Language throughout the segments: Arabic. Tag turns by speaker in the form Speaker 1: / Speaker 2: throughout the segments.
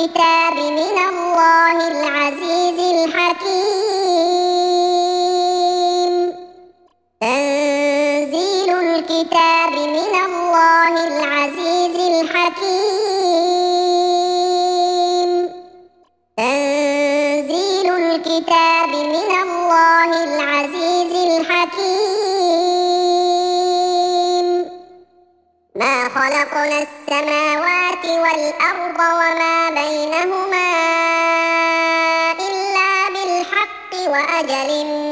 Speaker 1: الكتاب من الله العزيز الحكيم. تنزيل الكتاب من الله العزيز الحكيم. تنزيل الكتاب من الله العزيز الحكيم. ما خلقنا السماوات والأرض وما بينهما إلا بالحق وأجل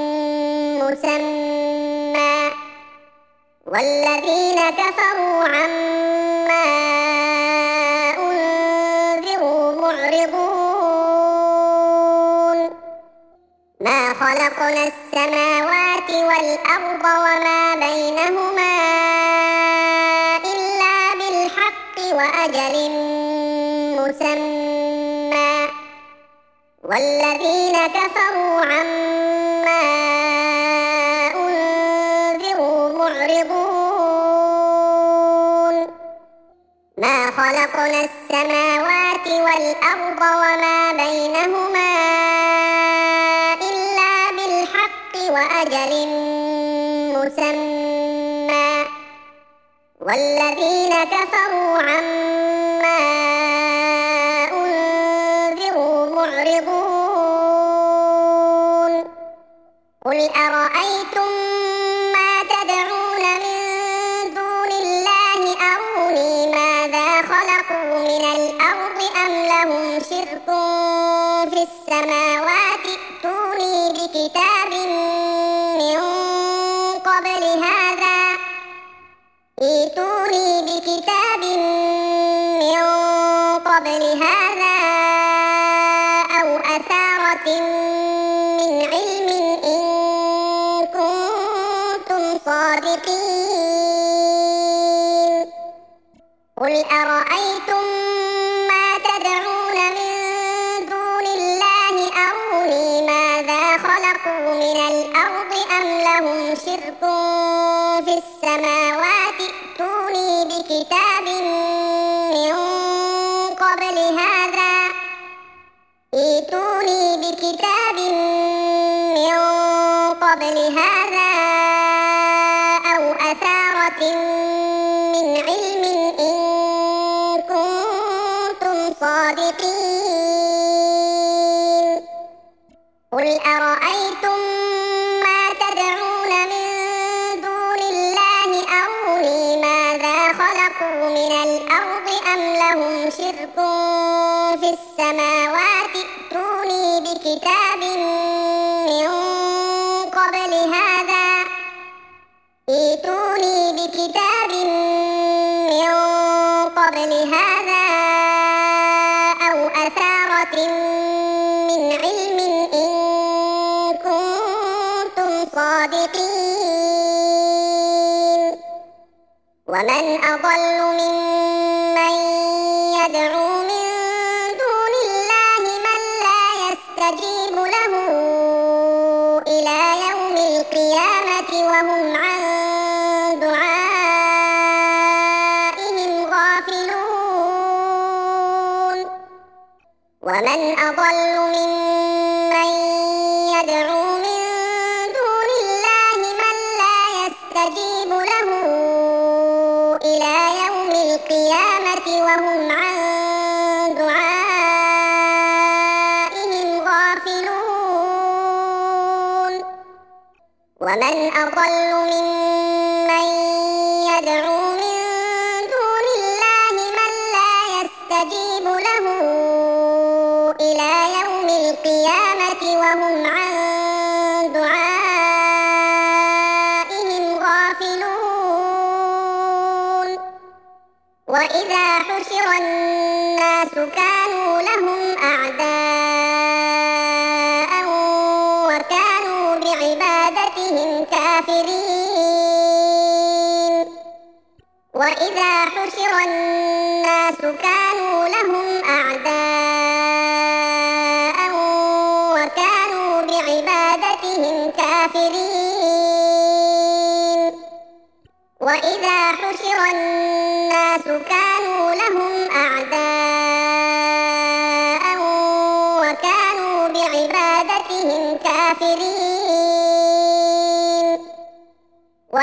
Speaker 1: مسمى، والذين كفروا عما أنذروا معرضون. ما خلقنا السماوات والأرض وما بينهما إلا بالحق وأجل مسمى، والذين كفروا عما أنذروا معرضون. ما خلقنا السماوات والأرض وما بينهما إلا بالحق وأجل مسمى، والذين كفروا عما أنذروا معرضون. قل أرأيتم ما تدعون من دون الله أروني ماذا خلقوا من الأرض أم لهم شرك في السماوات ائتوني بكتاب من قبل هذا أو أثارة من علم إن كنتم صادقين. قل أرأيتم ما تدعون من دون الله أروني ماذا خلقوا من الأرض أم لهم شرك في السماوات ائتوني بكتاب من قبل هذا أو أثارة من علم إن كنتم صادقين. قل أرأيتم ما تدعون من دون الله أروني ماذا خلقوا من الأرض أم لهم شرك في السماوات ائتوني بكتاب من قبل هذا أو أثارة من علم إن كنتم صادقين. ومن أضل ممن يدعو من دون الله من لا يستجيب له إلى يوم القيامة وهم عن دعائهم غافلون. ومن أضل ممن يدعو من دون الله من لا يستجيب له إلى يوم القيامة وهم عن دعائهم غافلون. ومن أضل ممن يدعو من دون الله من لا يستجيب له إلى يوم القيامة وهم عن دعائهم غافلون. وإذا حشر الناس كانوا لهم أعداء وكانوا بعبادتهم كافرين. وإذا حشر الناس كانوا لهم أعداء وكانوا بعبادتهم كافرين. وإذا حشر الناس كانوا لهم أعداء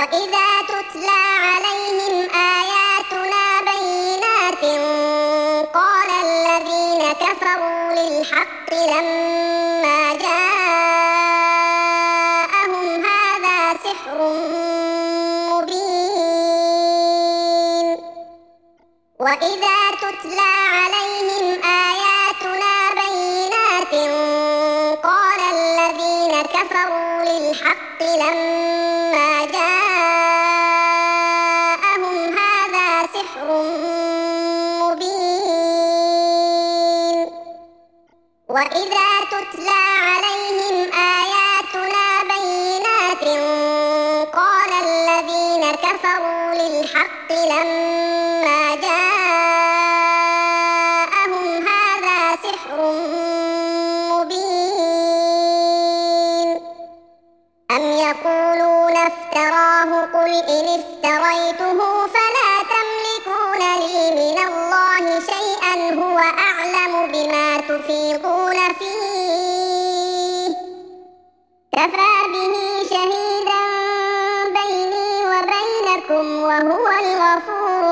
Speaker 1: وإذا تتلى عليهم آياتنا بينات قال الذين كفروا للحق لما جاءهم هذا سحر مبين. وإذا تتلى عليهم آياتنا بينات قال الذين كفروا للحق لما جاءهم هذا سحر مبين. وإذا تتلى عليهم آياتنا بينات قال الذين كفروا للحق لما جاءهم هذا سحر مبين. أم يقولون افتراه قل إن افتريته فلا تملكون لي من الله شيئا هو أعلم بما تفيضون فيه كفى به شهيدا بيني وبينكم وهو الغفور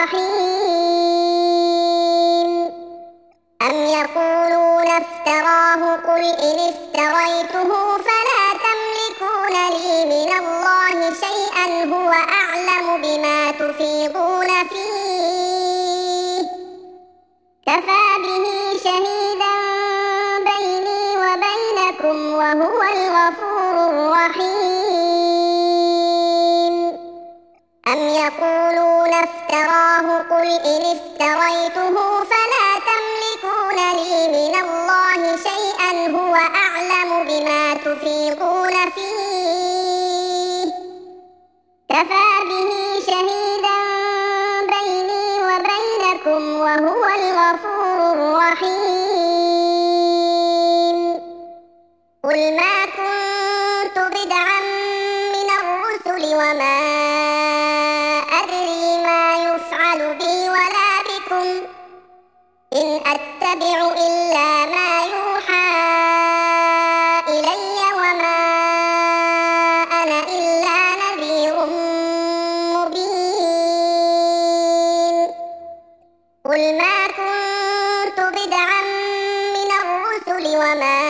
Speaker 1: الرحيم. أم يقولون افتراه قل إن افتريته فلا تملكون لي من الله شيئا هو أعلم بما تفيضون فيه كفى به شهيدا بيني وبينكم وهو الغفور الرحيم. أم يقولون افتراه قل إن افتريته فلا تملكون لي من الله شيئا هو أعلم بما تفيضون فيه كفى به شهيدا بيني وبينكم وهو الغفور الرحيم. قل ما كنت بدعا من الرسل وما أدري ما يفعل بي ولا بكم إن أتبع إلا ما يوحى إلي وما أنا إلا نذير مبين. قل ما كنت بدعا من الرسل وما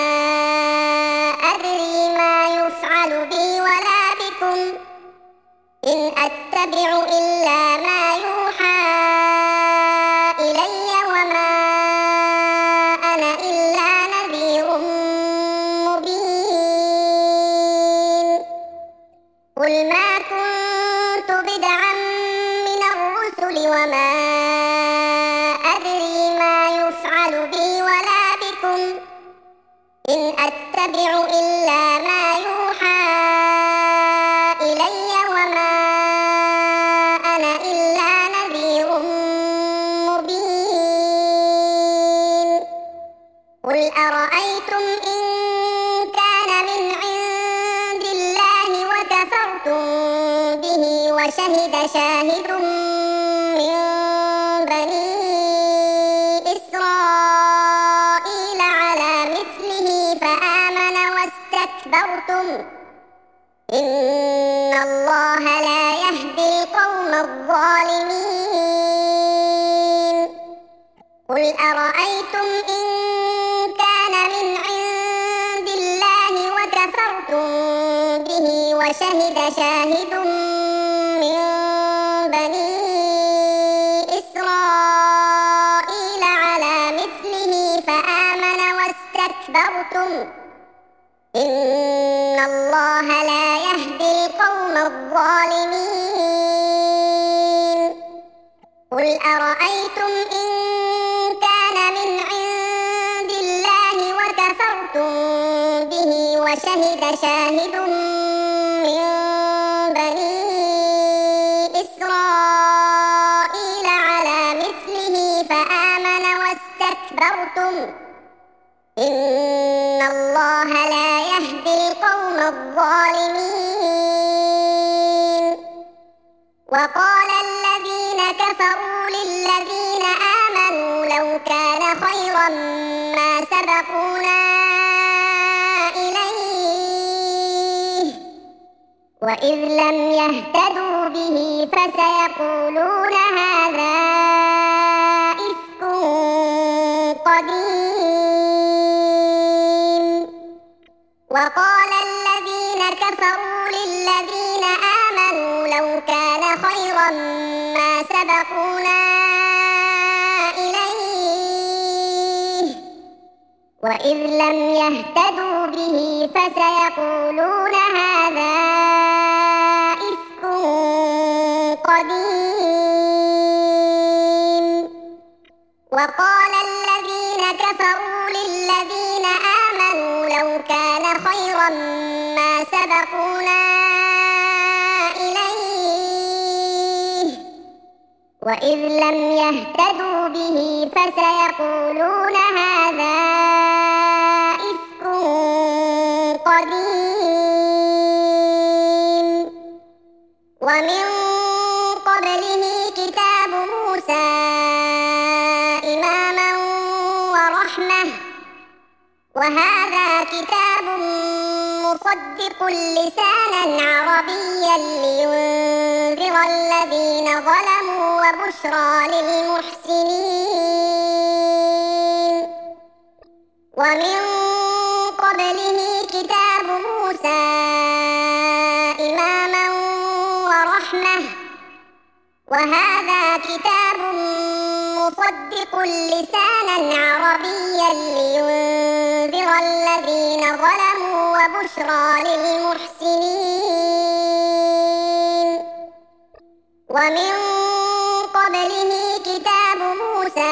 Speaker 1: أدري ما يفعل بي ولا بكم إن أتبع إلا ما يوحى إلي وما أنا إلا نذير مبين. قل ما كنت بدعا من الرسل وما أدري ما يفعل بي ولا بكم إن أتبع إلا ما يوحى إلي وما أنا إلا نذير مبين. قل أرأيتم إن كان من عند الله وكفرتم به وشهد شاهد من بني إسرائيل على مثله فآمن واستكبرتم إن الله لا يهدي القوم الظالمين. قل أرأيتم إن كان من عند الله وكفرتم به وشهد شاهد من بني إسرائيل على مثله فآمن واستكبرتم إن الله لا يهدي القوم الظالمين. قل أرأيتم إن كان من عند الله وكفرتم به وشهد شاهد من بني إسرائيل على مثله فآمن واستكبرتم إن الله لا يهدي القوم الظالمين. وقال الذين كفروا للذين آمنوا لو كان خيرا ما سبقونا إليه وإذ لم يهتدوا به فسيقولون هذا إفك قديم. وقال الذين كفروا للذين آمنوا لو كان خيرا ما سبقونا إليه وإذ لم يهتدوا به فسيقولون هذا إفك قديم. وقال الذين كفروا للذين آمنوا لو كان خيرا ما سبقونا إليه وإذ لم يهتدوا به فسيقولون هذا إفك قديم. ومن قبله كتاب موسى إماما ورحمة وهذا كتاب مصدق لسانا عربيا لينذر الذين ظلموا وبشرى للمحسنين. ومن قبله كتاب موسى إماما ورحمة وهذا كتاب مصدق لسانا عربيا لينذر الذين ظلموا وبشرى للمحسنين. ومن قبله كتاب موسى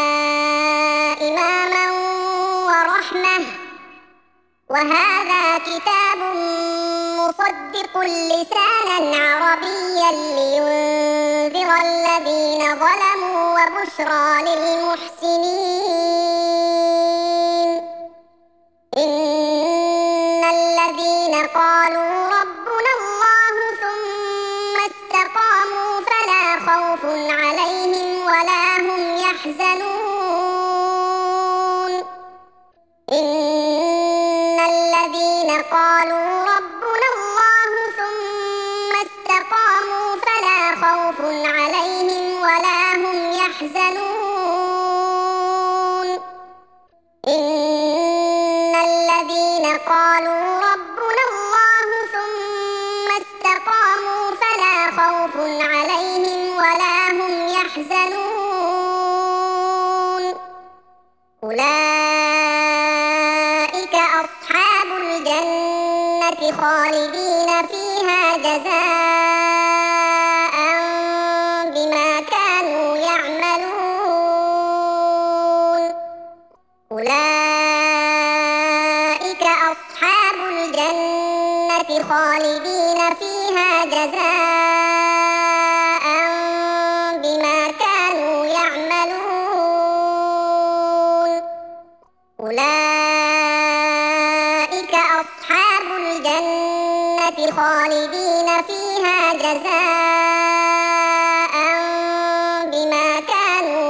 Speaker 1: إماما ورحمة وهذا كتاب مصدق لسانا عربيا لينذر الذين ظلموا وبشرى للمحسنين. إن الذين قالوا ربنا الله ثم استقاموا فلا خوف عليهم ولا هم يحزنون. إن الذين قالوا ربنا الله ثم استقاموا فلا خوف عليهم ولا هم يحزنون. إن الذين قالوا ربنا الله ثم استقاموا فلا خوف عليهم ولا هم يحزنون. أولئك أصحاب الجنة خالدين فيها جزاء بما كانوا يعملون. أولئك أصحاب الجنة خالدين فيها جزاء بما كانوا يعملون. أولئك أصحاب الجنة خالدين فيها جزاء بما كانوا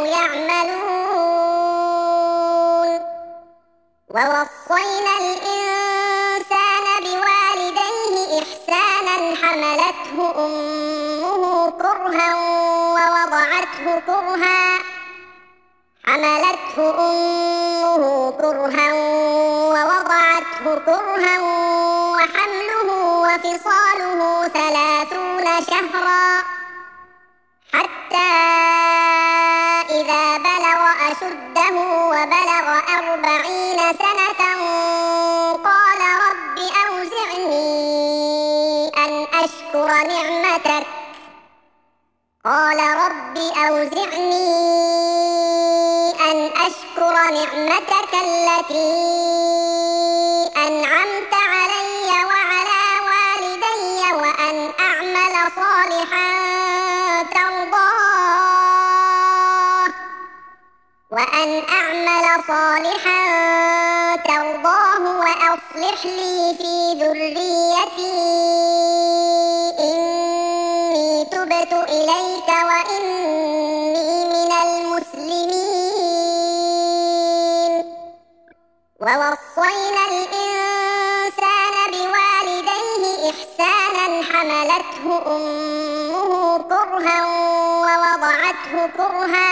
Speaker 1: يعملون. ووصينا الإنسان بوالديه إحسانا حملته أمه كرها ووضعته كرها وحمله وفصاله 30 شهرا حتى إذا بلغ أشده وبلغ 40 سنة قال رب أوزعني أن أشكر نعمتك التي أنعمت علي وعلى والدي وأن أعمل صالحا ترضاه وأصلح لي في ذريتي إني تبت إليك وإني من المسلمين. ووصينا الإنسان بوالديه إحسانا كرها ووضعته كرها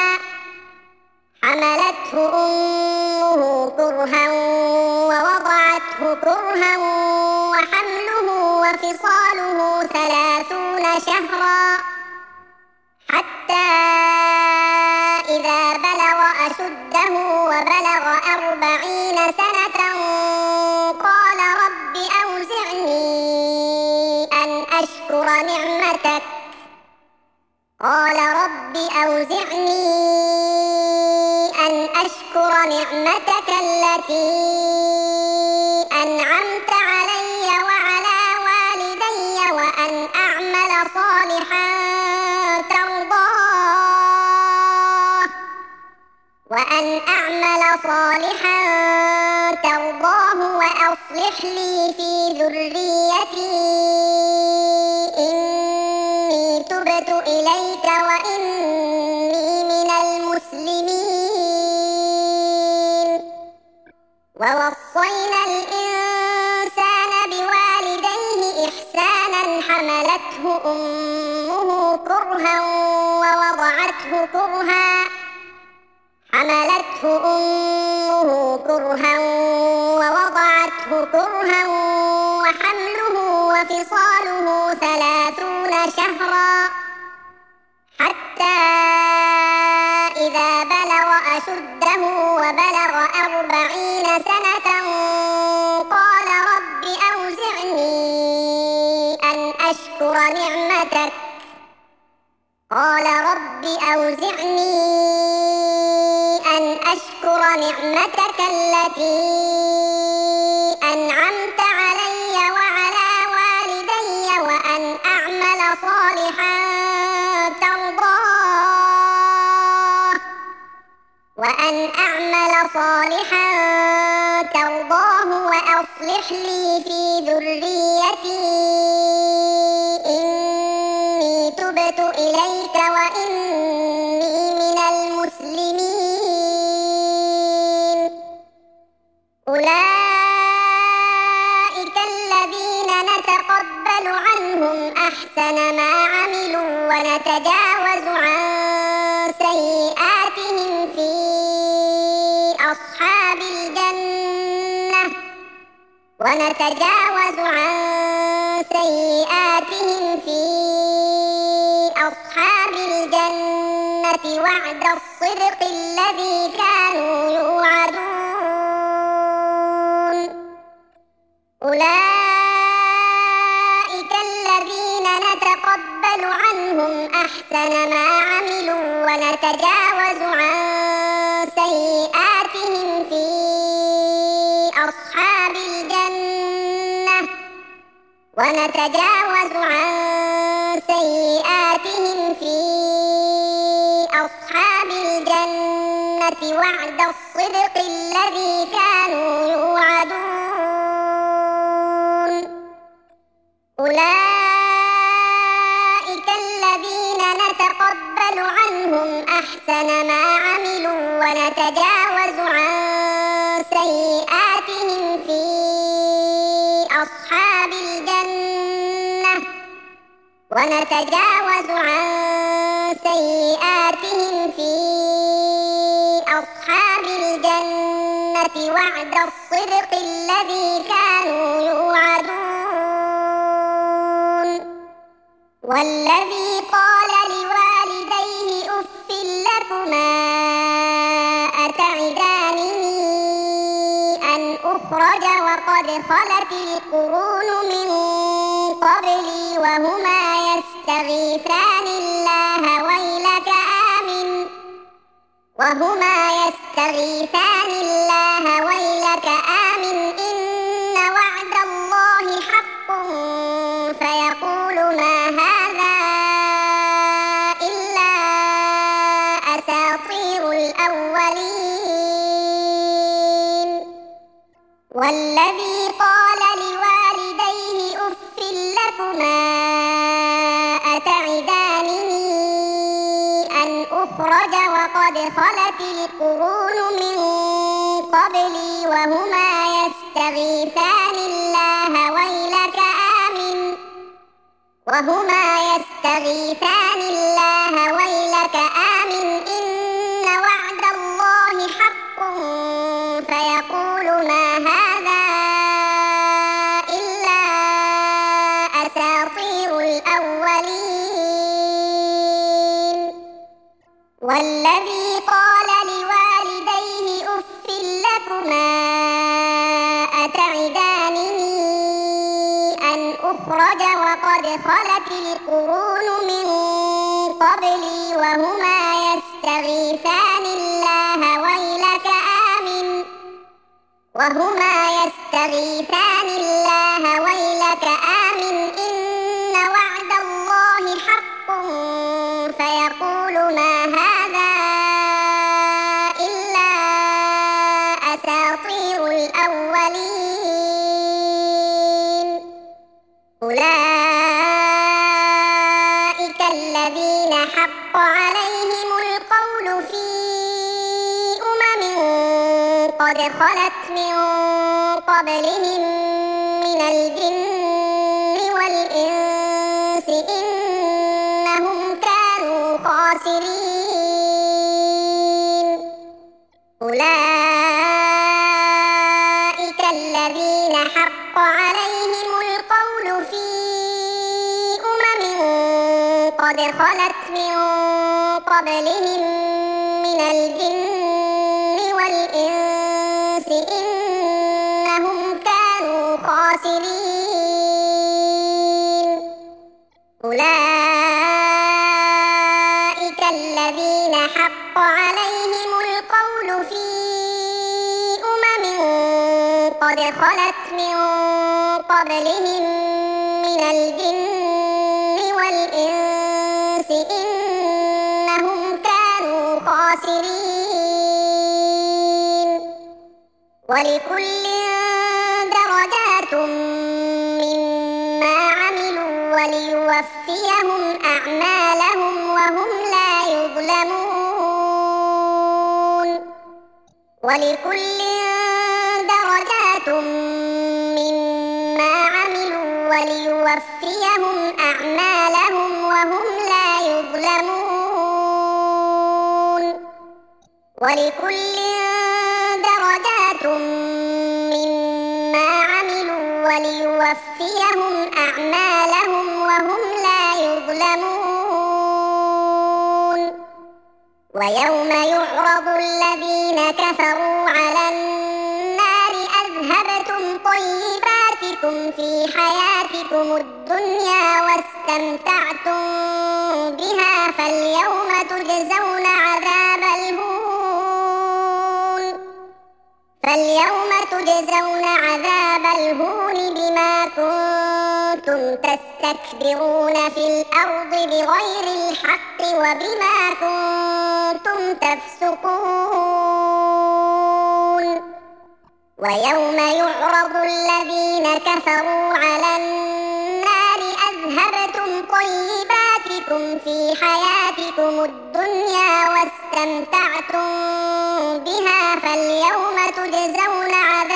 Speaker 1: حملته أمه كرها ووضعته كرها وحمله وفصاله 30 شهرا حتى إذا بلغ أشده وبلغ 40 سنة قال رب أوزعني أن أشكر نعمتك التي أنعمت علي وعلى والدي وأن أعمل صالحا ترضاه وأصلح لي في ذريتي إني تبت إليك وإني من المسلمين ووصينا الإنسان بوالديه إحسانا حملته أمه كرها ووضعته كرها وحمله وفصاله 30 شهرا حتى إذا بلغ أشده وبلغ 40 سنة قال رب أوزعني أن أشكر نعمتك التي أنعمت علي وعلى والدي وأن أعمل صالحا ترضاه وأصلح لي في ذريتي إني تبت إليك وإني من المسلمين أولئك الذين نتقبل عنهم أحسن ما عملوا ونتجاوز عن سيئاتهم في أصحاب الجنة وعد الصدق الذي كانوا يوعدون أولئك الذين نتقبل عنهم أحسن ما عملوا ونتجاوز عن سيئاتهم في أصحاب الجنة وعد الصدق الذي كانوا يوعدون أولئك الذين نتقبل عنهم أحسن ما عملوا ونتجاوز عن سيئاتهم في أصحاب الجنة وعد الصدق الذي كانوا يوعدون والذي قال لوالديه أف لكما أتعدانني أن أخرج وقد خلت القرون من قبلي وهما يستغيثان الله ويلك آمن إن وعد الله حق فيقول ما هذا إلا أساطير الأولين والذي قال لوالديه أف لكما أتعدانني أن أخرج وقد خلت القرون من قبلي وهما يستغيثان الله وهما يستغيثان الله ويلك آمن إن وعد الله حق فيقول ما هذا إلا أساطير الأولين والذي قال لوالديه أف لكما أتعدانني أن أخرج وقد خلت القرون من قبلي وهما يستغيثان الله ويلك آمن إن وعد الله حق فيقول ما هذا إلا أساطير الأولين أولئك الذين حق عليهم القول في قد خلت من قبلهم من الجن والإنس إنهم كانوا خاسرين أولئك الذين حق عليهم القول في قد خلت من قبلهم من الجن والإنس إنهم كانوا خاسرين أولئك الذين حق عليهم القول في قد خلت من قبلهم من الجن والإنس إنهم كانوا خاسرين ولكل درجات مما عملوا وليوفيهم أعمالهم وهم لا يظلمون ولكل درجات مما عملوا وليوفيهم أعمالهم وهم لا يظلمون ولكل درجات مما عملوا وليوفيهم أعمالهم وهم لا يظلمون ويوم يعرض الذين كفروا على النار أذهبتم طيباتكم في حياتكم الدنيا واستمتعتم بها فاليوم تجزون عذاب الهون بما كنتم تستكبرون في الأرض بغير الحق وبما كنتم تفسقون ويوم يعرض الذين كفروا على النار أذهبتم طيباتكم في حياتكم الدنيا واستمتعتم بها فاليوم تجزون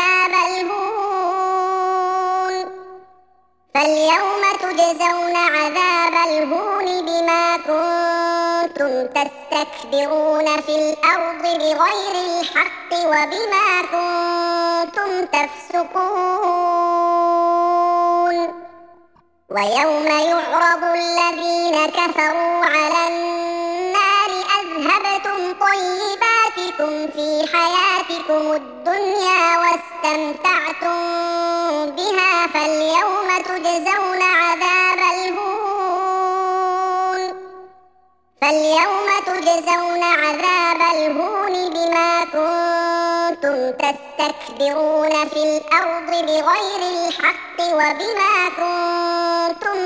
Speaker 1: عذاب الهون بما كنتم تستكبرون في الأرض بغير الحق وبما كنتم تفسقون ويوم يعرض الذين كفروا على النار أذهبتم طيباتكم في حياتكم الدنيا واستمتعتم بها فاليوم تجزون عذاب الهون بما كنتم تستكبرون في الأرض بغير الحق وبما كنتم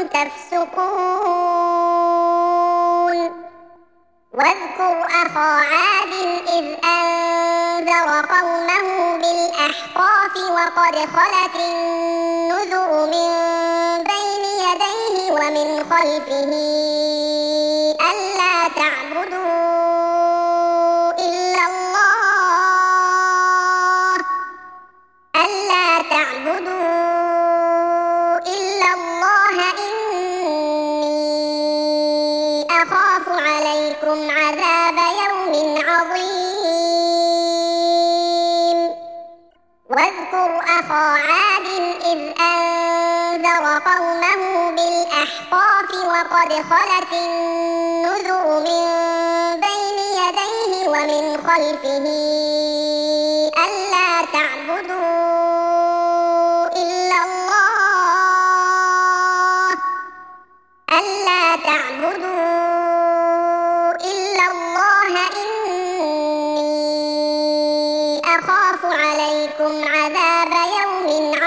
Speaker 1: تفسقون واذكر أخا عاد إذ أنذر قومه بالأحقاف وقد خلت النذر من بين يديه ومن خلفه ألا تعبدوا إلا الله أخا عاد إذ أنذر قومه بالأحقاف وقد خلت النذر من بين يديه ومن خلفه ألا تعبدوا إلا الله إني أخاف عليكم عذاب يوم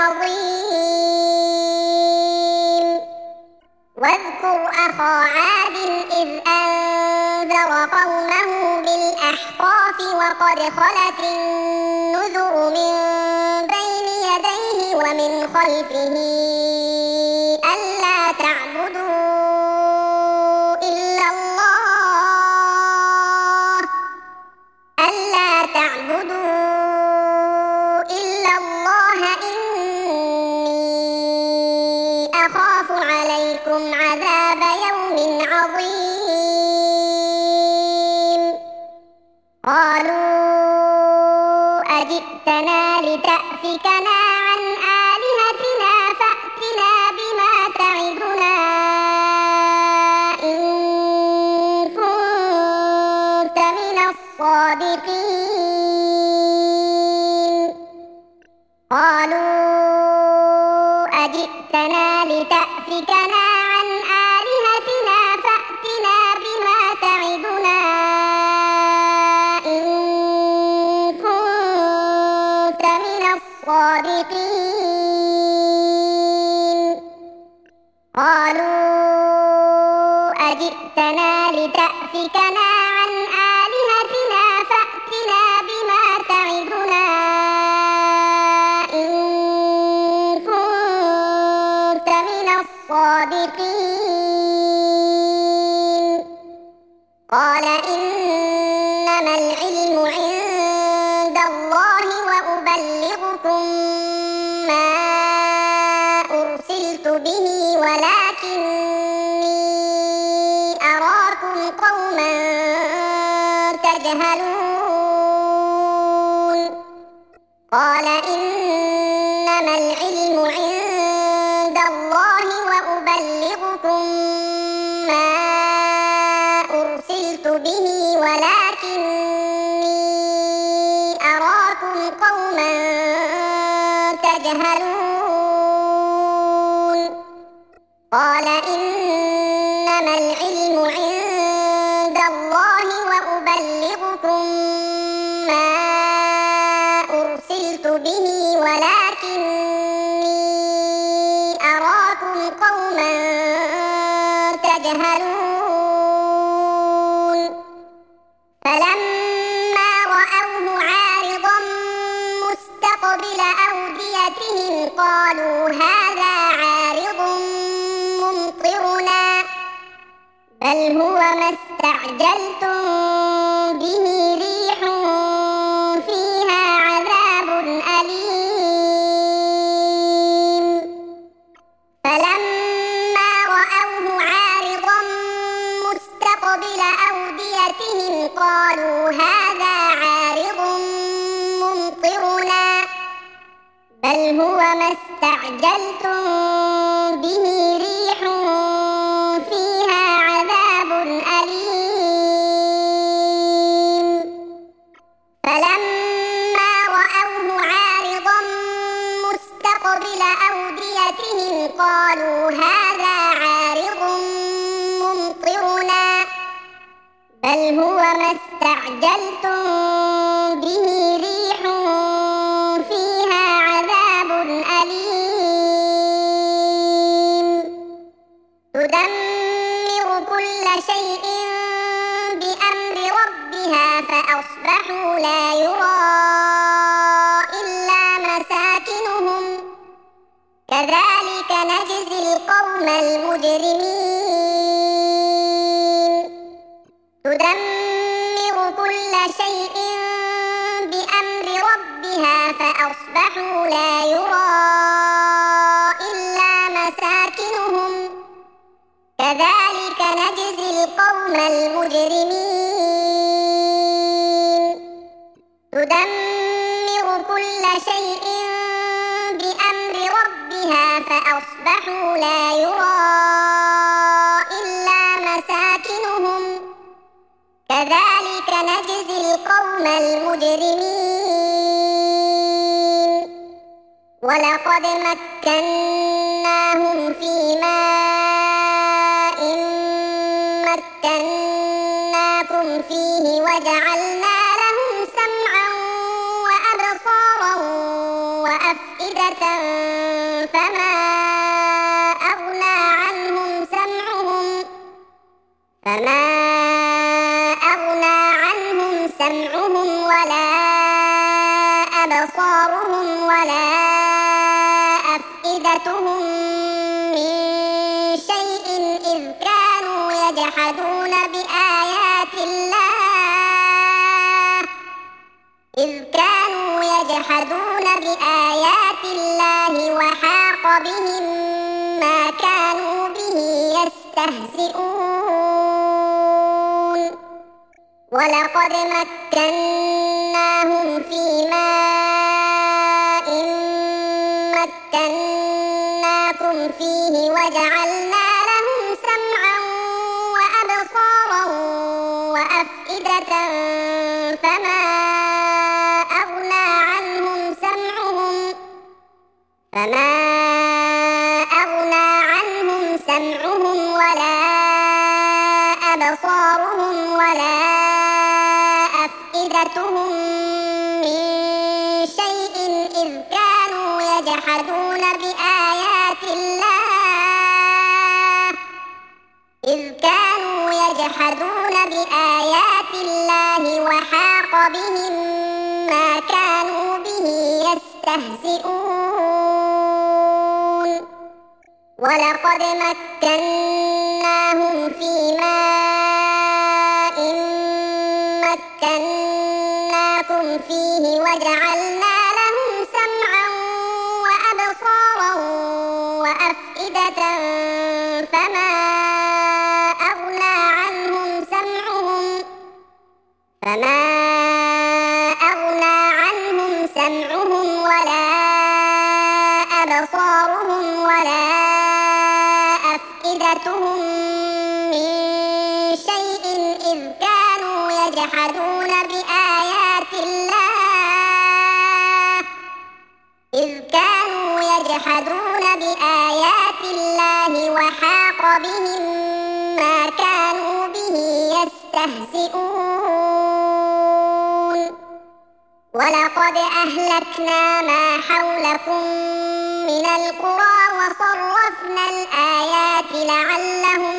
Speaker 1: عظيم واذكر أخا عاد إذ أنذر قومه بالأحقاف وقد خلت النذر من بين يديه ومن خلفه ألا تعبدوا إلا الله إني أخاف عليكم عذاب يوم عظيم قالوا أجئتنا لتأفكنا عن آلهتنا فأتنا بما تعدنا إن كنت من الصادقين قالوا أجئتنا لتأفكنا عن آلهتنا فأتنا بما تعدنا إن كنت من الصادقين قالوا أجئتنا لتأفكنا عن آلهتنا فأتنا بما تعدنا إن كنت من الصادقين قال إنما العلم عند الله وأبلغكم ما أرسلت به ولكني أراكم قوما تجهلون قال إنما العلم عند الله وأبلغكم ما أرسلت به ولكني أراكم قوما تجهلون قال إنما العلم عند الله وأبلغكم ما أرسلت به ولكني أراكم قوما تجهلون فلما رأوه عارضا مستقبل أوديتهم قالوا هذا عارض ممطرنا بل هو ما استعجلتم به ريح فيها عذاب أليم فلما رأوه عارضا مستقبل أوديتهم قالوا هذا عارض ممطرنا بل هو ما استعجلتم به ريح فيها عذاب أليم فلما رأوه عارضا مستقبل أوديتهم قالوا هذا عارض ممطرنا بل هو ما استعجلتم به ريح فيها عذاب أليم تدمر كل شيء بأمر ربها فأصبحوا لا يرى إلا مساكنهم كذلك نجزي القوم المجرمين تدمر كل شيء بأمر ربها فأصبحوا لا يرى إلا مساكنهم كذلك نجزي القوم المجرمين تدمر كل شيء ربها فأصبحوا لا يرى إلا مساكنهم كذلك نجزي القوم المجرمين ولقد مكناهم في ماء مكناكم فيه وجعلنا لهم سمعا وأبصارا وأفئدة فما أغنى عنهم سمعهم ولا أبصارهم ولا أفئدتهم من شيء إذ كانوا يجحدون بآيات الله وحاق بهم ما كانوا به يستهزئون ولقد مكناهم في ماء مكناكم فيه وجعلنا لهم سمعا وأبصارا وأفئدة فما أغنى عنهم سمعهم ولا أبصارهم ولا أفئدتهم من شيء إذ كانوا يجحدون بآيات الله وحاق بهم ما كانوا به يستهزئون ولقد مكناهم في ماء مكناكم فيه وجعلنا لهم سمعا وأبصارا وأفئدة فما أغنى عنهم سمعهم ولا أبصارهم ولا أفئدتهم من شيء إذ كانوا يجحدون بآيات الله وحاق بهم ما كانوا به يستهزئون ولقد أهلكنا ما حولكم من القرى وصرفنا الآيات لعلهم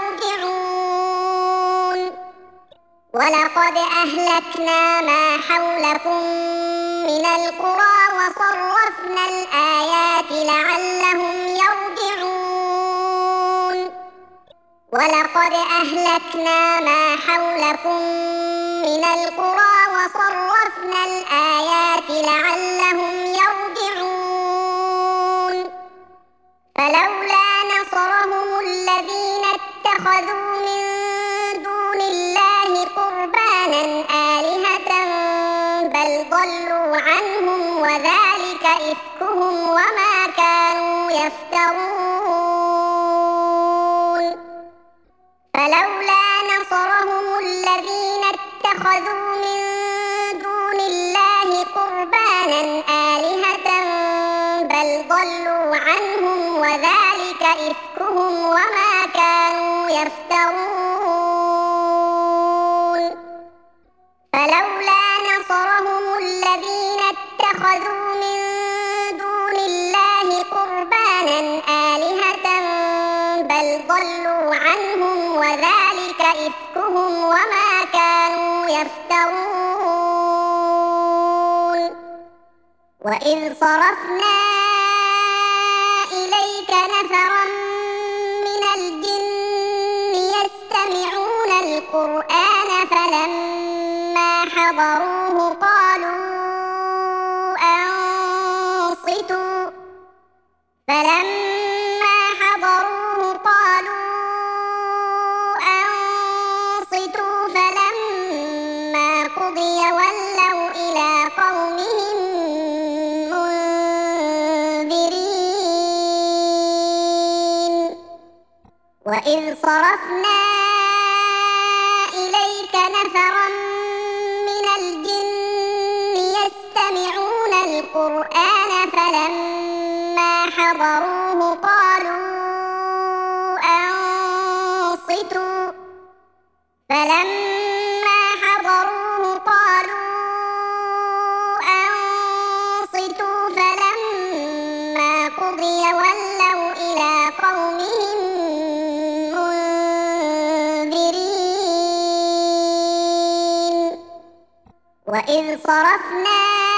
Speaker 1: يرجعون ولقد أهلكنا ما حولكم من القرى وصرفنا الآيات لعلهم يرجعون ولقد أهلكنا ما حولكم من القرى وصرفنا الآيات لعلهم يرجعون فلولا نصرهم الذين اتخذوا من دون الله قربانا آلهة بل ضلوا عنهم وذلك إفكهم وما كانوا يفترون فلولا نصرهم الذين اتخذوا من دون الله قربانا آلهة بل ضلوا عنهم وذلك إفكهم وما كانوا يفترون فلولا نصرهم الذين اتخذوا من دون الله قربانا آلهة بل ضلوا عنهم وذلك إفكهم وما كانوا يفترون وإذ صرفنا إليك نفرا من الجن يستمعون القرآن فلما حضروه قالوا أنصتوا فلما قضي ولوا إلى قومهم منذرين وإذ صرفنا إليك نفرا من الجن يستمعون القرآن فلما حضروه قالوا أنصتوا فلما قضي ولوا إلى قومهم منذرين وإذ صرفنا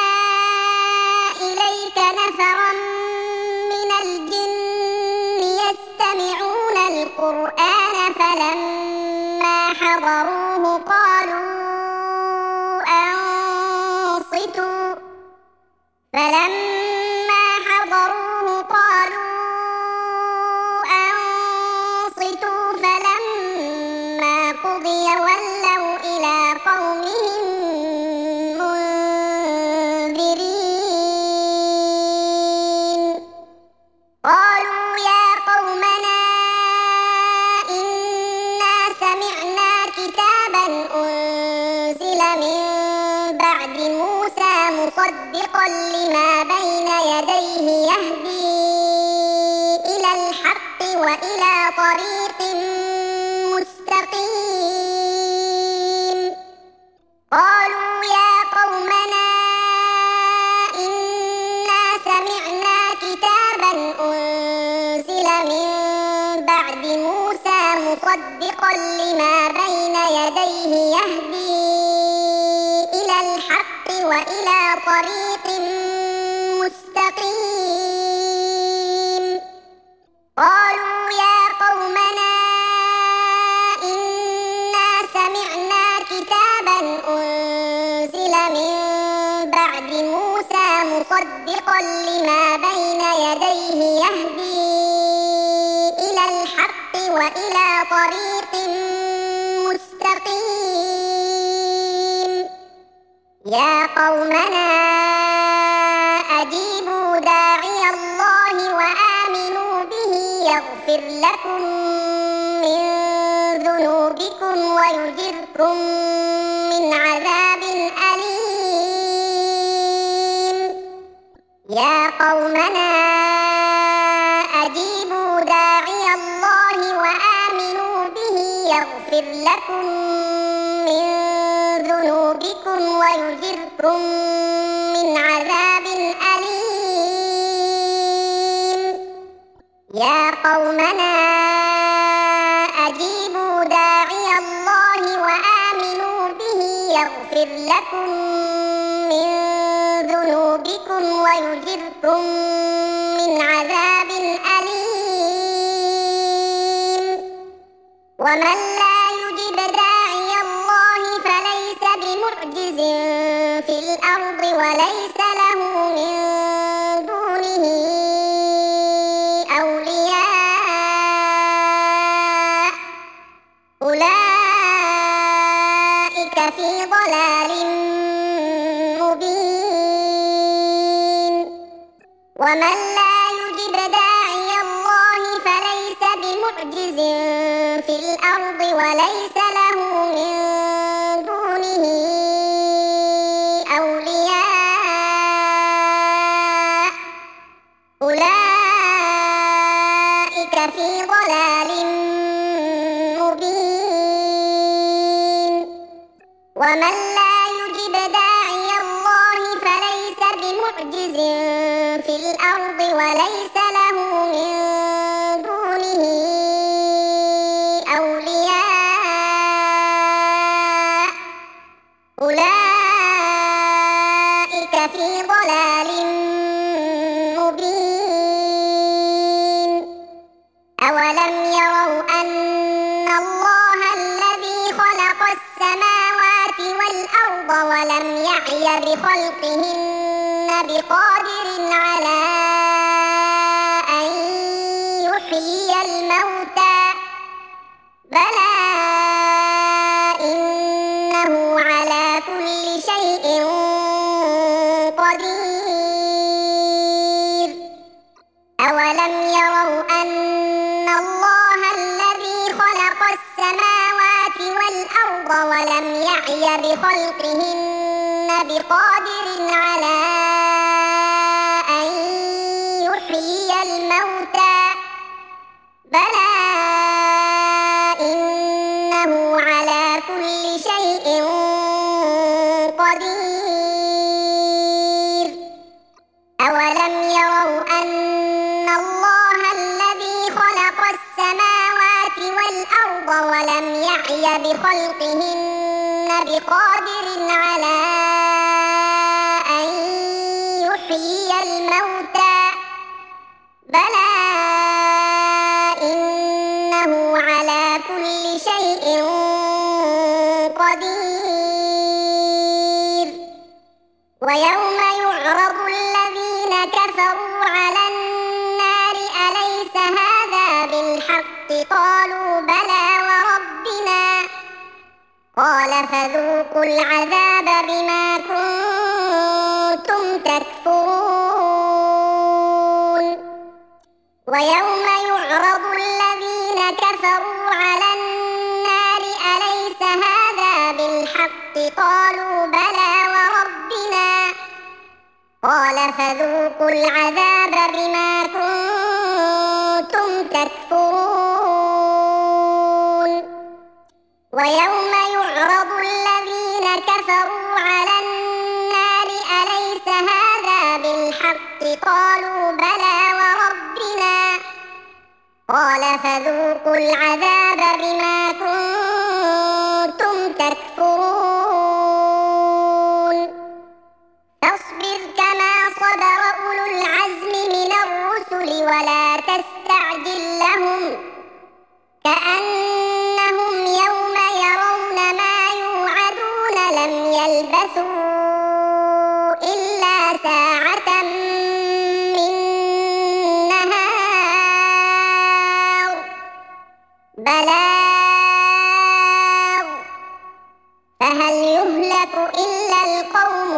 Speaker 1: إليك نفرا من الجن يستمعون القرآن فلما حضروه قالوا أنصتوا فلما قضي ولوا إلى قومهم منذرين قالوا يا قومنا إنا سمعنا كتابا أنزل من بعد موسى مصدقا لما بين يديه يهدي إلى الحق وإلى طريق مستقيم قالوا يا قومنا إنا سمعنا كتابا أنزل من بعد موسى مصدقا لما بين يديه يهدي إلى الحق وإلى طريق مستقيم قالوا يا قومنا إنا سمعنا كتابا أنزل من بعد موسى مصدقا لما بين يديه يهدي إلى الحق وإلى طريق مستقيم يا قومنا أجيبوا داعي الله وآمنوا به يغفر لكم من ذنوبكم ويجركم من عذاب أليم يا قومنا أجيبوا داعي الله وآمنوا به يغفر لكم من ذنوبكم ويجركم من عذاب أليم يا قومنا أجيبوا داعي الله وآمنوا به يغفر لكم من ذنوبكم ويجركم من عذاب أليم ومن لا يجب داعي الله فليس بمعجز في الأرض وليس له من دونه أولياء أولئك في ضلال مبين ومن لا يجب داعي الله فليس بمعجز في الأرض وليس له من دونه أولياء أولئك في ضلال مبين ومن لا يجب داعي الله فليس بمعجز في الأرض وليس له من دونه أولياء أولئك في ضلال مبين أولم يروا أن الله الذي خلق السماوات والأرض ولم يعي بخلقهن بقادر على أن يحيي الموتى بلى إنه على كل شيء قدير أولم يروا أن الله الذي ولم يعي بخلقهن بقادر على أن يحيي الموتى بلى إنه على كل شيء قدير أولم يروا أن الله الذي خلق السماوات والأرض ولم يعي بخلقهن بقادر على أن يحيي الموتى بلى إنه على كل شيء قدير ويوم يعرض الذين كفروا على النار أليس هذا بالحق قالوا بلى وربنا قال فذوقوا العذاب بما كنتم تكفرون ويوم يعرض الذين كفروا على النار أليس هذا بالحق قالوا بلى وربنا قال فذوقوا العذاب بما كنتم تكفرون ويوم يعرض الذين كفروا على النار أليس هذا بالحق قالوا بلى وربنا قال فذوقوا العذاب بما كنتم تكفرون فاصبر كما صبر أولو العزم من الرسل ولا تستعجل لهم كأنهم يوم يرون ما يوعدون لم يلبثوا إلا ساعة من نهار بلاغ فهل يهلك إلا القوم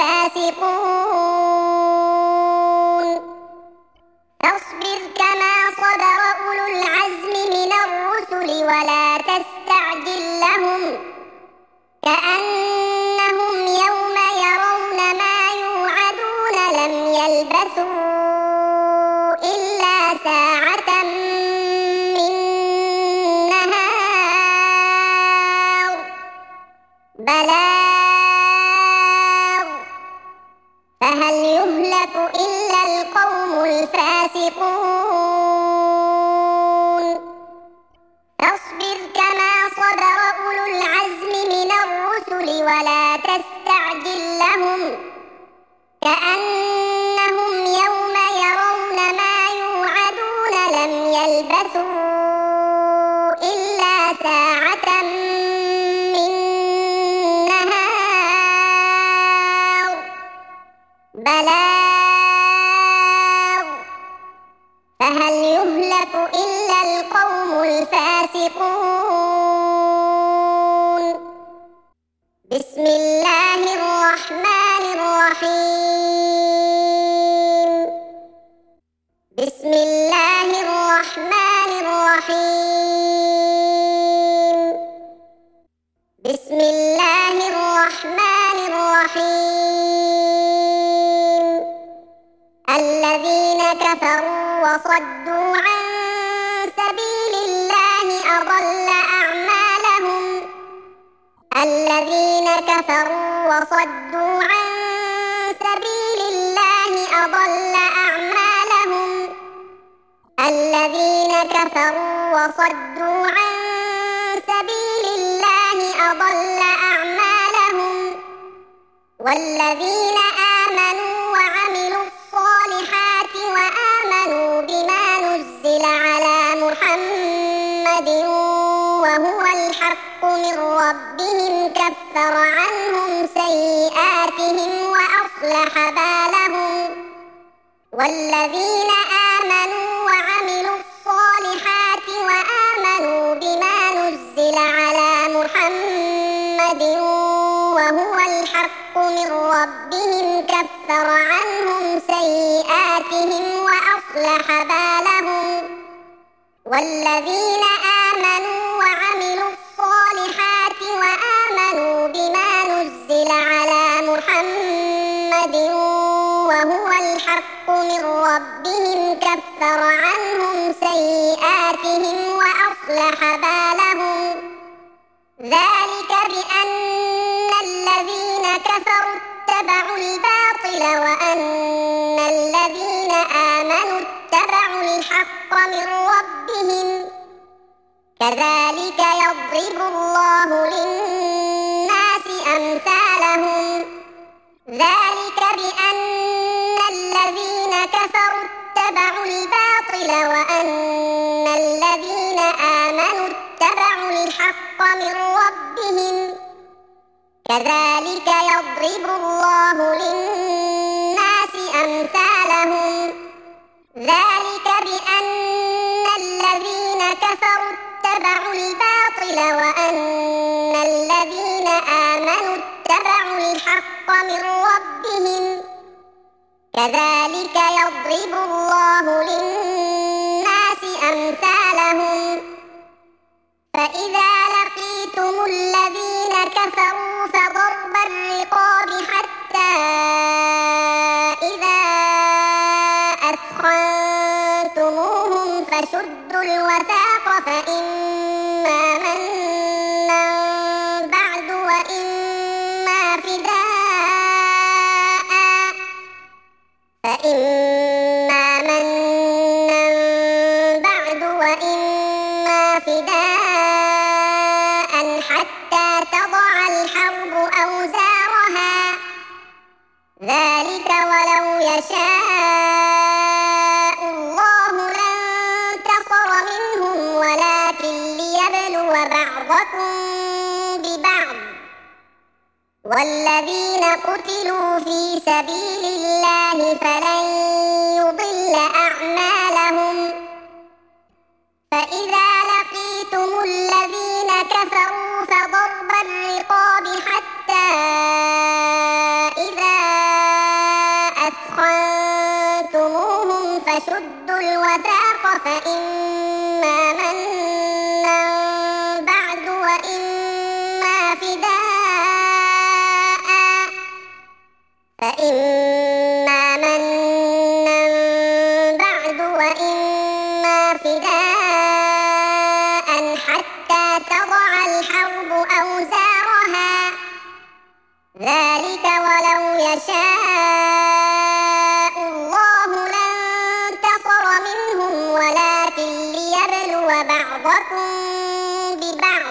Speaker 1: الفاسقون فاصبر كما صبر أولو العزم من الرسل ولا تستعجل لهم كأنهم يوم يرون ما يوعدون لم يلبثوا إلا ساعة من نهار بلاغ فهل يهلك إلا القوم الفاسقون فاصبر كما صبر أولو العزم من الرسل ولا تستعجل لهم كأنهم يوم يرون ما يوعدون لم يلبثوا إلا ساعة من نهار بلاغ فهل يهلك إلا القوم الفاسقون بسم الله الرحمن الرحيم بسم الله الرحمن الرحيم بسم الله الرحمن الرحيم الذين كفروا وصدوا عن سبيل الله أضل أعمالهم الذين كفروا وصدوا عن سبيل الله أضل أعمالهم الذين كفروا وصدوا عن سبيل الله أضل أعمالهم والذين آمنوا وعملوا الصالحات وآمنوا بما نزل على محمد وهو الحق من ربهم كفر عنهم سيئاتهم وأصلح بالهم والذين آمنوا وعملوا الصالحات وآمنوا بما نزل على محمد وهو الحق من ربهم كفر عنهم سيئاتهم وأصلح بالهم والذين آمنوا وعملوا الصالحات وآمنوا محمد وهو الحق من ربهم كفر عنهم سيئاتهم وأصلح بالهم ذلك بأن الذين كفروا اتبعوا الباطل وأن الذين آمنوا اتبعوا الحق من ربهم كذلك يضرب الله للناس أمثالهم ذلك بأن الذين كفروا اتبعوا الباطل وأن الذين آمنوا اتبعوا الحق من ربهم كذلك يضرب الله للناس أمثالهم ذلك بأن الذين كفروا اتبعوا الباطل وأن الذين آمنوا اتبعوا الحق من ربهم كذلك يضرب الله للناس أمثالهم فإذا لقيتم الذين كفروا فضرب الرقاب حتى إذا أثخنتموهم فشدوا الوثاق فإما منا بعد وإما فداء حتى تضع الحرب أوزارها ذلك ولو يشاء الله لانتصر منهم ولكن ليبلو بعضكم ببعض والذين قتلوا في سبيل الله فلن يضل أعمالهم فإذا لقيتم الذين كفروا فضرب الرقاب حتى إذا أثخنتموهم فشدوا الوثاق فإما منا بعد وإما فداء حتى تضع الحرب أوزارها ذلك ولو يشاء الله لانتصر منهم ولكن ليبلو بعضكم ببعض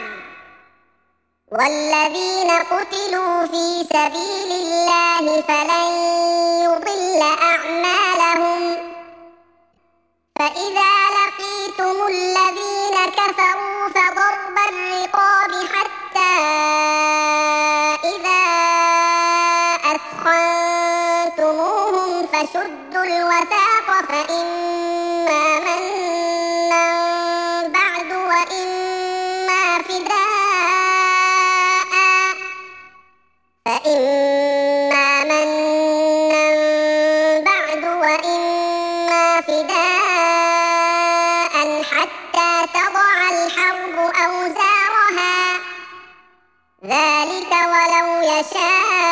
Speaker 1: والذين قتلوا في سبيل الله فلن يضل أعمالهم فإذا لقيتم الذين كفروا فضرب الرقاب حتى إذا أثخنتموهم فشدوا الوثاق فإما منا بعد وإما فداء حتى تضع الحرب أوزارها ذلك ولو يشاء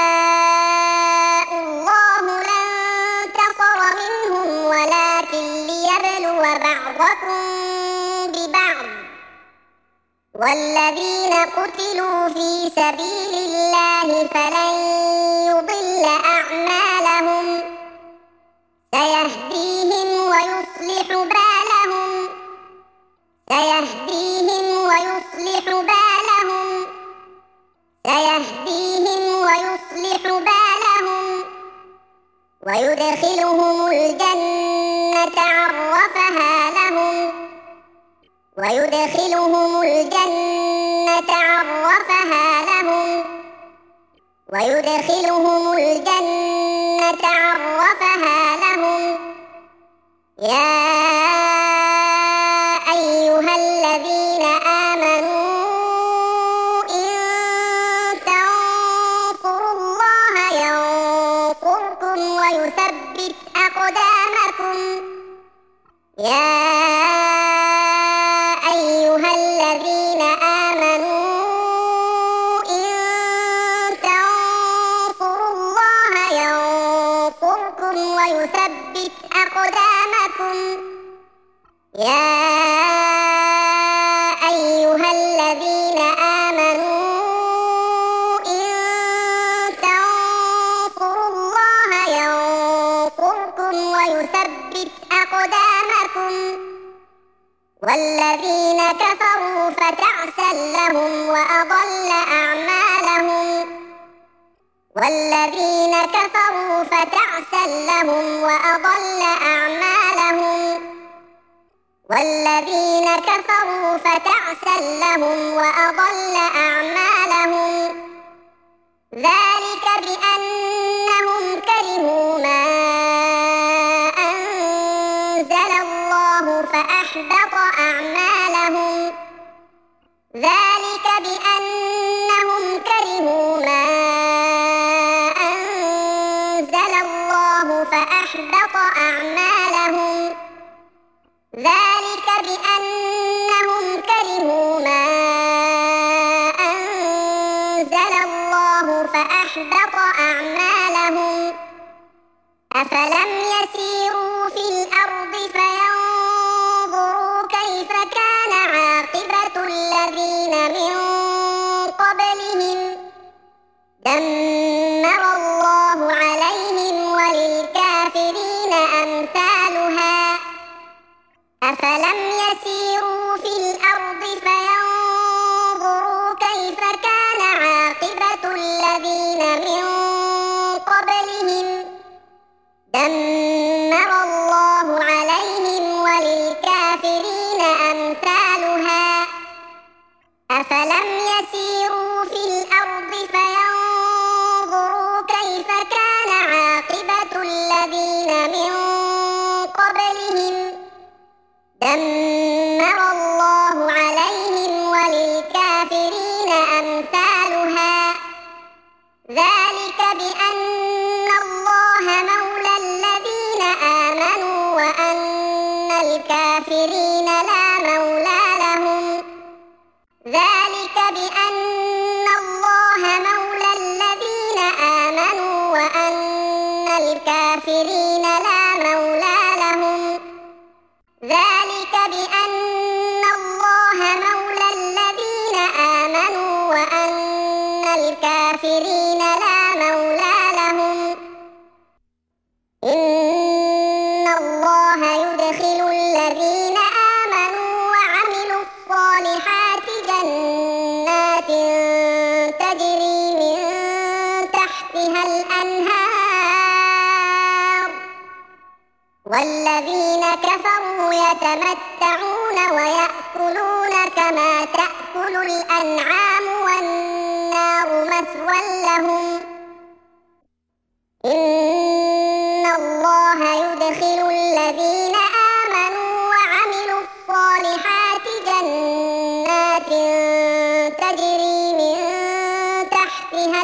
Speaker 1: الله لانتصر منهم ولكن ليبلو بعضكم ببعض والذين قتلوا في سبيل الله فلن يضل أعمالهم سيهديهم ويصلح بالهم ويدخلهم الجنة عرفها لهم يا أيها الذين آمنوا إن تنصروا الله ينصركم ويثبت أقدامكم يا أيها الذين آمنوا إن تنصروا الله ينصركم ويثبت أقدامكم يا أيها الذين آمنوا إن تنصروا الله ينصركم ويثبت أقدامكم والذين كفروا فتعسا لهم وأضل أعمالهم ذلك بأنهم كرهوا ما أنزل الله فأحبط أعمالهم أفلم يسيروا في الأرض فينظروا كيف كان عاقبة الذين من قبلهم دمر الله عليهم وللكافرين أمثالها أفلم يسيروا في الأرض فينظروا كيف كان عاقبة الذين من قبلهم دمر الله عليهم وللكافرين أمثالها أفلم يسيروا في الأرض فينظروا كيف كان عاقبة الذين من قبلهم دمر الله عليهم وللكافرين أمثالها ذلك بأن الله مولى الذين آمنوا وأن الكافرين لا مولى لهم إن الله يدخل الذين آمنوا وعملوا الصالحات جنات تجري من تحتها الأنهار والذين كفروا يتمتعون ويأكلون كما تأكل الأنعام والنار مثوى لهم إن الله يدخل الذين آمنوا وعملوا الصالحات جنات تجري من تحتها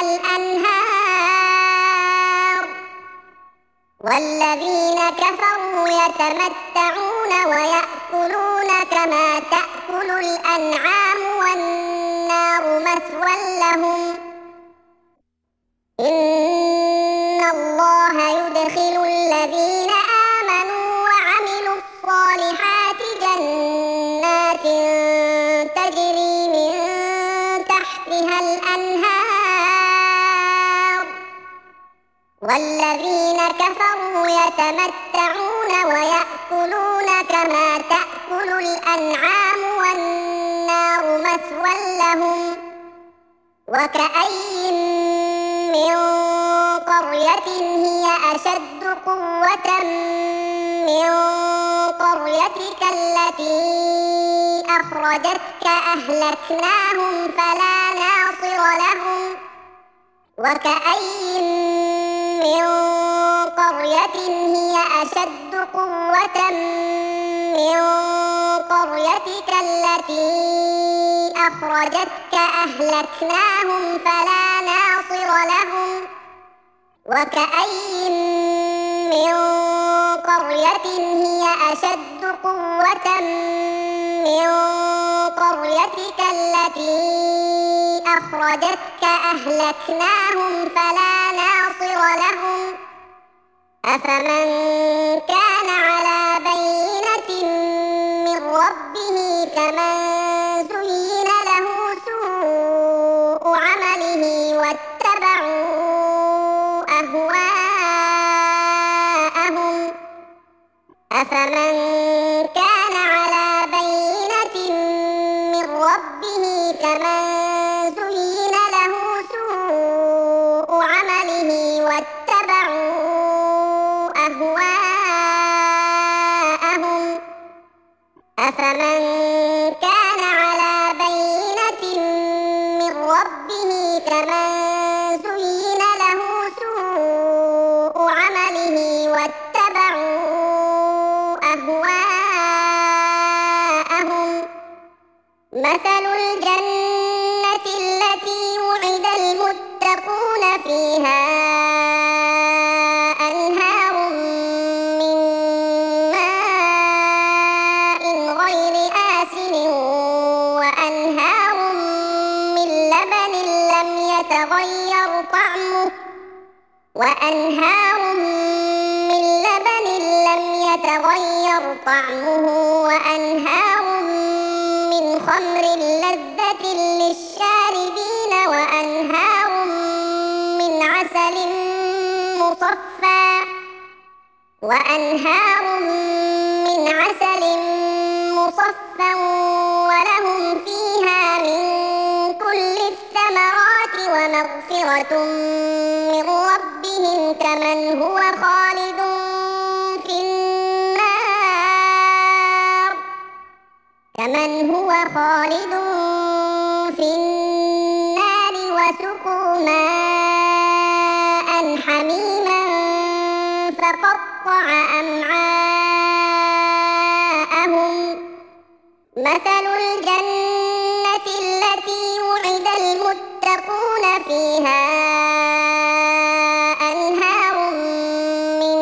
Speaker 1: الأنهار والذين كفروا يتمتعون ويأكلون كما تأكل الأنعام والنار مثوى لهم إن الله يدخل الذين آمنوا وعملوا الصالحات جنات تجري من تحتها الأنهار والذين كفروا يتمتعون ويأكلون كما تأكل الأنعام والنار مثوى لهم وكأين من قرية هي أشد قوة من قريتك التي أخرجتك أهلكناهم فلا ناصر لهم وكأين من قرية هي أشد قوة من قريتك التي أخرجتك أهلكناهم فلا ناصر لهم وكأين من قرية هي أشد قوة من قريتك التي أخرجتك أهلكناهم فلا ناصر لهم أفمن كان على بينة من ربه كمن زين له سوء عمله واتبعوا أهواءهم أفمن كان على بينة من ربه كمن زين له سوء عمله واتبعوا أهواءهم أفمن كان على بينة من ربه كمن زين له سوء عمله واتبعوا أهواءهم مثل الجنة التي وعد المتقون فيها أنهار من ماء غير آسن وأنهار من لبن لم يتغير طعمه وأنهار من خمر لذة للشاربين وأنهار من عسل مصفى ولهم فيها من كل الثمرات ومغفرة من ربهم كمن هو خالد في النار وسقوا ماء حميما فقطع أمعاءهم مثل الجنة التي وعد المتقون فيها أنهار من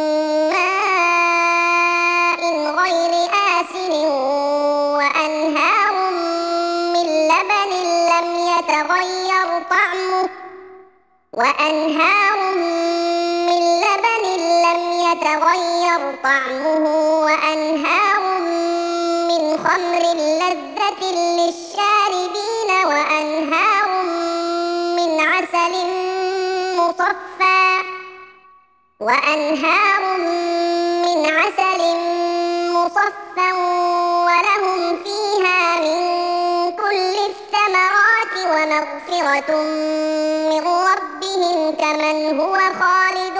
Speaker 1: ماء غير آسن وأنهار من لبن لم يتغير طعمه وأنهار من خمر لذة للشاربين وأنهار من عسل مصفى ولهم فيها من كل الثمرات ومغفرة من ربهم كمن هو خالد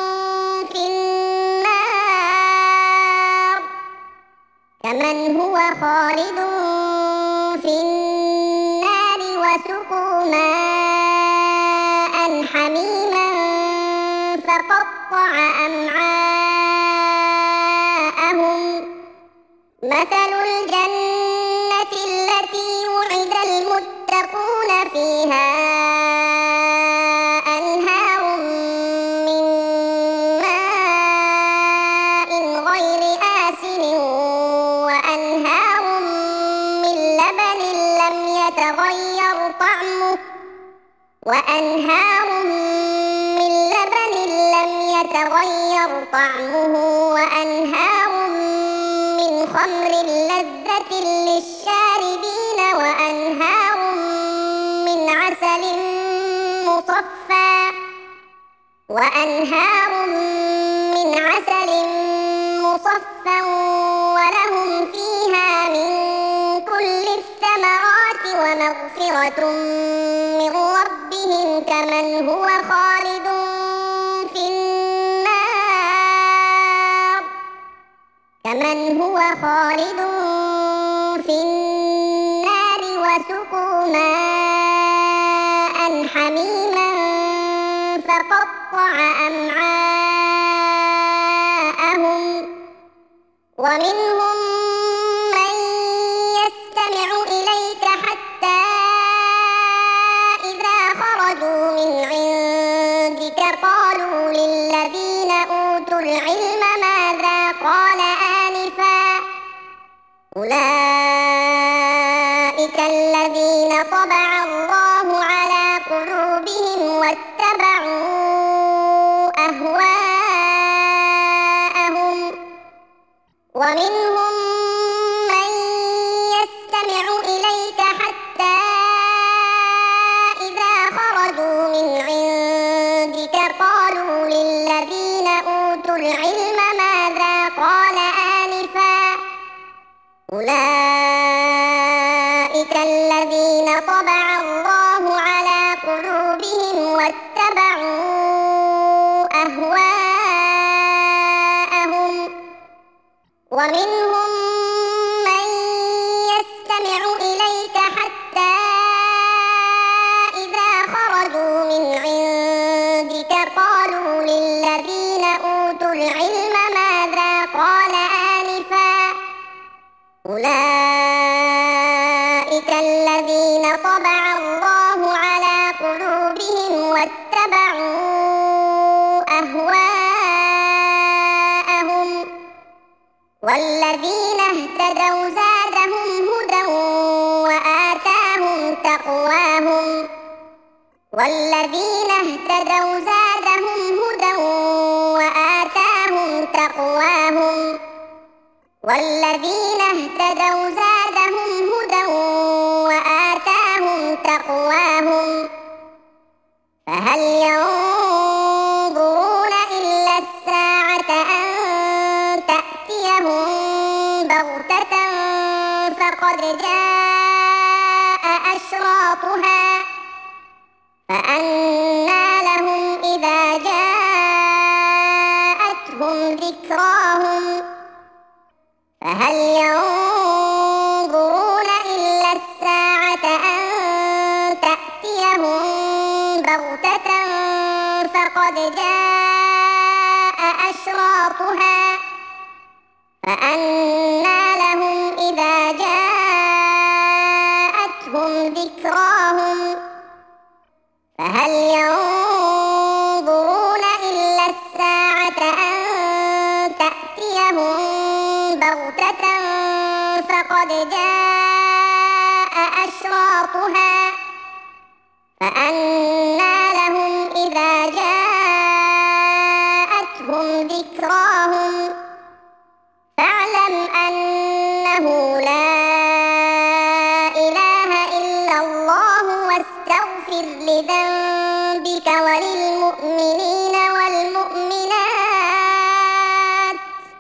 Speaker 1: في النار وسقوا ماء حميما فقطع أمعاءهم مثل الجنة التي وعد المتقون فيها أنهار من ماء غير آسن وأنهار من لبن لم يتغير طعمه وأنهار من خمر لذة للشاربين وأنهار من عسل مصفى ولهم فيها من كل الثمرات ومغفرة من ربهم كمن هو خالد في النار وسقوا ماء حميما فقطع أمعاءهم ومنهم من يستمع إليك حتى إذا خرجوا من عندك قالوا للذين أوتوا العلم ماذا قال آنفا أولئك الذين طبع الله على قلوبهم واتبعوا أهواءهم ومنهم من يستمع إليك حتى إذا خرجوا من عندك قالوا للذين أوتوا العلم ماذا قال آنفا أولئك الذين طبع الله على قلوبهم واتبعوا أهواءهم ومنهم من يستمع إليك حتى إذا خرجوا من عندك قالوا للذين أوتوا العلم ماذا قال آنفا أولئك الذين طبع الله على قلوبهم واتبعوا أهواءهم والذين اهتدوا زادهم هدى وآتاهم تقواهم والذين اهتدوا زادهم هدى وآتاهم تقواهم والذين اهتدوا زادهم هدى وآتاهم تقواهم فهل ينظرون إلا الساعة أن تأتيهم بغتة فقد جاء أشراطها فأنى لهم إذا جاءتهم ذكراهم فهل ينظرون إلا الساعة أن تأتيهم بغتة فقد جاء أشراطها فأنى لهم إذا جاءتهم ذكراهم فهل ينظرون إلا الساعة أن تأتيهم بغتة فقد جاء أشراطها فأنى لهم إذا جاءتهم ذكراهم فاعلم أنه لا إله إلا الله واستغفر لذنبك وللمؤمنين والمؤمنات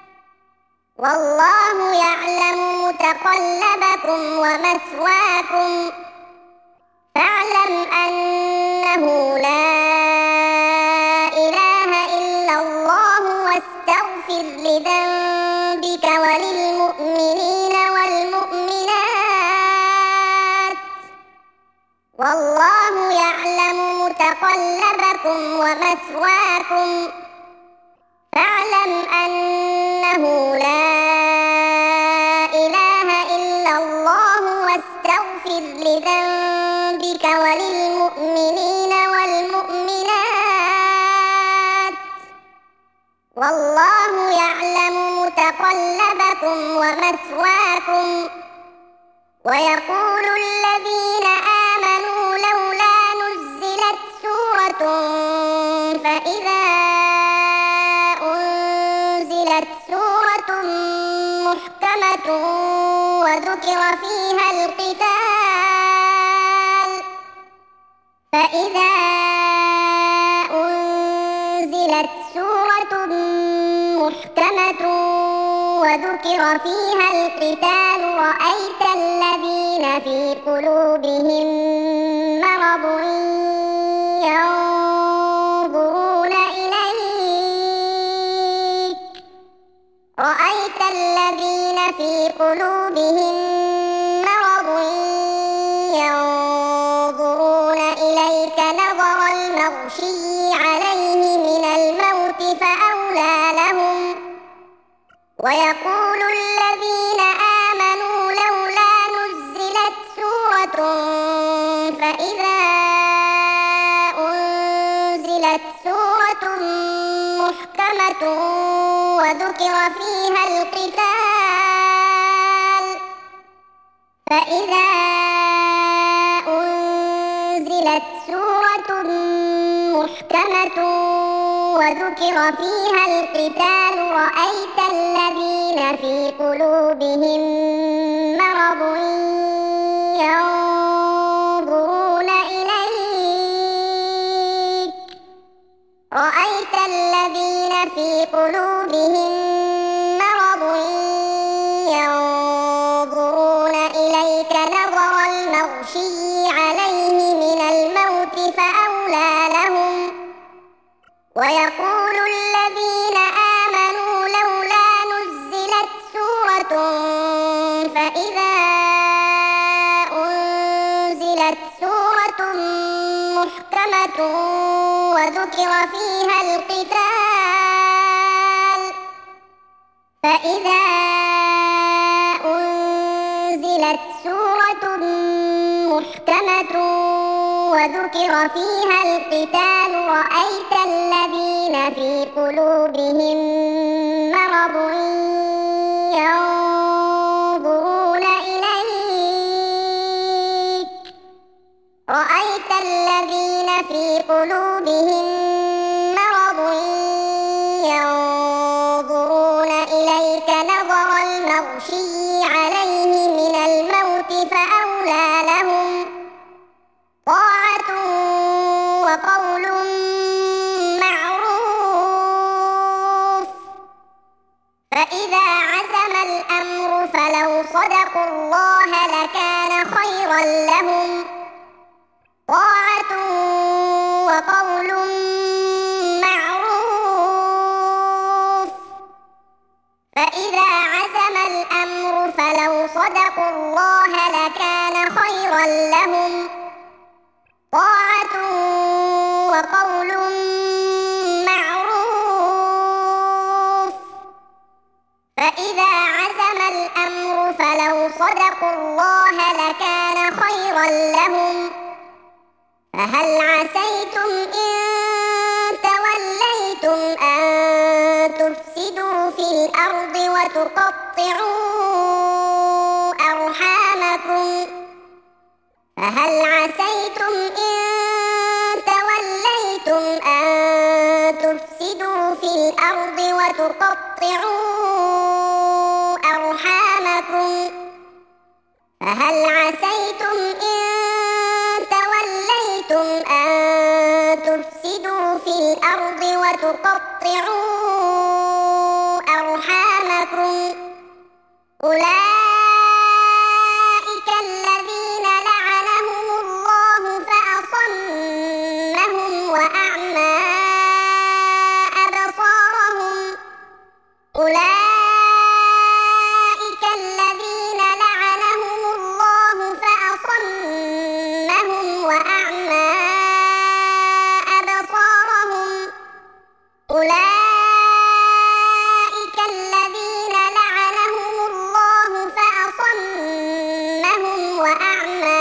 Speaker 1: والله يعلم متقلبكم ومثواكم فاعلم أنه لا إله إلا الله واستغفر لذنبك وللمؤمنين والمؤمنات والله يعلم متقلبكم ومثواكم فاعلم أنه لا إله إلا الله واستغفر لذنبك وللمؤمنين والمؤمنات والله يعلم متقلبكم ومثواكم ويقول الذين آمنوا لولا نزلت سورة فإذا أنزلت سورة محكمة وذكر فيها القتال فإذا أنزلت سورة محكمة وذكر فيها القتال رأيت الذين في قلوبهم مرض ينظرون إليك رأيت الذين في قلوبهم مرض ينظرون إليك نظر المغشي عليه من الموت فأولى لهم ويقول الذين آمنوا لولا نزلت سورة فإذا أنزلت سورة محكمة وذكر فيها القتال فإذا أنزلت سورة محكمة وذكر فيها القتال رأيت الذين في قلوبهم مرض ينظرون إليك رأيت الذين في قلوبهم مرض ينظرون إليك نظر المغشي عليه من الموت فأولى لهم ويقول الذين آمنوا لولا نزلت سورة فإذا أنزلت سورة محكمة وذكر فيها القتال فإذا أنزلت سورة محكمة وذكر فيها القتال رأيت الذين في قلوبهم مرض ينظرون إليك رأيت الذين في قلوبهم مرض ينظرون إليك نظر المغشي عليه من الموت فأولى لهم طاعة وقول معروف فإذا عزم الأمر فلو صدقوا الله لكان خيرا لهم طاعة وقول معروف فإذا عزم الأمر فلو صدقوا الله لكان خيرا لهم طاعة وقول معروف فإذا عزم الأمر فلو صدقوا الله لكان خيرا لهم فهل عسيتم إن توليتم أن تفسدوا في الأرض وتقطعوا أرحامكم فهل عسيتم إن توليتم أن تفسدوا في الأرض وتقطعوا أرحامكم فهل عسيتم إن توليتم أن تفسدوا في الأرض وتقطعوا أرحامكم أولئك الذين لعنهم الله فأصمهم وأعمى أبصارهم أولئك الذين لعنهم الله فأصمهم وأعمى أبصارهم أولئك الذين لعنهم الله فأصمهم وأعمى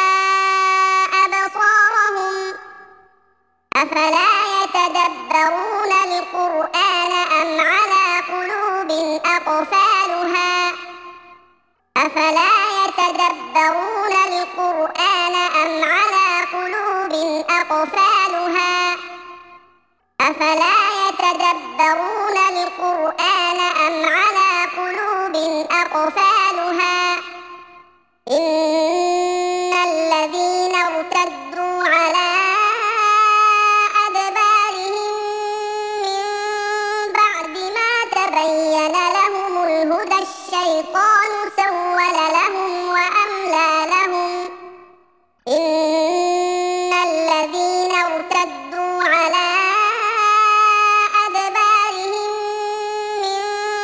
Speaker 1: أبصارهم أفلا يتدبرون القرآن أم على قلوب أقفالها أفلا يتدبرون القرآن أم على قلوب أقفالها أفلا يتدبرون القرآن أم على قلوب أقفالها إن الذين ارتدوا على أدبارهم من بعد ما تبين لهم الهدى الشيطان سول لهم وأملى لهم إن الذين ارتدوا على أدبارهم من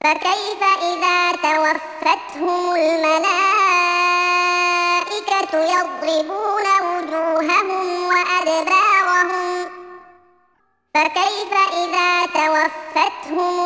Speaker 1: فكيف إذا توفتهم الملائكة يضربون وجوههم وأدبارهم فكيف إذا توفتهم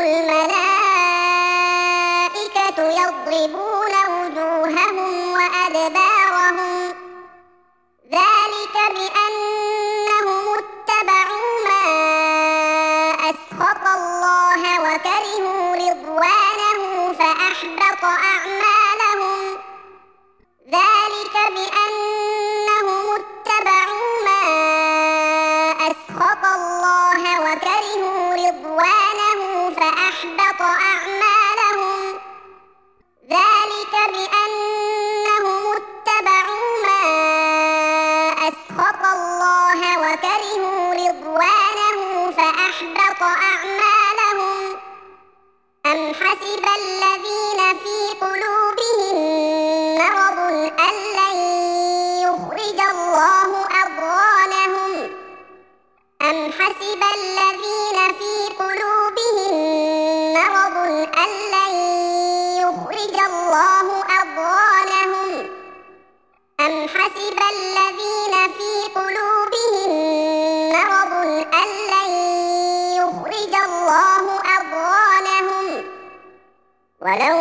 Speaker 1: الملائكة يضربون وجوههم وأدبارهم ذلك بأنهم اتبعوا ما أسخط الله وكرهوا رضوانه فأحبط أعمالهم ذلك بأنهم اتبعوا ما أسخط الله وكرهوا رضوانه فأحبط أعمالهم ذلك بأنهم اتبعوا ما أسخط الله وكرهوا رضوانه فأحبط أعمالهم أم حسب الذين في قلوبهم مرض أن لن يخرج الله أضغانهم أم حسب الذين في قلوبهم مرض أن لن يخرج الله أضغانهم أم حسب الذين في قلوبهم مرض أن لن يخرج الله أضغانهم ولو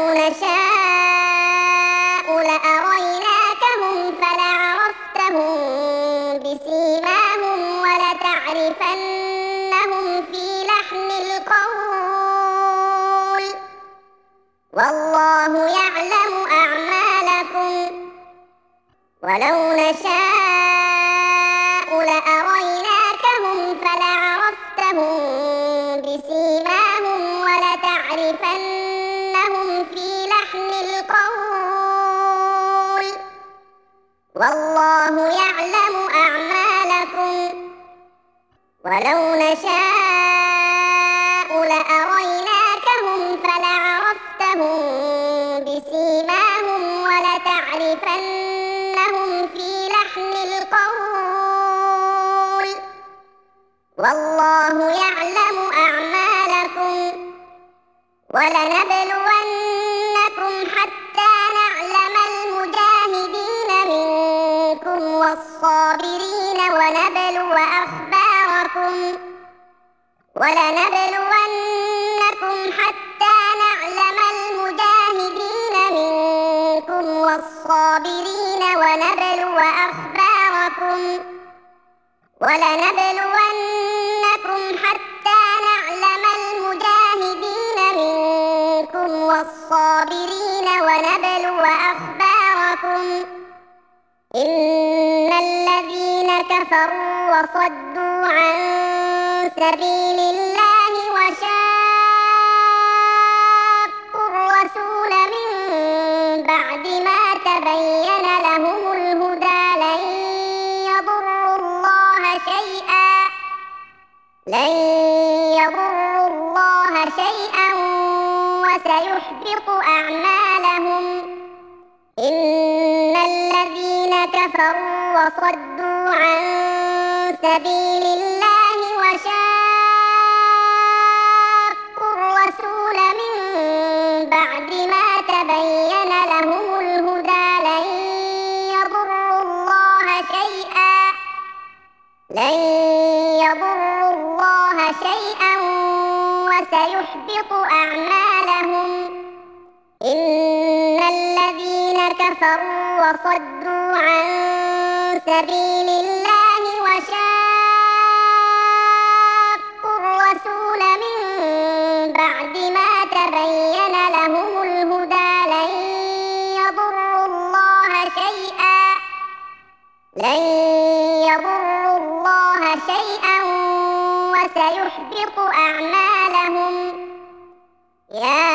Speaker 1: نشاء لأريناكهم فلعرفتهم بسيماهم ولتعرفنهم في لحن القول والله يعلم أعمالكم ولو نشاء لأريناكهم فلعرفتهم بسيماهم ولتعرفنهم في لحن القول والله يعلم أعمالكم ولو نشاء لأريناكهم فلعرفتهم بسيماهم ولتعرفنهم في لحن القول والله يعلم أعمالكم ولنبلونكم حتى نعلم المجاهدين منكم والصابرين ونبلو أخباركم ولنبلونكم حتى نعلم المجاهدين منكم والصابرين ونبلو أخباركم ولنبلونكم حتى نعلم المجاهدين منكم والصابرين ونبلو أخباركم إن الذين كفروا وصدوا عن سبيل الله وشاقوا الرسول من بعد ما تبين لهم الهدى لن يضروا الله شيئا وسيحبط أعمالهم إن الذين كفروا وصدوا عن سبيل الله وشاقوا الرسول من بعد ما تبين لهم الهدى لن يضروا الله شيئا وسيحبط أعمالهم إن الذين كفروا وصدوا عن سبيل الله وشاقوا الرسول من بعد ما تبين لهم الهدى لن يضروا الله شيئا وسيحبط أعمالهم يا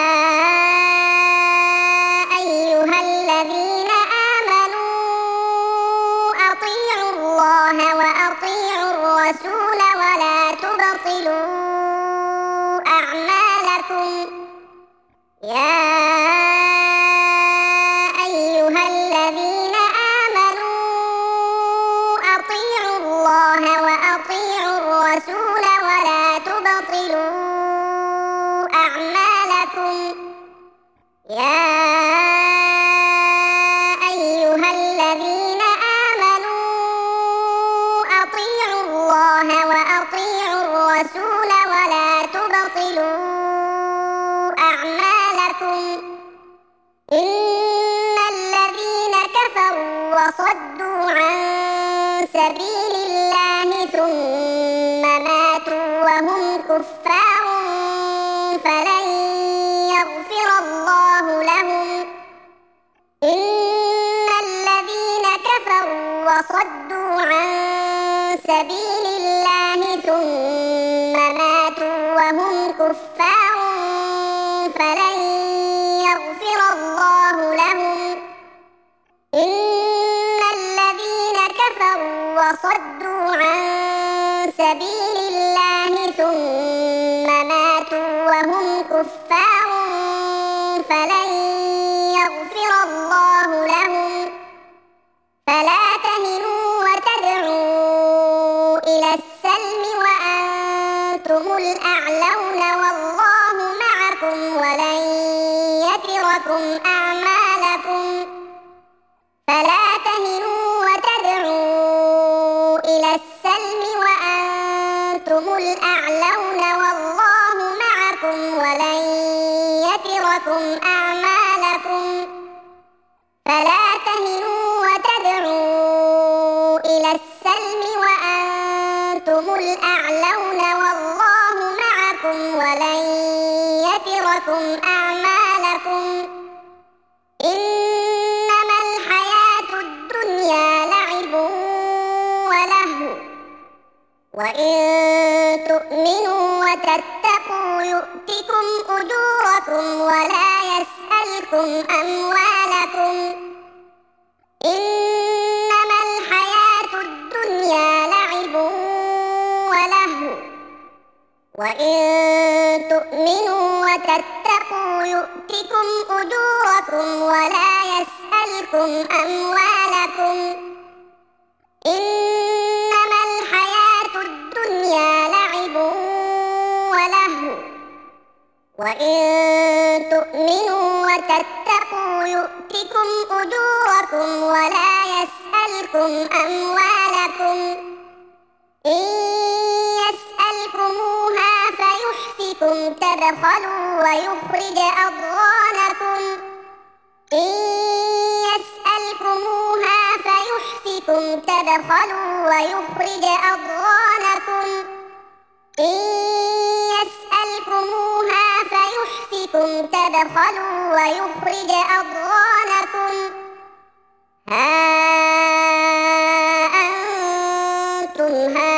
Speaker 1: أيها الذين آمنوا أطيعوا الله وأطيعوا الرسول ولا تبطلوا أعمالكم يا أيها الذين آمنوا أطيعوا الله وأطيعوا الرسول ولا تبطلوا أعمالكم يا أيها الذين آمنوا أطيعوا الله وأطيعوا الرسول ولا تبطلوا أعمالكم إن الذين كفروا وصدوا عن سبيل الله ثم ماتوا وهم كفار فلن يغفر الله لهم إن الذين كفروا وصدوا عن سبيل الله ثم ماتوا وهم كفار فلن يغفر الله لهم إن الذين كفروا وصدوا عن سبيل الله ثم ماتوا وهم كفار فلن يغفر الله لهم فلا تهنوا وتدعوا إلى السلم وأنتم الأعلون والله معكم ولن يتركم أعمالكم فلا تهنوا وتدعوا إلى السلم وأنتم الأعلون والله معكم ولن يتركم أعمالكم فلا تهنوا وتدعوا إلى السلم وأنتم الأعلون والله معكم ولن يتركم أعمالكم إنما الحياة الدنيا لعب ولهو وإن تؤمنوا وتتقوا يؤتكم أجوركم ولا يسألكم أموالكم إنما الحياة الدنيا لعب ولهو وإن تؤمنوا وتتقوا يؤتكم أجوركم ولا يسألكم أموالكم إنما الحياة الدنيا لعب ولهو وإن تؤمنوا وتتقوا يؤتكم أجوركم ولا يسألكم أموالكم إن يسألكموها فيحفكم تبخلوا ويخرج أضغانكم إن يسألكموها فيحفكم تبخلوا ويخرج أضغانكم إن يسألكموها فيحفكم تبخلوا ويخرج أضغانكم ها أنتم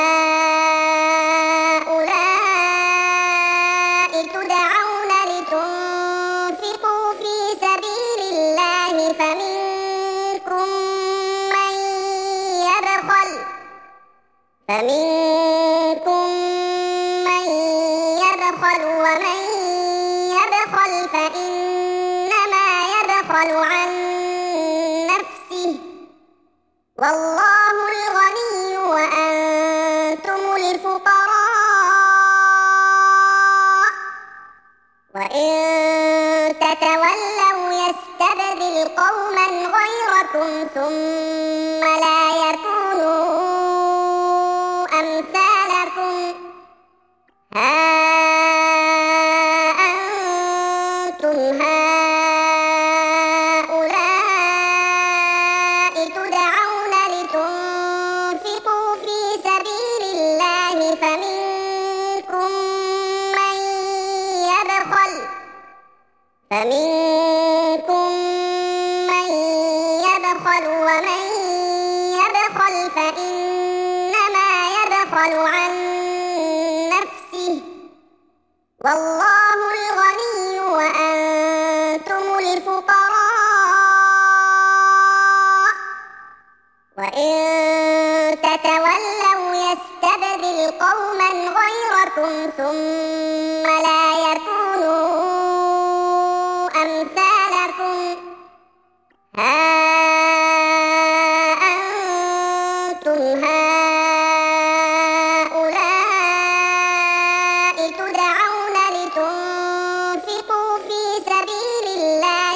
Speaker 1: هؤلاء تدعون لتنفقوا في سبيل الله فمنكم من يبخل ومن يبخل فإنما يبخل عن نفسه والله الغني وأنتم الفقراء وإن تتولوا يستبدل قوما غيركم ثم لا يكونوا أمثالكم ها أنتم هؤلاء تدعون لتنفقوا في سبيل الله فمنكم من يبخل ومن يبخل فإنما يبخل عن نفسه والله الغني وأنتم الفقراء وإن تتولوا يستبدل قوما غيركم ثم لا يكونوا أمثالكم ها أنتم هؤلاء تدعون لتنفقوا في سبيل الله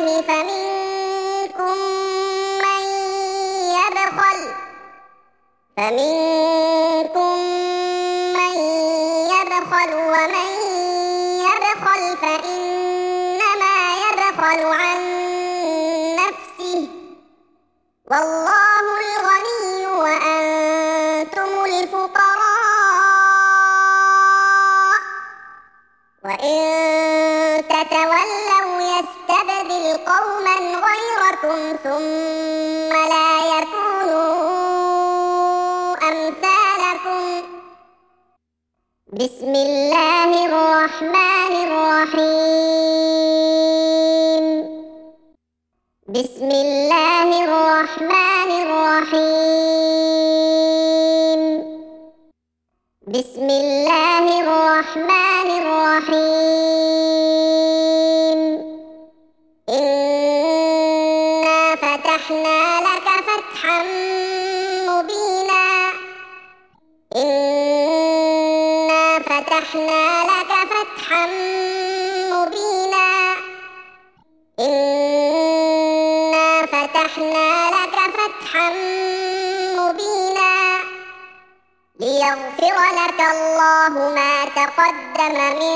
Speaker 1: فمنكم من يبخل ومن يبخل فإنما يبخل عن نفسه والله الغني وأنتم الفقراء وإن تتولوا يستبدل قوما غيركم ثم لا يكونوا أمثالكم بسم الله الرحمن الرحيم بسم الله الرحمن الرحيم بسم الله الرحمن الرحيم إنا فتحنا لك فتحا مبينا إنا فتحنا لك فتحا مبينا إنا فتحنا لك فتحا مبينا ليغفر لك الله ما تقدم من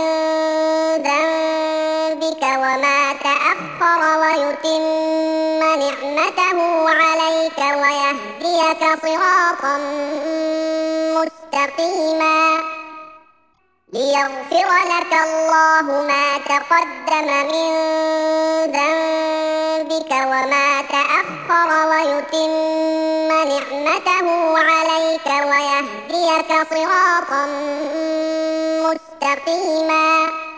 Speaker 1: ذنبك وما تأخر ويتم نعمته عليك ويهديك صراطا مستقيما ليغفر لك الله ما تقدم من ذنبك وما تأخر ويتم نعمته عليك ويهديك صراطا مستقيما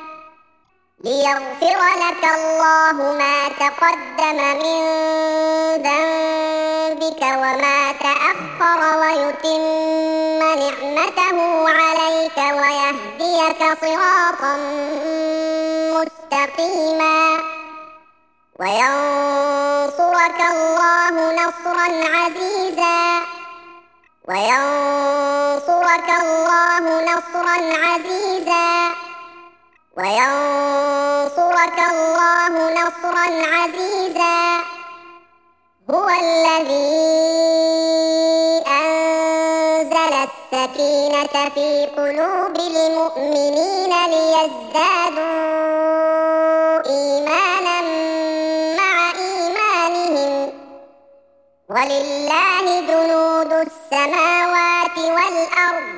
Speaker 1: ليغفر لك الله ما تقدم من ذنبك وما تأخر ويتم نعمته عليك ويهديك صراطا مستقيما وينصرك الله نصرا عزيزا وينصرك الله نصرا عزيزا وينصرك الله نصرا عزيزا هو الذي أنزل السكينة في قلوب المؤمنين ليزدادوا إيمانا مع إيمانهم ولله جنود السماوات والأرض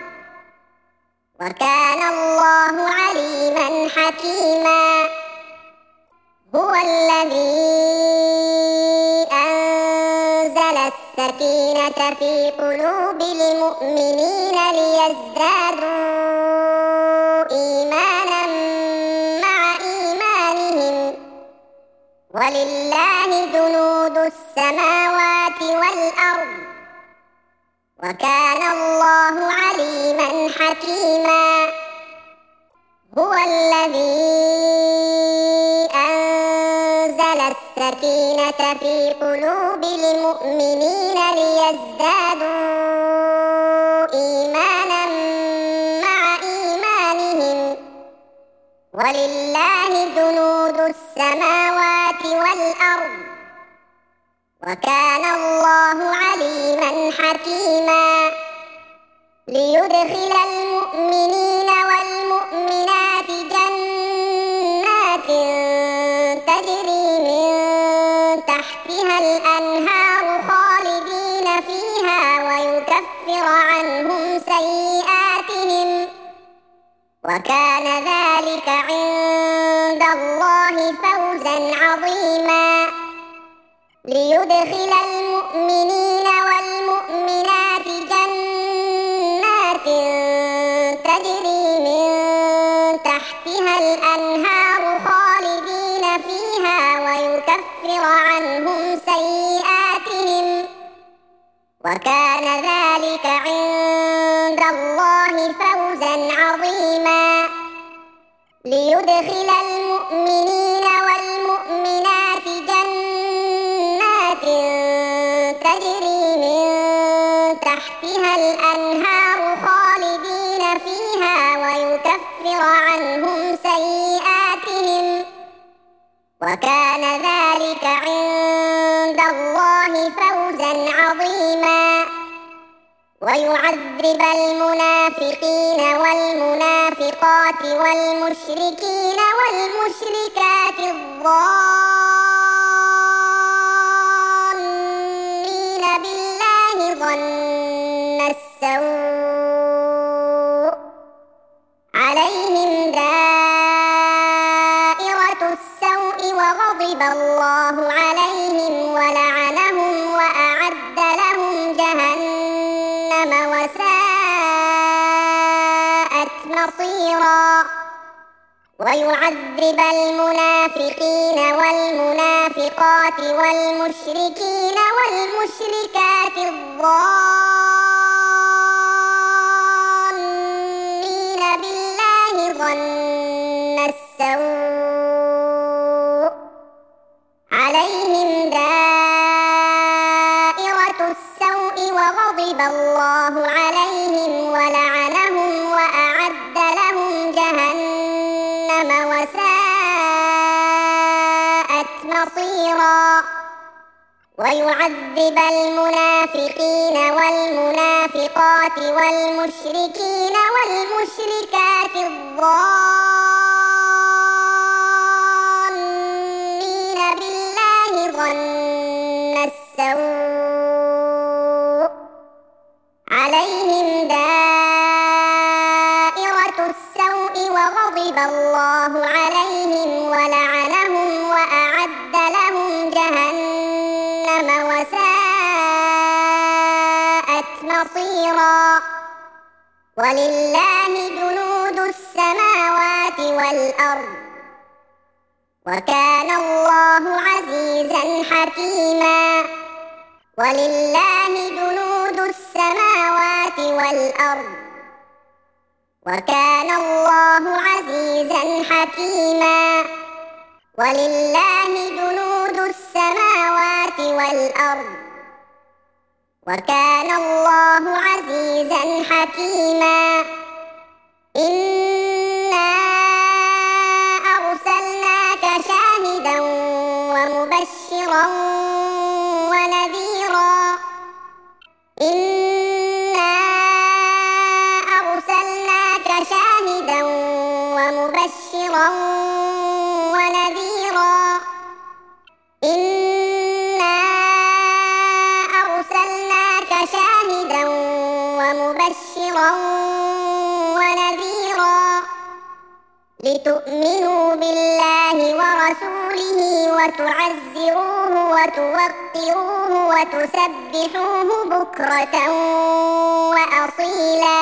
Speaker 1: وكان الله عليما حكيما هو الذي أنزل السكينة في قلوب المؤمنين ليزدادوا إيمانا مع إيمانهم ولله جنود السماوات والأرض وكان الله عليما حكيما هو الذي أنزل السكينة في قلوب المؤمنين ليزدادوا إيمانا مع إيمانهم ولله جنود السماوات والأرض وكان الله عليما حكيما ليدخل المؤمنين والمؤمنات جنات تجري من تحتها الأنهار خالدين فيها ويكفر عنهم سيئاتهم وكان ذلك عند الله فوزا عظيما ليدخل المؤمنين والمؤمنات جنات تجري من تحتها الأنهار خالدين فيها ويكفر عنهم سيئاتهم وكان ذلك عند الله فوزا عظيما ليدخل المؤمنين والمؤمنات جنات تجري من تحتها الأنهار خالدين فيها ويكفر عنهم سيئاتهم وكان ذلك عند الله فوزا عظيما ويعذب المنافقين والمنافقات والمشركين والمشركات الظانين بالله ظن السوء عليهم دائرة السوء وغضب الله عليهم ولعنهم وأعد لهم جهنم وساءت مصيرا ويعذب المنافقين والمنافقات والمشركين والمشركات الظانين بالله ظن السوء عليهم دائرة السوء وغضب الله عليهم ولعنهم وأعد لهم جهنم وساءت مصيرا ويعذب المنافقين والمنافقات والمشركين والمشركات الظانين بالله ظن السوء عليهم دائرة السوء وغضب الله عليهم ولعنهم وأعد لهم جهنم وساءت مصيرا ولله جنود السماوات والأرض وكان الله عزيزا حكيما ولله جنود السماوات والأرض وكان الله عزيزا حكيما ولله جنود السماوات والأرض وكان الله عزيزا حكيما إنا أرسلناك شاهدا ومبشرا ونذيرا إنا أرسلناك شاهدا ومبشرا ونذيرا إنا أرسلناك شاهدا ومبشرا ونذيرا لتؤمنوا بالله ورسوله وتعزروه وتوقروه وتسبحوه بكرة وأصيلا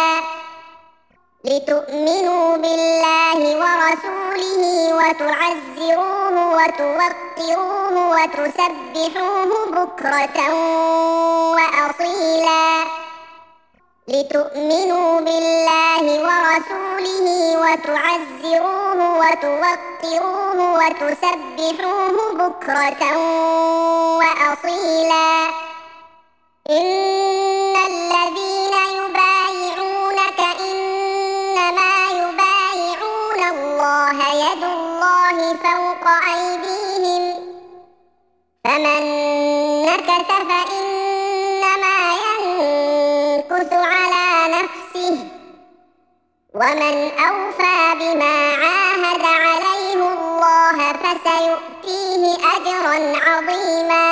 Speaker 1: لتؤمنوا بالله ورسوله وتعزروه وتوقروه وتسبحوه بكرة وأصيلا لتؤمنوا بالله ورسوله وتعزروه وتوقروه وتسبحوه بكرة وأصيلا إن الذين يبايعونك إنما يبايعون الله يد الله فوق أيديهم فمن نكث فإنما ينكث على نفسه ومن أوفى بما عاهد عليه الله فسيؤتيه أجرا عظيما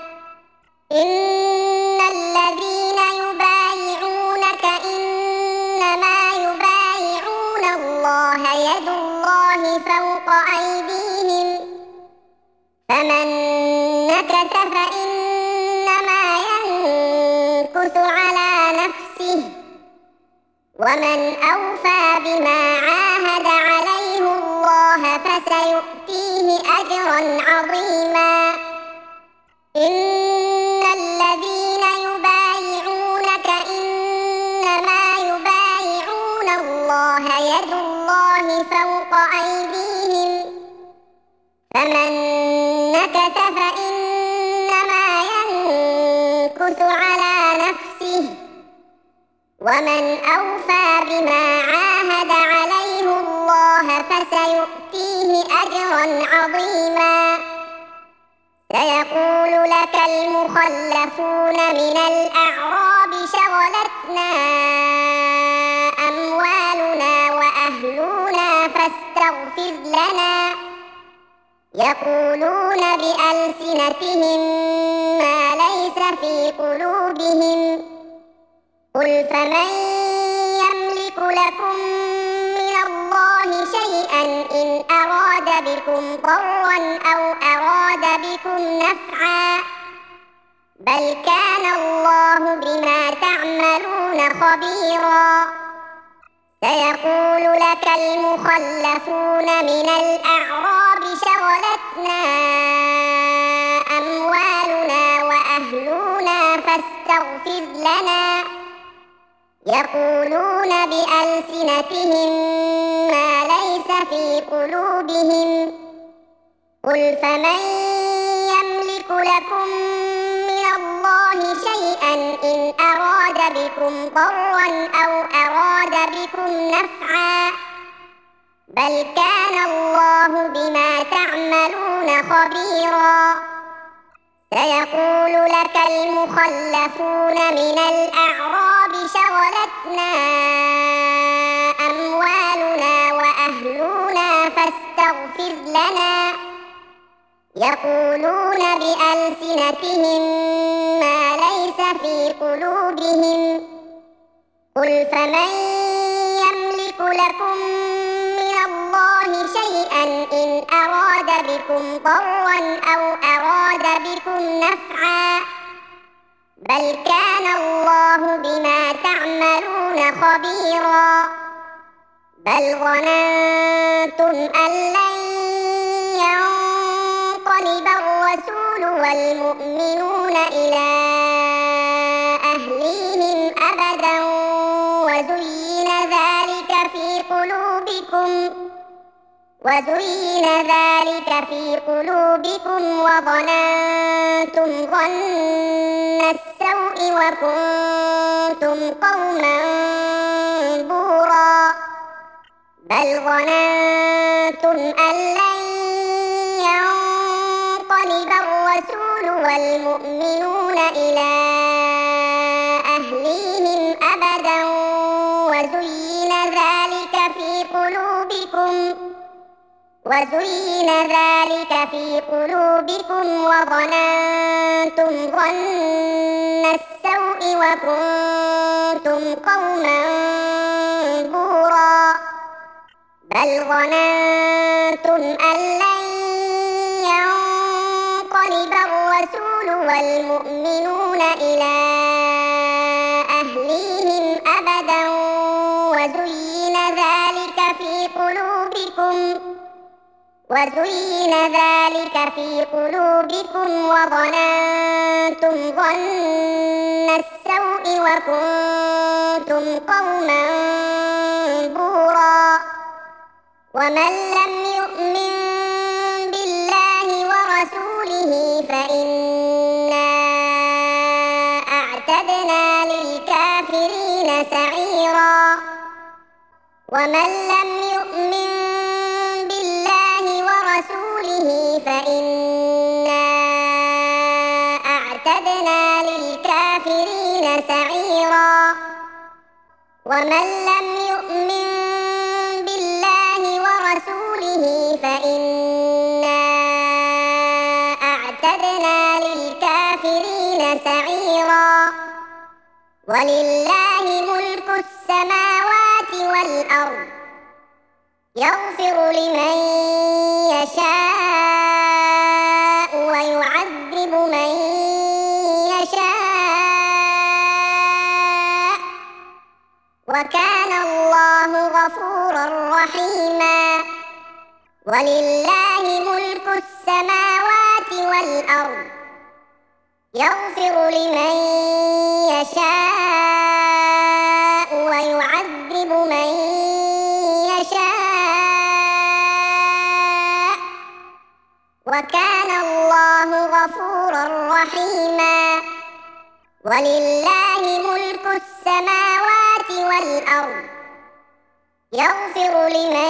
Speaker 1: إن الذين يبايعونك إنما يبايعون الله يد الله فوق أيديهم فمن نكث فإنما ينكث على نفسه ومن أوفى بما عاهد عليه الله فسيؤتيه أجرا عظيما إن الذين يبايعونك إنما يبايعون الله يد الله فوق أيديهم فمن نكث فإنما ينكث على نفسه ومن أوفى بما عاهد عليه الله فسيؤتيه أجرا عظيما سيقول لك المخلفون من الأعراب شغلتنا أموالنا وأهلنا فاستغفر لنا يقولون بألسنتهم ما ليس في قلوبهم قل فمن يملك لكم من الله شيئا إن أراد بكم ضرا أو أراد بكم نفعا بل كان الله بما تعملون خبيرا سيقول لك المخلفون من الأعراب شغلتنا أموالنا وأهلنا فاستغفر لنا يقولون بألسنتهم ما ليس في قلوبهم قل فمن يملك لكم من الله شيئا إن أراد بكم ضرا أو أراد بكم نفعا بل كان الله بما تعملون خبيرا سيقول لك المخلفون من الأعراب شغلتنا أموالنا وأهلنا فاستغفر لنا يقولون بألسنتهم ما ليس في قلوبهم قل فمن يملك لكم من الله شيئا إن أراد بكم ضرا أو أراد بكم نفعا بل كان الله بما تعملون خبيرا بل ظننتم أن لن ينقلب الرسول والمؤمنون إلى أهليهم أبدا وزين ذلك في قلوبكم وظننتم ظن السوء وكنتم قوما بورا بل ظننتم أن لن ينقلب الرسول والمؤمنون إلى أهليهم أبدا وزين ذلك في قلوبكم وظننتم ظن السوء وكنتم قوما بورا بل ظننتم أن لن ينقلب الرسول والمؤمنون إلى أهليهم أبدا وزين ذلك في قلوبكم وظننتم ظن السوء وكنتم قوما بورا ومن لم يؤمن بالله ورسوله فإنا أعتدنا للكافرين سعيرا ومن لم يؤمن بالله ورسوله فإنا أعتدنا للكافرين سعيرا ومن لم يؤمن بالله ورسوله فإنا أعتدنا للكافرين سعيرا ولله ملك السماوات والأرض يغفر لمن يشاء ويعذب من يشاء وكان الله غفورا رحيما ولله ملك السماوات والأرض يغفر لمن يشاء ويعذب من يشاء وكان الله غفورا رحيما ولله ملك السماوات والأرض يغفر لمن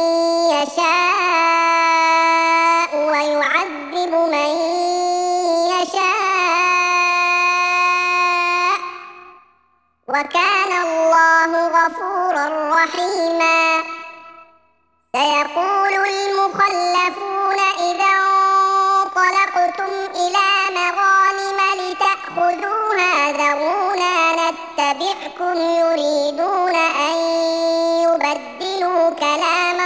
Speaker 1: يشاء ويعذب من يشاء وكان الله غفورا رحيما سيقول المخلفون إذا انطلقتم إلى مغانم لتأخذوها ذرونا نتبعكم يريدون أن يبدلوا كلام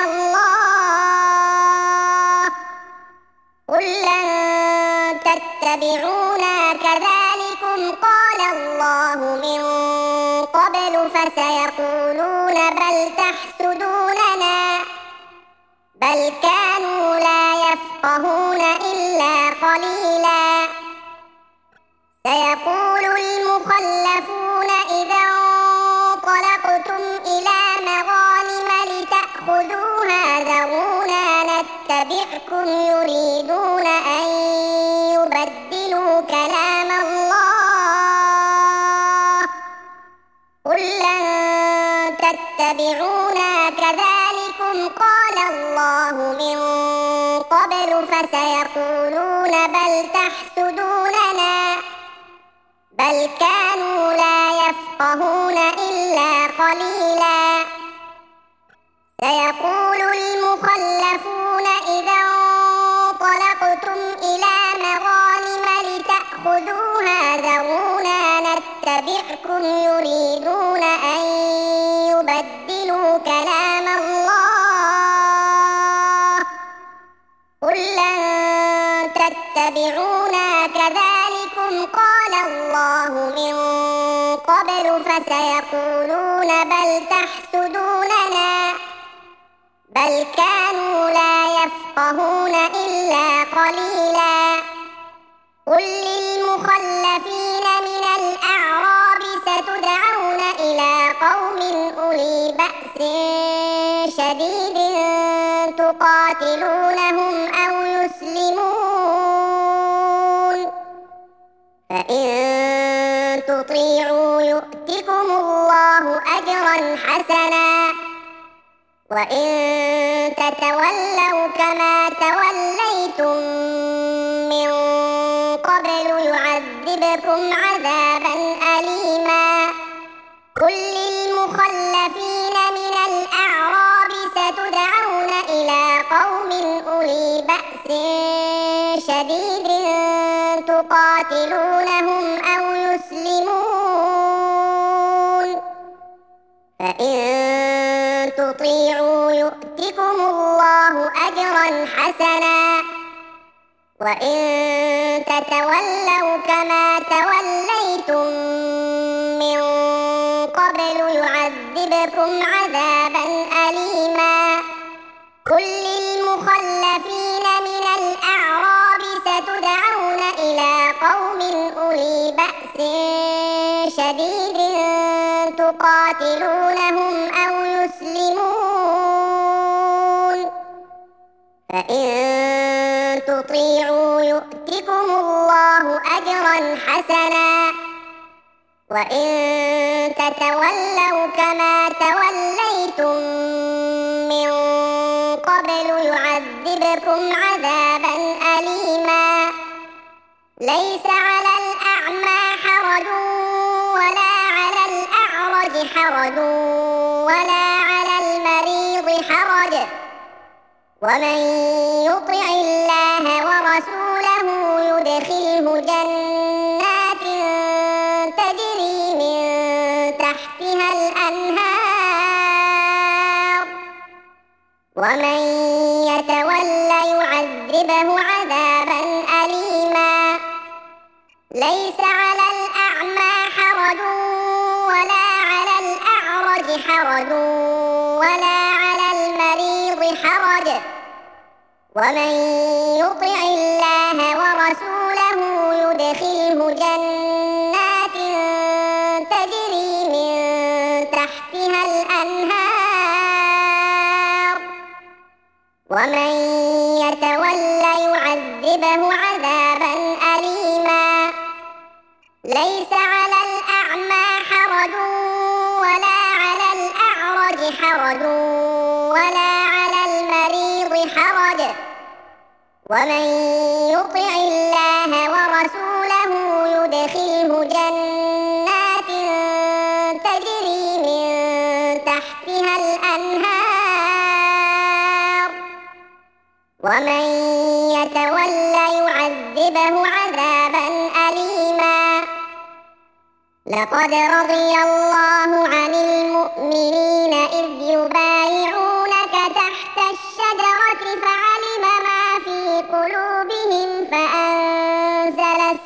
Speaker 1: الله قل لن تتبعونا كذلكم قال الله من قبل فسيقولون بل تحسدوننا بل كانوا لا يفقهون إلا قليلا سيقول المخلفون إذا انطلقتم إلى مغانم لتأخذوها ذرونا نتبعكم يريدون أن يبدلوا كلام الله قل لن تتبعونا كذلكم قال الله من قبل فسيقولون بل تحسدوننا بل كانوا لا يفقهون إلا قليلا سيقول المخلفون إذا انطلقتم إلى مغانم لتأخذوها ذرونا نتبعكم يريدون أن يبدلوا كلام الله قل لن تتبعونا كذلكم قال الله من قبل فسيقولون بل تحسدوننا بل كانوا لا يفقهون إلا قليلا قل للمخلفين من الأعراب ستدعون إلى قوم أولي بأس شديد تقاتلونهم أو يسلمون فإن تطيعوا يؤتكم الله أجرا حسنا وإن تتولوا كما توليتم من قبل يعذبكم عذابا أليما قل للمخلفين من الأعراب ستدعون إلى قوم أولي بأس شديد تقاتلونهم أو يسلمون فإن تطيعوا يؤتكم الله أجرا حسنا وإن تتولوا كما توليتم من قبل يعذبكم عذابا أليما قل للمخلفين من الأعراب ستدعون إلى قوم أولي بأس شديد تقاتلونهم أو يسلمون فإن تطيعوا يؤتكم الله أجرا حسنا وإن تتولوا كما توليتم من قبل يعذبكم عذابا أليما ليس على الأعمى حرج ولا على الأعرج حرج ولا على المريض حرج ومن يطع الله ورسوله يدخله جنات تجري من تحتها الأنهار ومن يتولى يعذبه عذابا أليما ليس على الأعمى حرج ولا على الأعرج حرج ولا على المريض حرج ومن يطع الله ورسوله يدخله جنات تجري من تحتها الأنهار ومن يتولى يعذبه عذابا أليما ليس على الأعمى حرج ولا على الأعرج حرج ولا على المريض حرج ومن يطع الله ورسوله يدخله جنات تجري ومن يتول يعذبه عذابا أليما. لقد رضي الله عن المؤمنين إذ يبايعونك تحت الشجرة فعلم ما في قلوبهم فأنزل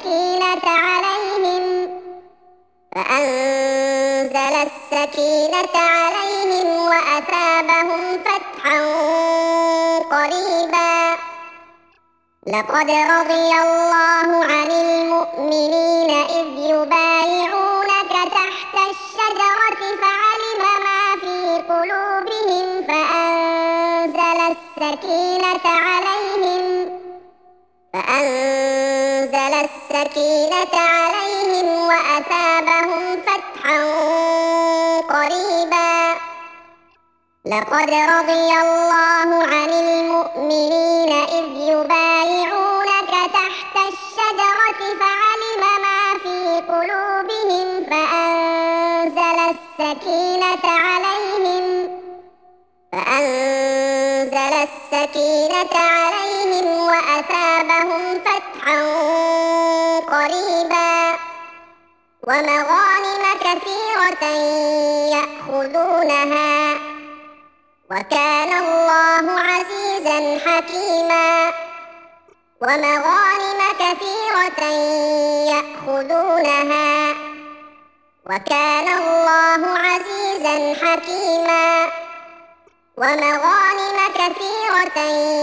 Speaker 1: السكينة عليهم وأثابهم فتحا قريبا. لقد رضي الله عن المؤمنين إذ يبايعونك تحت الشجرة فعلم ما في قلوبهم فأنزل السكينة عليهم وأثابهم فتحا قريبا. لقد رضي الله عن المؤمنين إذ يبايعونك تحت الشجرة فعلم ما في قلوبهم فأنزل السكينة عليهم وأثابهم فتحا قريبا. ومغانم كثيرة يأخذونها وكان الله عزيزا حكيما. ومغانم كثيرة يأخذونها وكان الله عزيزا حكيما. ومغانم كثيرة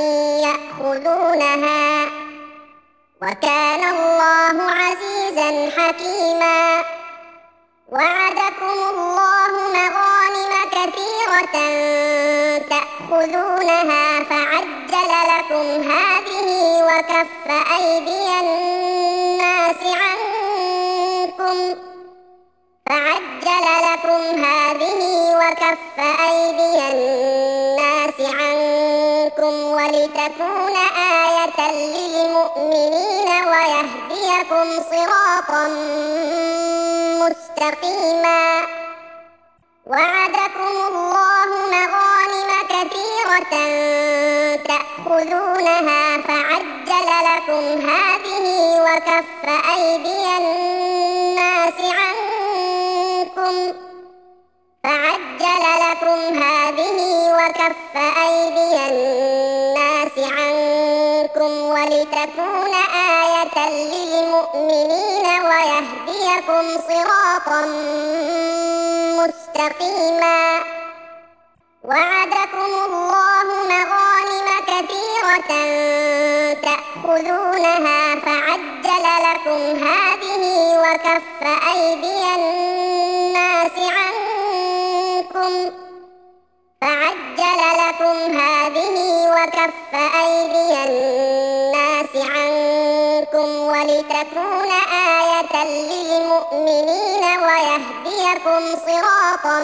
Speaker 1: يأخذونها وكان الله عزيزا حكيما. وعدكم الله مغانم كثيرة تأخذونها فعجل لكم هذه وكف أيدي الناس عنكم ولتكون آية للمؤمنين ويهديكم صراطا مستقيما. وعدكم الله مغانم كثيرة تأخذونها فعجل لكم هذه وكف أيدي الناس عنكم ولتكون آية للمؤمنين ويهديكم صراطا مستقيما. وعدكم الله مغانم كثيرة تأخذونها فعجل لكم هذه وكف أيدي الناس عنكم ولتكون آية للمؤمنين ويهديكم صراطا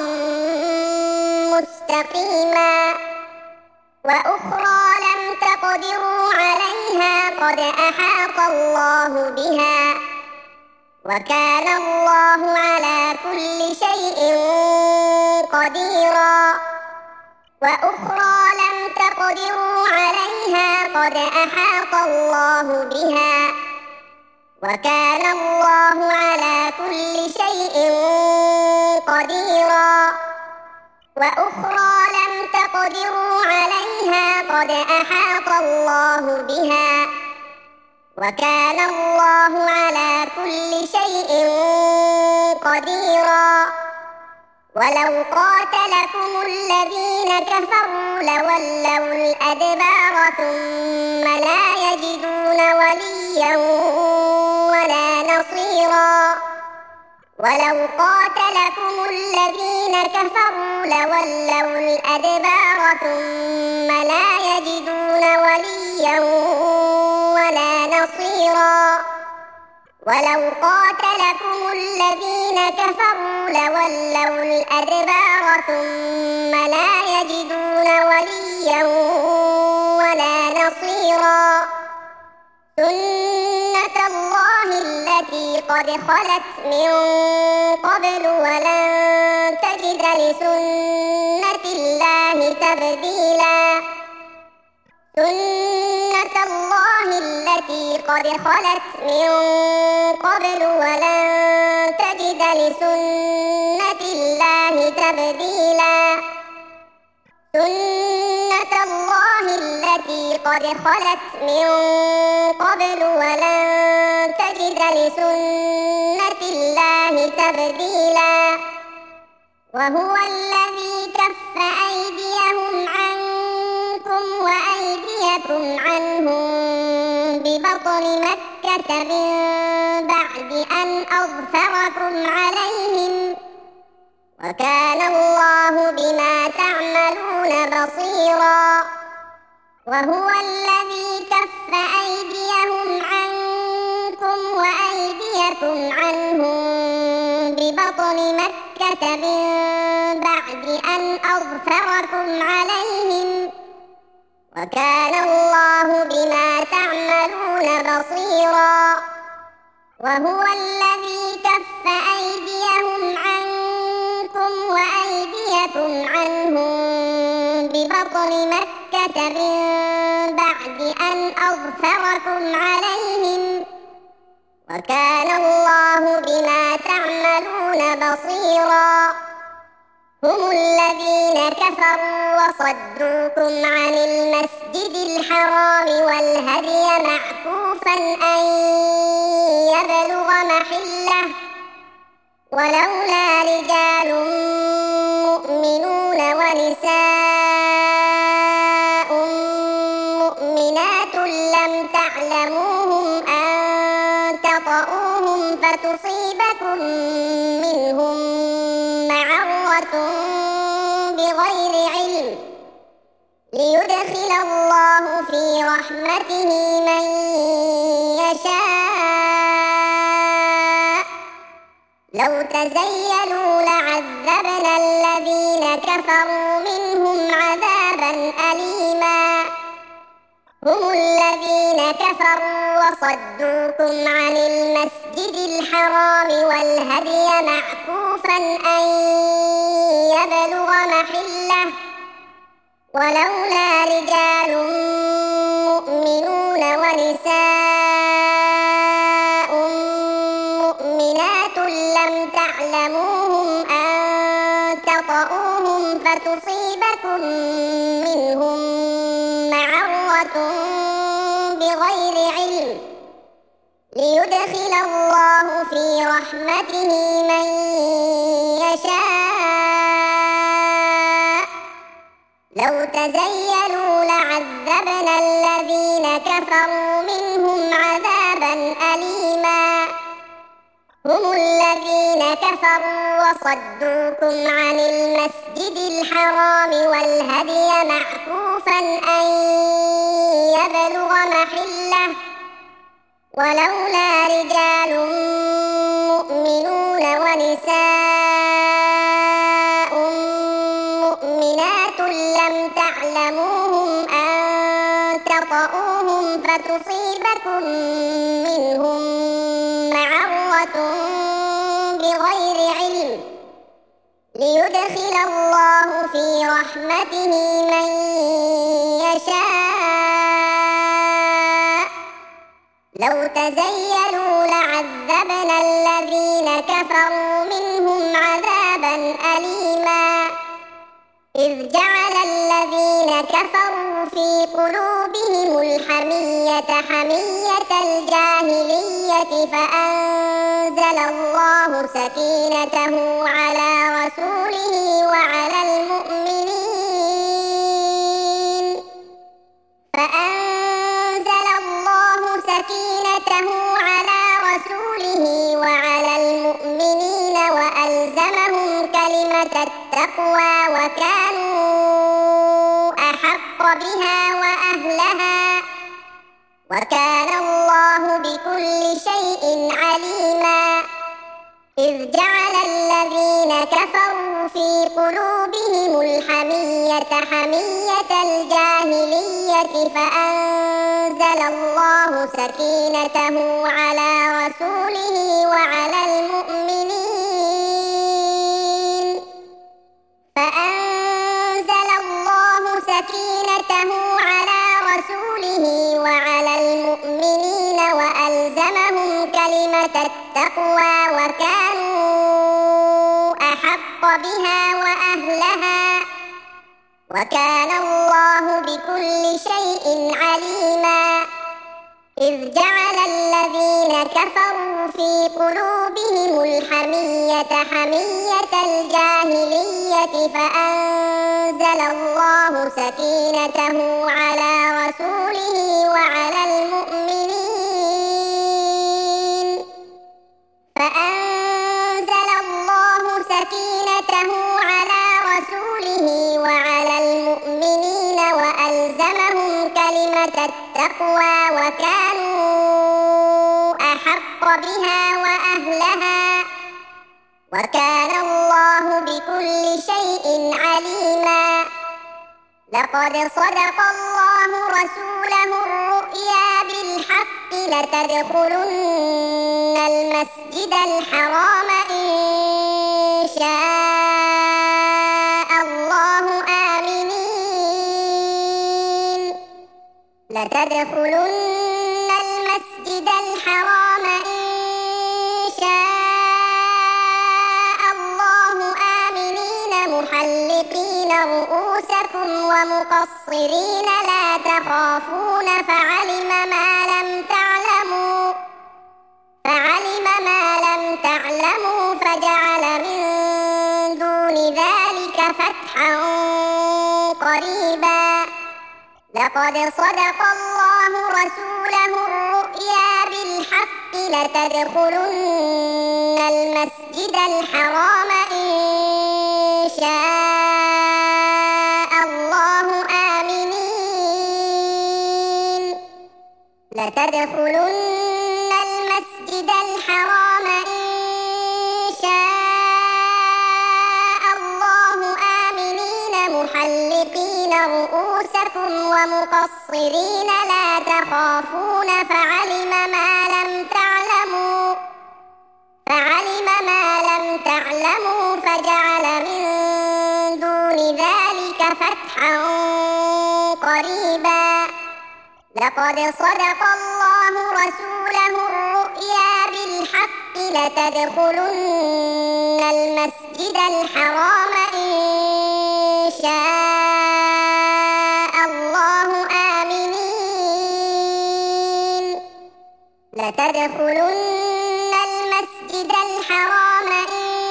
Speaker 1: مستقيما. وأخرى لم تقدروا عليها قد أحاط الله بها وكان الله على كل شيء قديرا. وأخرى لم تقدروا عليها قد أحاط الله بها وكان الله على كل شيء قديرا. وأخرى لم تقدروا عليها قد أحاط الله بها وكان الله على كل شيء قديرا. ولو قاتلكم الذين كفروا لولوا الأدبار ثم لا يجدون وليا ولا نصيرا. ولو قاتلكم الذين كفروا لولوا الأدبار ثم لا يجدون وليا ولا نصيرا. ولو قاتلكم الذين كفروا لولوا الأدبار ثم لا يجدون وليا ولا نصيرا. سنة الله التي قد خلت من قبل ولن تجد لسنة الله تبديلا. سنة الله التي قد خلت من قبل ولن تجد لسنة الله تبديلا سنة الله التي قد خلت من قبل ولن تجد لسنة الله تبديلا وهو الذي كف أيديهم عنكم وأيديكم عنهم ببطن مكة من بعد أن أظفركم عليهم وكان الله بما تعملون بصيرا وهو الذي كف أيديهم عنكم وأيديكم عنهم ببطن مكة من بعد أن أظفركم عليهم وكان الله بما تعملون بصيرا وهو الذي كف أيديهم عنكم وأيديكم عنهم ببطن مكة من بعد أن أظفركم عليهم وكان الله بما تعملون بصيرا هم الذين كفروا وصدوكم عن المسجد الحرام والهدي معكوفا أن يبلغ محله ولولا رجال مؤمنون ونساء مؤمنات لم تعلموهم أن تطؤوهم فتصيبكم منهم معرة بغير علم ليدخل الله في رحمته من يشاء لو تزيلوا لعذبنا الذين كفروا منهم عذابا أليما هم الذين كفروا وصدوكم عن المسجد الحرام والهدي معكوفا أن يبلغ محله ولولا رجال مؤمنون ونساء مؤمنات لم تعلموهم أن تطؤوهم فتصيبكم منهم معرة بغير علم ليدخل الله في رحمته من يشاء لو تزيلوا لعذبنا الذين كفروا منهم عذابا أليما هم الذين كفروا وصدوكم عن المسجد الحرام والهدي معكوفا أن يبلغ محله ولولا رجال مؤمنون ونساء مؤمنات لم تعلموهم أن تطؤوهم فتصيبكم منهم معرة بغير علم ليدخل الله في رحمته من يشاء لو تزيلوا لعذبنا الذين كفروا منهم عذابا أليما إذ جعل الذين كفروا في قلوبهم الحمية حمية الجاهلية فأنزل الله سكينته على رسوله وعلى المؤمنين فأنزل الله سكينته على رسوله وعلى المؤمنين وألزمهم كلمة التقوى وكانوا أحق بها وأهلها وكان الله بكل شيء عليما إذ جعل الذين كفروا في قلوبهم الحمية حمية الجاهلية فأنزل الله سكينته على رسوله وعلى المؤمنين فأنزل الله سكينته على رسوله التقوى وكانوا أحق بها وأهلها وكان الله بكل شيء عليما إذ جعل الذين كفروا في قلوبهم الحمية حمية الجاهلية فأنزل الله سكينته على رسوله وعلى المؤمنين وألزمهم كلمة التقوى وكانوا أحق بها وأهلها وكان الله بكل شيء عليما لقد صدق الله رسوله الرؤيا بالحق لتدخلن المسجد الحرام إن شاء الله آمنين لتدخلن المسجد الحرام إن شاء الله آمنين محلقين رؤوسكم ومقصرين لا تخافون فعلم ما لم تعلموا فجعل من دون ذلك فتحا قريبا لقد صدق الله رسوله الرؤيا بالحق لتدخلن المسجد الحرام إن شاء الله آمنين لتدخلن المسجد الحرام إن شاء الله آمنين محلقين رؤوسكم ومقصرين لا تخافون فعلم ما لم تعلموا فجعل من دون ذلك فتحا قريبا لقد صدق الله رسوله الرؤيا بالحق لتدخلن المسجد الحرام إن شاء الله آمنين لتدخلن المسجد الحرام إن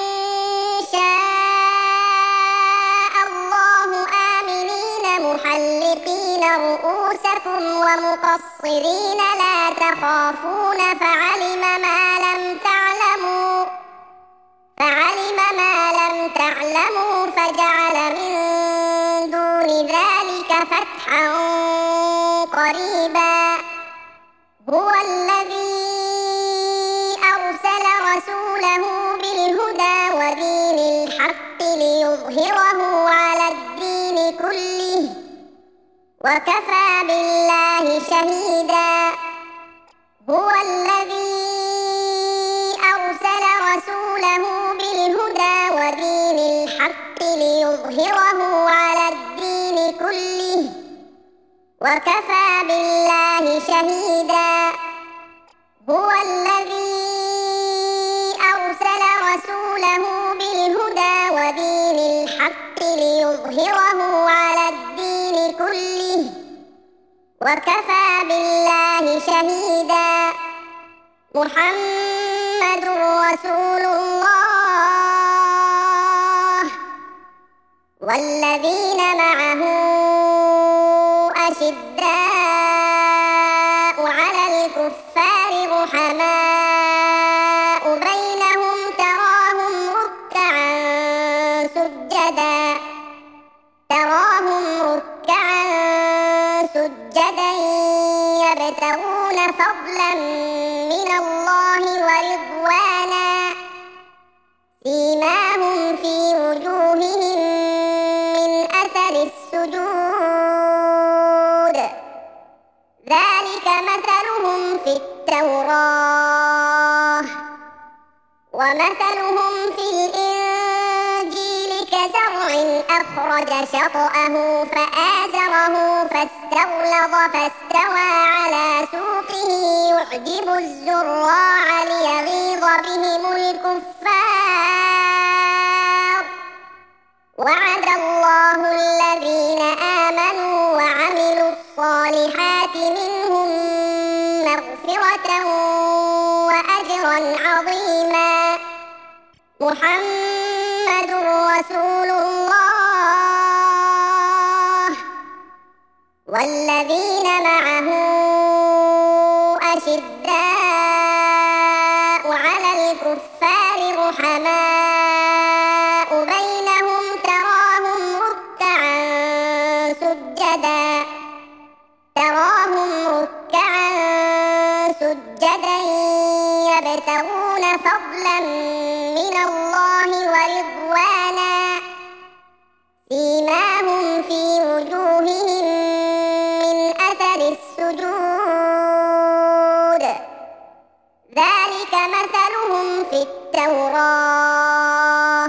Speaker 1: شاء الله آمنين محلقين رؤوسكم ومقصرين لا تخافون فعلم ما لم تعلموا فجعل من دون ذلك فتحا قريبا هو الذي أرسل رسوله بالهدى ودين الحق ليظهره على الدين كله وكفى بالله شهيدا هو الذي أرسل رسوله بالهدى ودين الحق ليظهره على الدين كله وكفى بالله شهيدا هو الذي أرسل رسوله بالهدى ودين الحق ليظهره على الدين كله وكفى بالله شهيدا محمد رسول الله والذين معه أشداء على الكفار رحماء بينهم تراهم ركعا سجدا يبتغون فضلا من الله ورضوانا سيماهم في وجوههم من أثر السجود ذلك مثلهم في التوراة ومثلهم في الإنجيل كزرع أخرج شطأه فآزره فاستغلظ فاستوى على سوقه يعجب الزراع ليغيظ بهم الكفار. وعد الله الذين آمنوا وعملوا الصالحات منهم مغفرة وأجرا عظيما. محمد رسول الله والذين معه أشداء على الكفار رحماء بينهم تراهم ركعا سجدا يبتغون فضلا من الله ورضوانا سيماهم في وجوههم من أثر السجود ذلك مثلهم في التوراة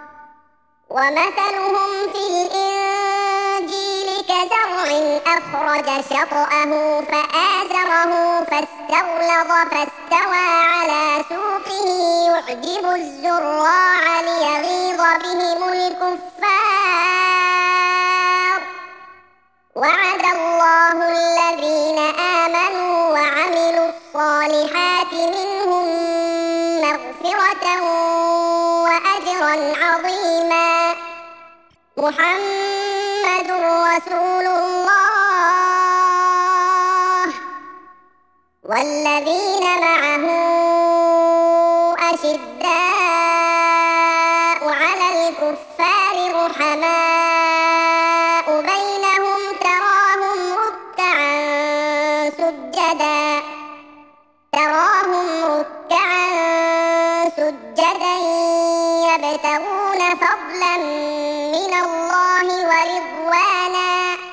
Speaker 1: ومثلهم في الإنجيل كزرع أخرج شطأه فآزره فاستغلظ فاستوى على سوقه يعجب الزراع ليغيظ بهم الكفار. وعد الله الذين آمنوا وعملوا الصالحات منهم مغفرة وأجرا عظيما. محمد رسول الله والذين معه أشداء على الكفار رحماء بينهم تراهم ركعا سجدا يبتغون فضلا من الله ورضوانا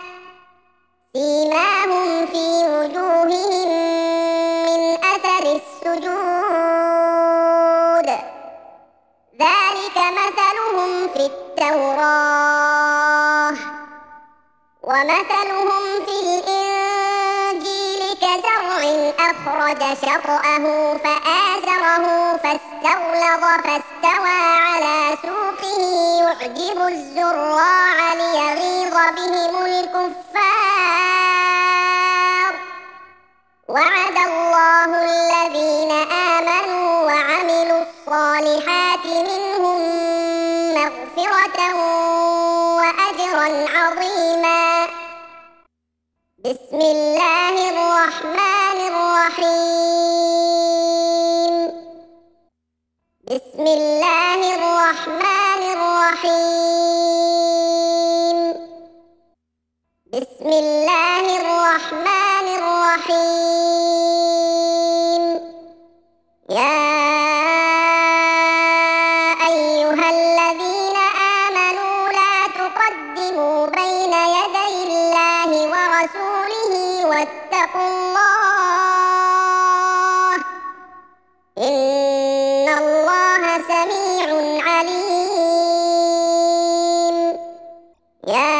Speaker 1: سيماهم في وجوههم من أثر السجود ذلك مثلهم في التوراة ومثلهم في الإنجيل كزرع أخرج شطأه فآزره فاستغلظ فاستوى على سوقه يعجب الزراع ليغيظ بهم الكفار. وعد الله الذين آمنوا وعملوا الصالحات منهم مغفرة وأجرا عظيما. بسم الله الرحمن الرحيم. بسم الله الرحمن الرحيم. بسم الله الرحمن الرحيم. يا أيها الذين آمنوا لا تقدموا بين يدي الله ورسوله واتقوا الله إن الله سميع عليم. يا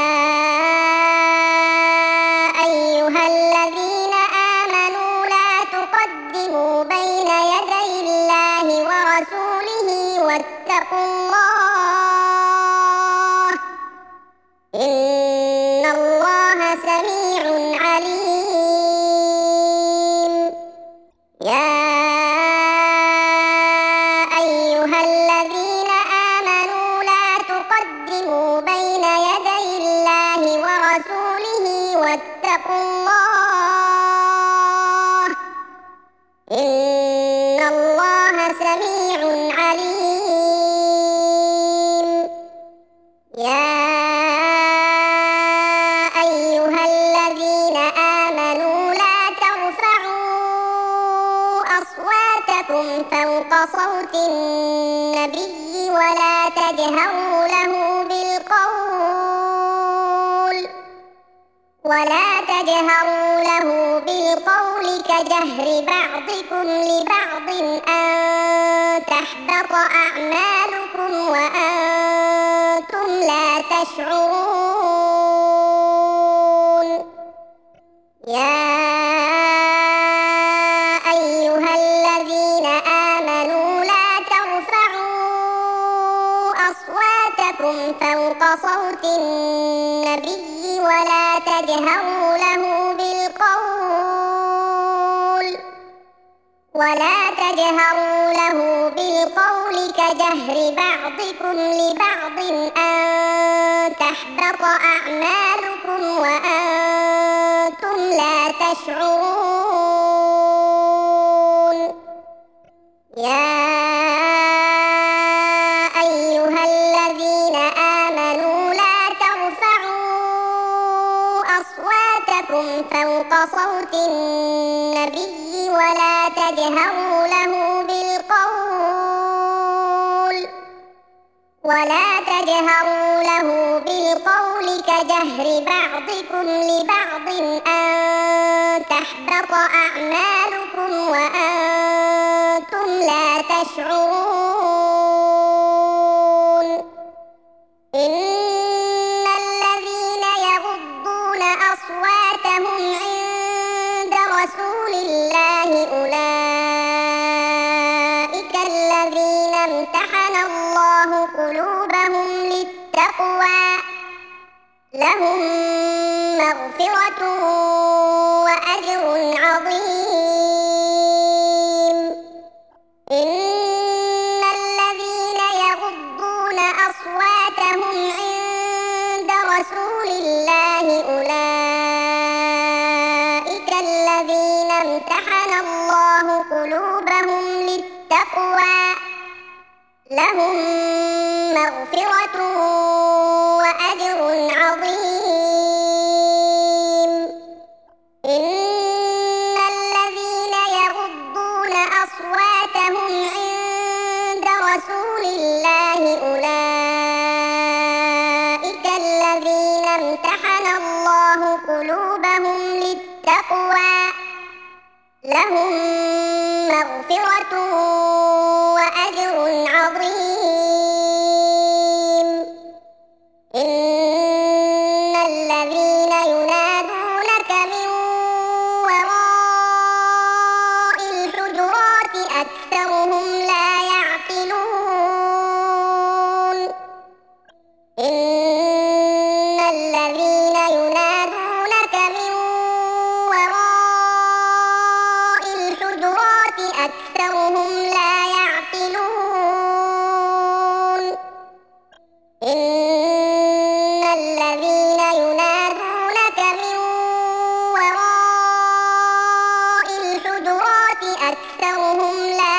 Speaker 1: أيها الذين آمنوا لا تقدموا بين يدي الله ورسوله واتقوا الله إن الله سميع عليم. يا أيها الذين آمنوا لا تقدموا بين يدي الله ورسوله واتقوا الله إن الله سميع عليم. يا أيها الذين آمنوا لا ترفعوا أصواتكم فوق صوت النبي ولا تجهروا له بالقول كجهر بعضكم لبعض أن تحبط أعمالكم وأنتم لا تشعرون يا أيها الذين آمنوا لا ترفعوا أصواتكم فوق صوت النبي ولا تجهروا له بالقول كجهر بعضكم لبعض أن تحبط أعمالكم وأنتم لا تشعرون يا أيها الذين آمنوا لا ترفعوا أصواتكم فوق صوت النبي ولا تجهروا له بالقول كجهر بعضكم لبعض أن تحبط أعمالكم وأنتم لا تشعرون إن الذين يغضون أصواتهم عند رسول الله أولئك الذين امتحن الله قلوبهم للتقوى لهم مغفرة وأجر عظيم إن الذين يغضون أصواتهم عند رسول الله أولئك الذين امتحن الله قلوبهم للتقوى لهم مغفرة وأجر عظيم إن الذين يغضون أصواتهم عند رسول الله أولئك الذين امتحن الله قلوبهم للتقوى لهم مغفرة وأجر عظيم إن الذين ينادونك من وراء الحجرات أكثرهم لا يعقلون إن الذين ينادونك من وراء الحجرات أكثرهم لا يعقلون إن الذين ينادونك من وراء الحجرات أكثرهم لا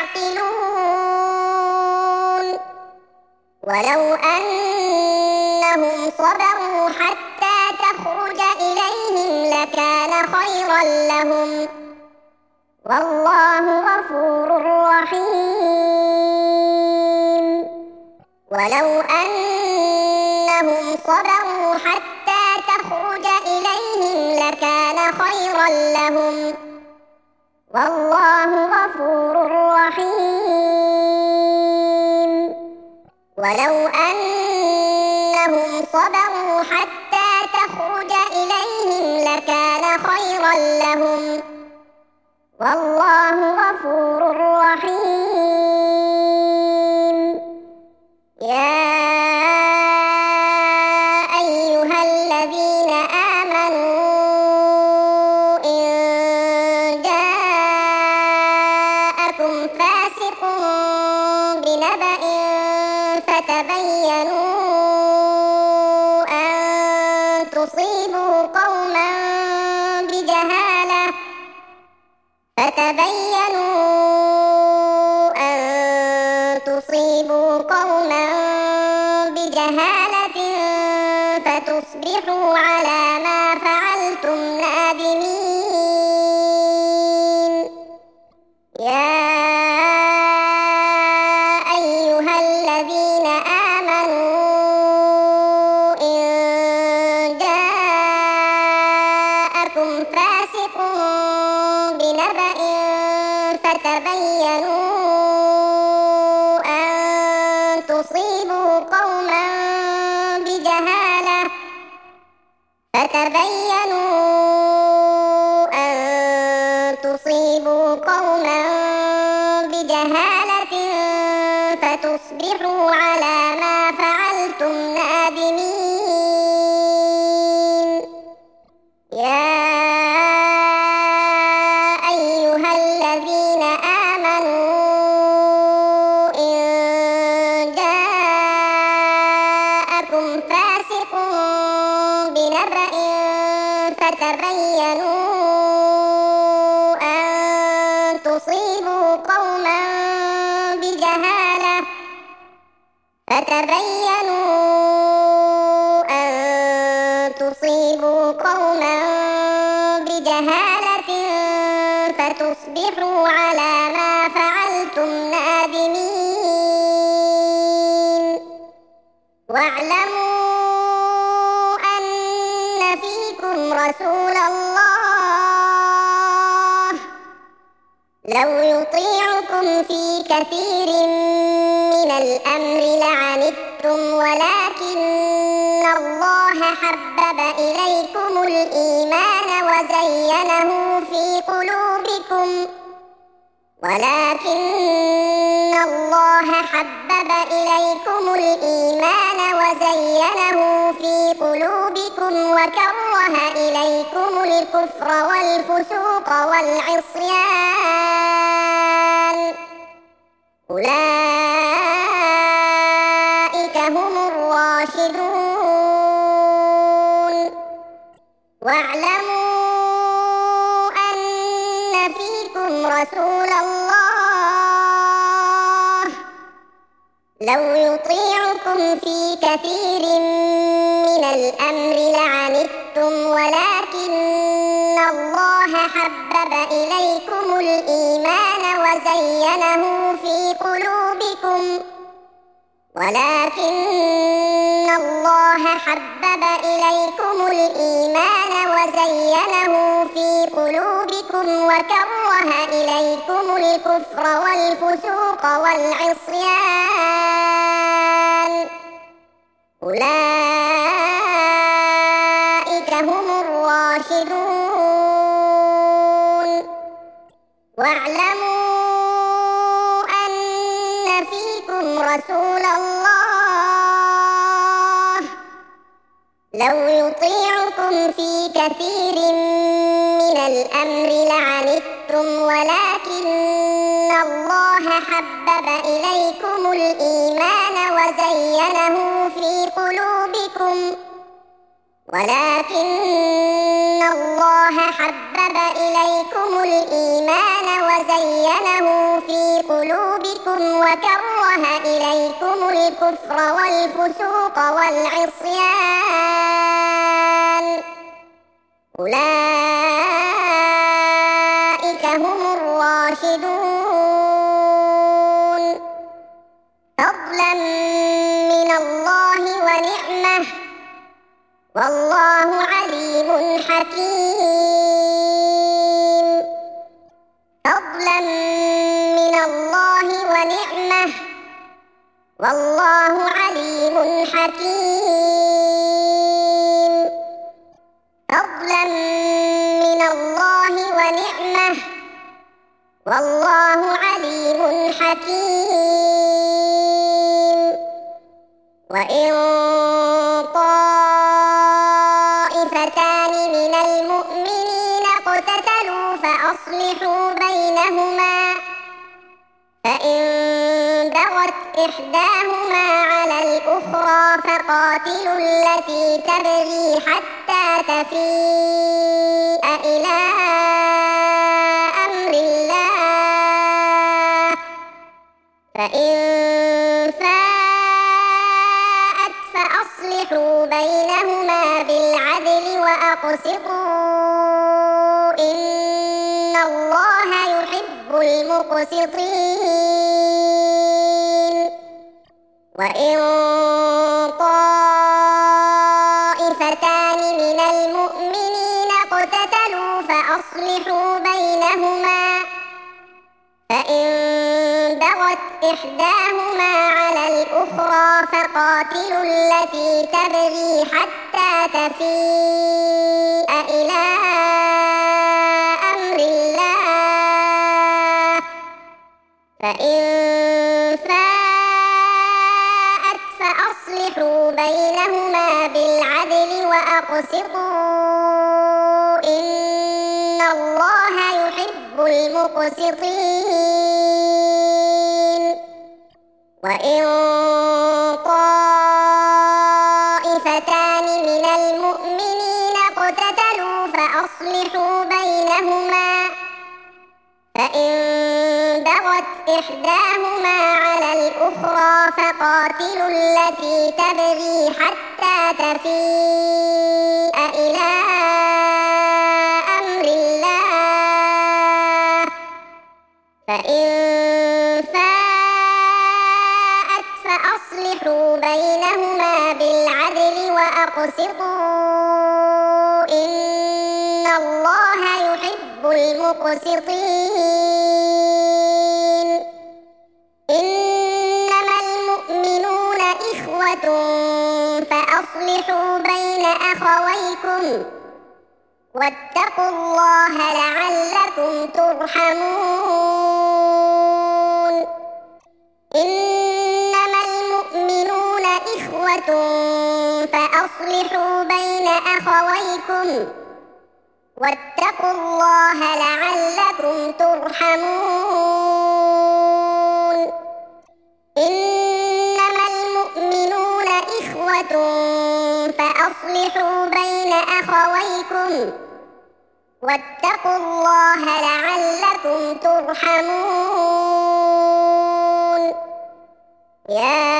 Speaker 1: يعقلون ولو أنهم صبروا حتى تخرج إليهم لكان خيرا لهم والله غفور رحيم ولو أنهم صبروا حتى تخرج إليهم لكان خيرا لهم والله غفور رحيم ولو أنهم صبروا حتى تخرج إليهم لكان خيرا لهم والله غفور رحيم يا أيها الذين آمنوا إن جاءكم فاسق بنبأ فتبينوا أن تصيبوا قوما بجهالة فتصبحوا على ما فعلتم نادمين يا أيها الذين آمنوا إن جاءكم فاسق بنبأ فتبينوا أن تصيبوا قوما فتبينوا أن تصيبوا قوما بجهالة فتصبحوا على ما فعلتم نادمين. يا أيها الذين آمنوا إن جاءكم فاسق بنبأ فتبينوا أن تصيبوا قوما بجهالة فتصبحوا على ما فعلتم نادمين. واعلموا أن فيكم رسول الله لو يطيعكم في كثير من الأمر لعنتم ولكن الله حبب إليكم الإيمان وزينه في قلوبكم وكره إليكم الكفر والفسوق والعصيان أولئك هم الراشدون. واعلموا أن فيكم رسول الله لو يطيعكم في كثير من الأمر لعنتم ولكن الله حبب إليكم الإيمان وزينه في قلوبكم وكره إليكم الكفر والفسوق والعصيان أولئك هم الراشدون. واعلموا أن فيكم رسول الله لو يطيعكم في كثير من الأمر لعنتم ولكن الله حبب إليكم الإيمان وزينه في قلوبكم وكره إليكم الكفر والفسوق والعصيان أولئك هم الراشدون. فضلا من الله ونعمة والله عليم حكيم. فضلا من الله ونعمة والله عليم حكيم. فضلا من الله ونعمة والله عليم حكيم. وإن طائفتان من المؤمنين اقتتلوا فأصلحوا بينهما فإن بغت إحداهما على الأخرى فقاتلوا التي تبغي حتى تفيء إلى أمر الله فإن فاءت فأصلحوا بينهما بالعدل وأقسطوا إن الله يحب المقسطين. وإن طائفتان من المؤمنين اقتتلوا فأصلحوا بينهما فإن بغت إحداهما على الأخرى فقاتلوا التي تبغي حتى تفيء إلى أمر الله، فإن فاءت فأصلحوا بينهما بالعدل وأقسطوا إن الله يحب المقسطين. وإن طائفتان من المؤمنين اقتتلوا فأصلحوا بينهما، فإن بغت إحداهما على الأخرى فقاتلوا التي تبغي حتى تفيء إلى أمر الله، فإن فاءت فأصلحوا بينهما بالعدل وأقسطوا إن الله يحب المقسطين. إنما المؤمنون إخوة فأصلحوا بين أخويكم واتقوا الله لعلكم ترحمون. إنما المؤمنون إخوة فأصلحوا بين أخويكم واتقوا الله لعلكم ترحمون. إنما المؤمنون إخوة فأصلحوا بين أخويكم واتقوا الله لعلكم ترحمون. يا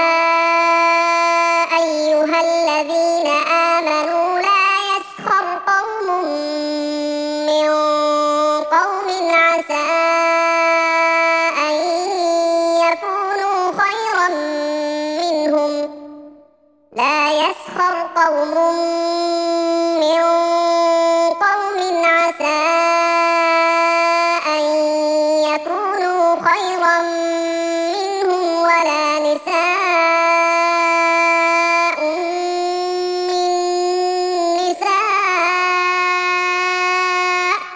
Speaker 1: أيها الذين آمنوا لا يسخر قوم من قوم عسى أن يكونوا خيرا منهم، لا يسخر قوم من قوم عسى أن يكونوا خيرا منهم ولا نساء من نساء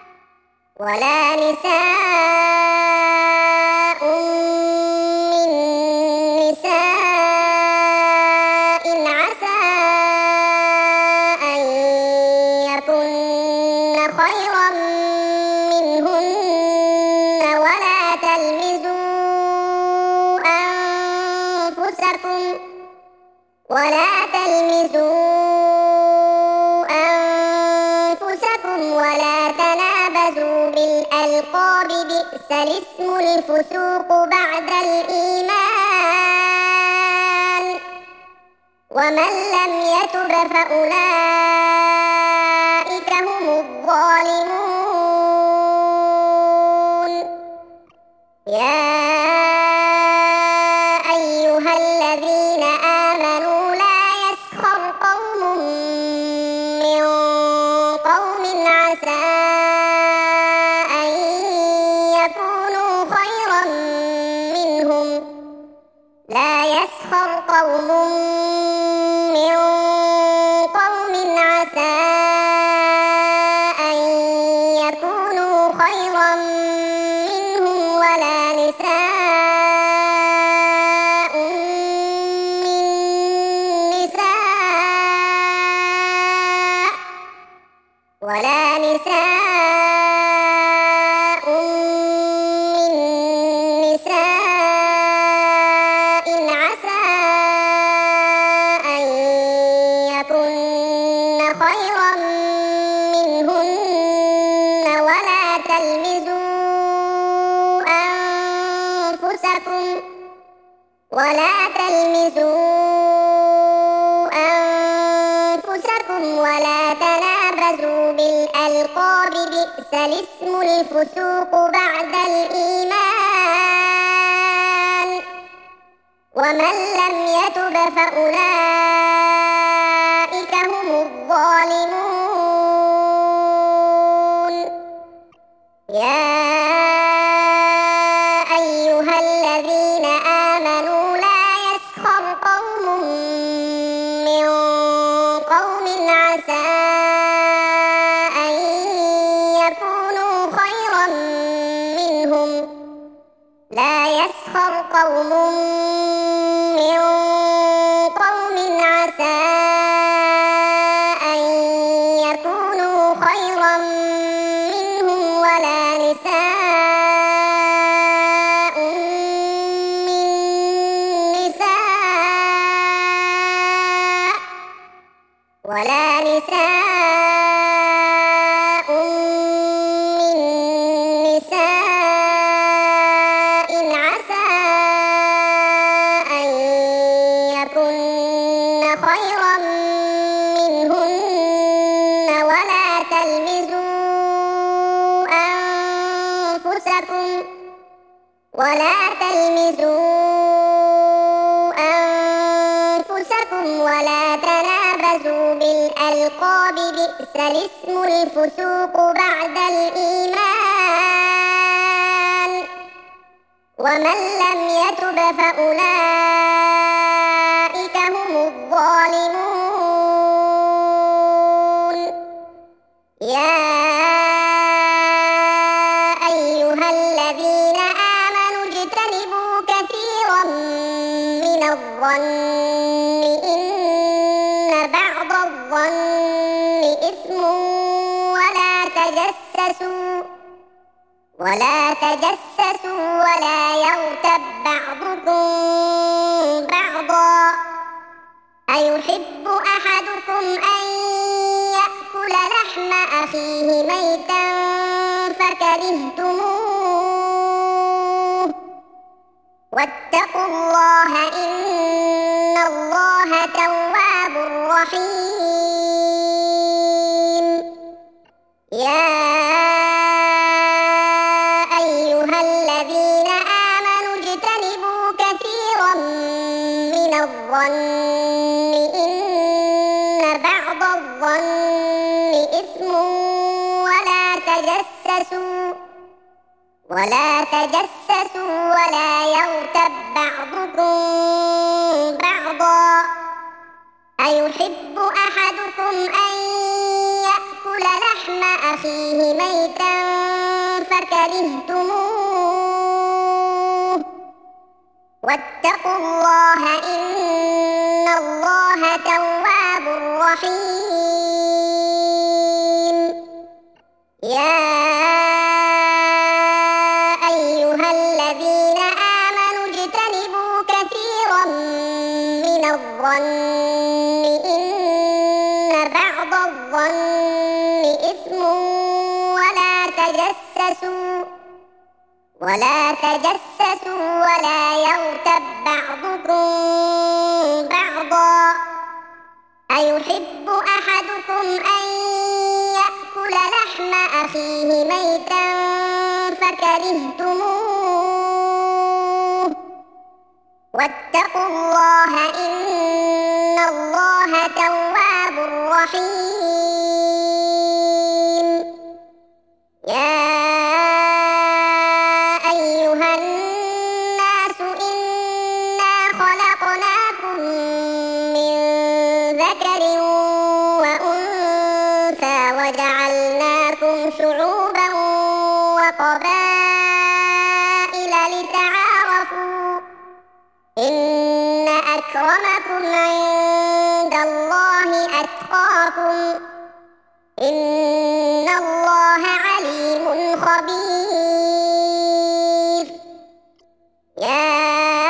Speaker 1: عسى أن يكن خيرا منهن، ولا تلمزوا أنفسكم ولا تنابزوا بالألقاب بئس الاسم الفسوق بعد الإيمان، ومن لم يتب فأولئك هم الظالمون. يا أيها الذين آمنوا لا يسخر قوم من قوم عسى أن يكونوا خيرا منهم، لا يسخر قوم من قوم عسى أن يكونوا خيرا منهم ولا نساء من نساء عسى أن يكن خيرا منهن، ولا تلمزوا أنفسكم ولا تنابزوا بالألقاب بئس الاسم الفسوق بعد الإيمان، ومن لم يتب فأولئك هم الظالمون. يا أيها الذين قوم من قوم عسى أن يكونوا خيرا منهم ولا نساء من نساء عسى أن يكن خيرا منهن ولا تلمزوا أنفسكم ولا تنابزوا بالألقاب بئس الاسم الفسوق بعد الإيمان ومن لم يتب فأولئك هم الظالمون يا أيها الذين آمنوا اجتنبوا كثيرا من الظن إن بعض الظن إثم ولا تجسسوا ولا يغتب بعضكم بعضا أيحب أحدكم أن يأكل لحم أخيه ميتا فكرهتموه واتقوا الله إن الله تواب رحيم يا أيها الذين آمنوا اجتنبوا كثيرا من الظن إن بعض الظن إثم ولا تجسسوا ولا يغتب بعضكم بعضا أيحب أحدكم أن يأكل لحم أخيه ميتا فكرهتموه واتقوا الله إن الله تواب رحيم يا أيها الذين آمنوا اجتنبوا كثيرا من الظن إن بعض الظن إثم ولا تجسسوا ولا يغتب بعضكم بعضا أيحب أحدكم أن يأكل لحم أخيه ميتا فكرهتموه واتقوا الله إن الله تواب رحيم يا أيها الناس إنا خلقناكم من ذكر وأنثى وجعلناكم شعوبا وقبائل لتعارفوا إن أكرمكم عند الله أتقاكم إن الله عليم خبير يا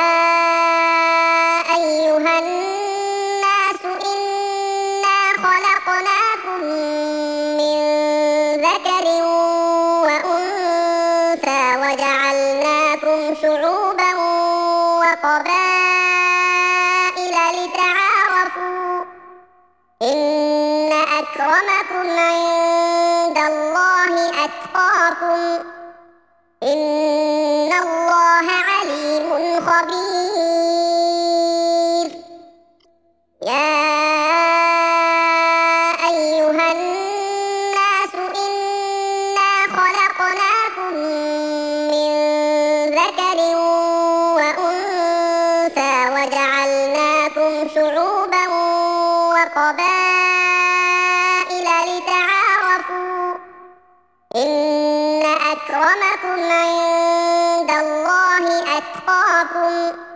Speaker 1: أيها الناس إنا خلقناكم من ذكر وأنثى وجعلناكم شعوبا وقبائل لتعارفوا إن أكرمكم عند الله أتقاكم إن الله عليم خبير يا أيها الناس إنا خلقناكم من ذكر وأنثى وجعلناكم شعوبا وقبائل لتعارفوا إن أكرمكم عند الله أتقاكم أخراكم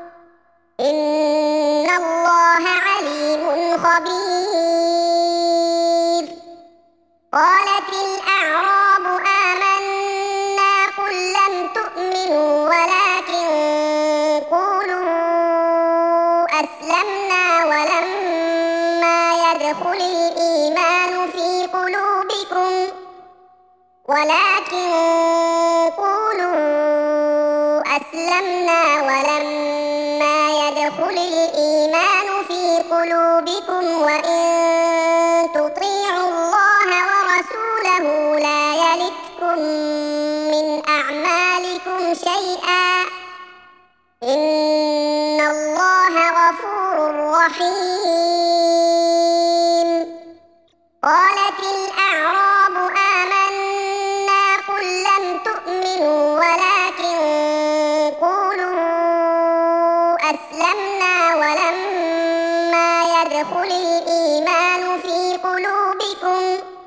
Speaker 1: إن الله عليم خبير. قالت الأعراب آمنا قل لم تؤمنوا ولكن قولوا أسلمنا ولما يدخل الإيمان في قلوبكم وإن تطيعوا الله ورسوله لا يلتكم من أعمالكم شيئا إن الله غفور رحيم. قالت الأعراب آمنا قل لم تؤمنوا ولكن قولوا أسلمنا ولما يدخل الإيمان في قلوبكم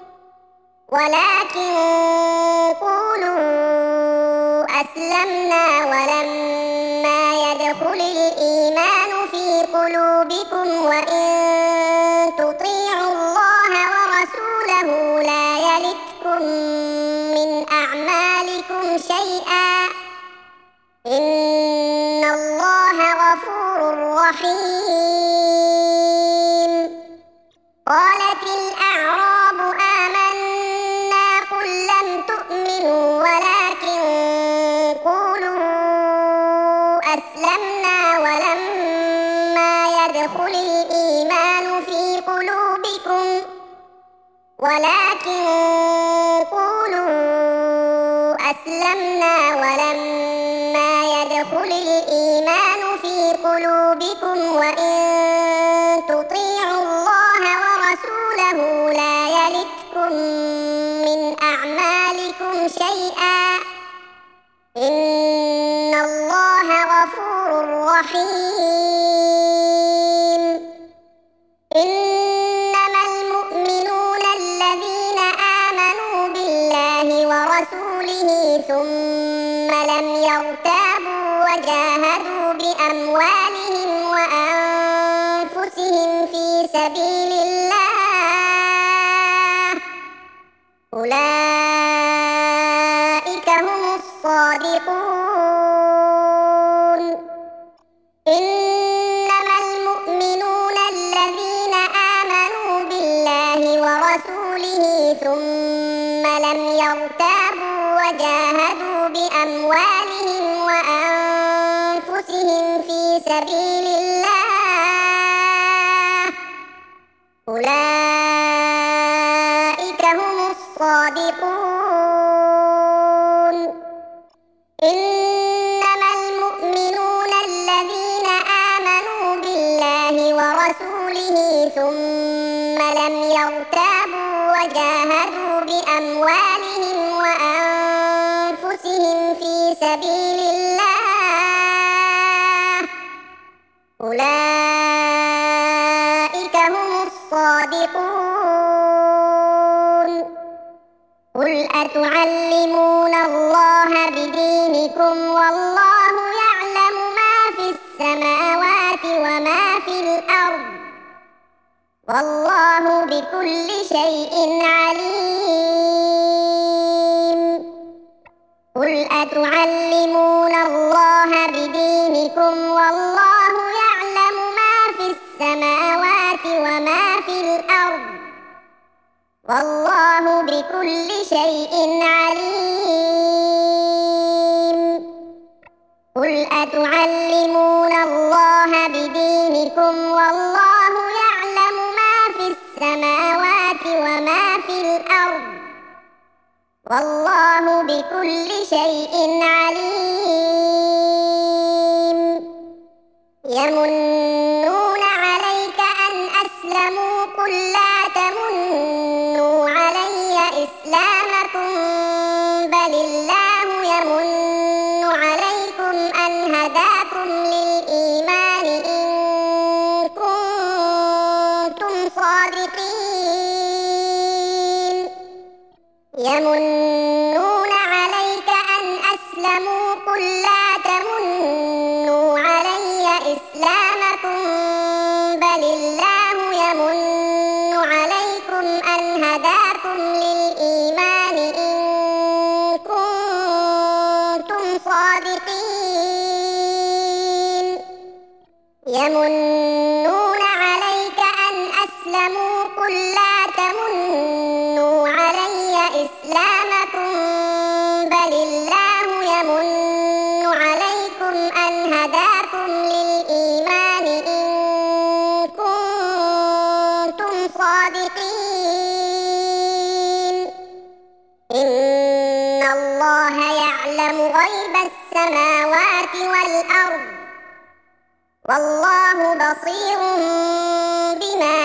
Speaker 1: وإن تطيعوا الله ورسوله لا يلتكم من أعمالكم شيئا إن الله غفور رحيم. قالت الأعراب آمنا قل لم تؤمنوا ولكن قولوا أسلمنا ولما يدخل الإيمان في قلوبكم وإن تطيعوا الله ورسوله لا يلتكم من أعمالكم شيئا إن الله غفور رحيم. إنما المؤمنون الذين آمنوا بالله ورسوله ثم لم يرتابوا وجاهدوا بأموالهم وأنفسهم في سبيل الله أولئك هم الصادقون. إنما المؤمنون الذين آمنوا بالله ورسوله ثم لم يرتابوا وجاهدوا بأموالهم وأنفسهم في سبيل الله أولئك هم الصادقون. إنما المؤمنون الذين آمنوا بالله ورسوله ثم لم يرتابوا وجاهدوا بأموالهم وأنفسهم في سبيل الله أولئك هم الصادقون. قل أتعلمون الله بدينكم والله يعلم ما في السماوات وما في الأرض والله بكل شيء عليم. قل أتعلمون الله بدينكم والله يعلم ما في السماوات وما في الأرض والله بكل شيء عليم. قل أتعلمون الله بدينكم والله يعلم ما في السماوات وما في الأرض والله بكل شيء عليم. يمنون عليك أن أسلموا قل لا تمنوا علي إسلامكم بل الله يمن عليكم أن هداكم للإيمان إن كنتم صادقين. يمنون عليك أن أسلموا قل لا تمنوا قل لا تمنوا علي إسلامكم بل الله يمن عليكم أن هداكم للإيمان إن كنتم صادقين إن الله يعلم غيب السماوات والأرض والله بصير بما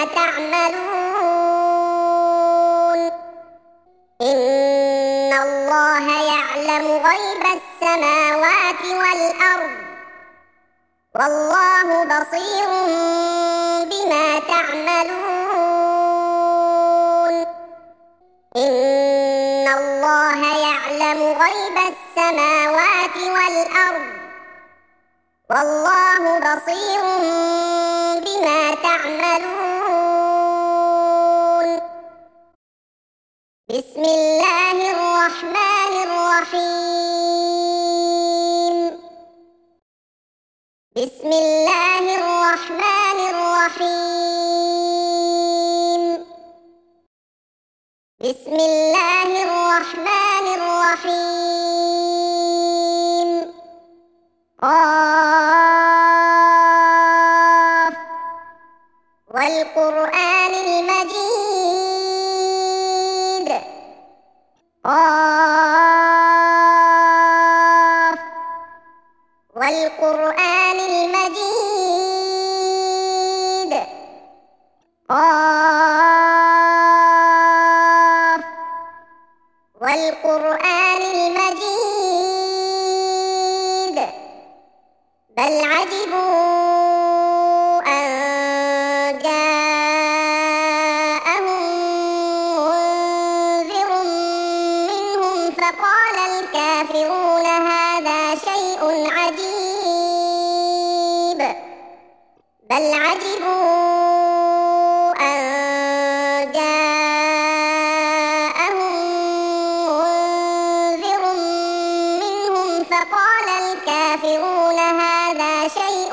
Speaker 1: تعملون إن الله يعلم غيب السماوات والأرض والله بصير بما تعملون إن الله يعلم غيب السماوات والأرض والله بصير بما تعملون بسم الله الرحمن الرحيم بسم الله الرحمن الرحيم بسم الله الرحمن الرحيم قاف والقرآن المجيد قاف والقرآن المجيد قاف والقرآن المجيد بل عجبوا أن جاءهم منذر منهم فقال الكافرون هذا شيء عجيب بل عجبوا أن جاءهم منذر منهم فقال الكافرون هذا شيء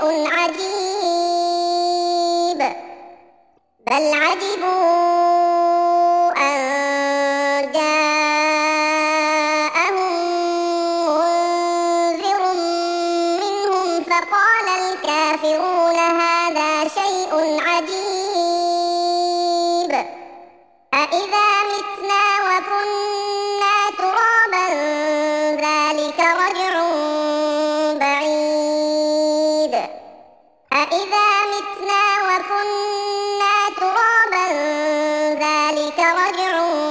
Speaker 1: عجيب بل عجبوا أن جاءهم منذر منهم فقال الكافرون هذا شيء عجيب أإذا متنا وكنا ترابا ذلك رجع بعيد أإذا متنا وكنا ترابا ذلك رجع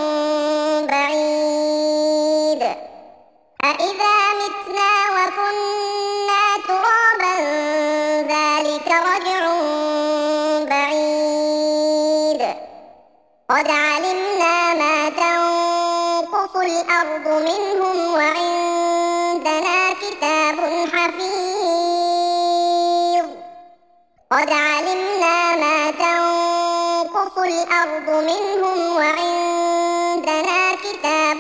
Speaker 1: بعيد أإذا متنا وكنا ترابا ذلك رجع بعيد قد علمنا ما تنقص الأرض منهم وعندنا كتاب حفيظ قد علمنا ما تنقص الأرض منهم وعندنا كتاب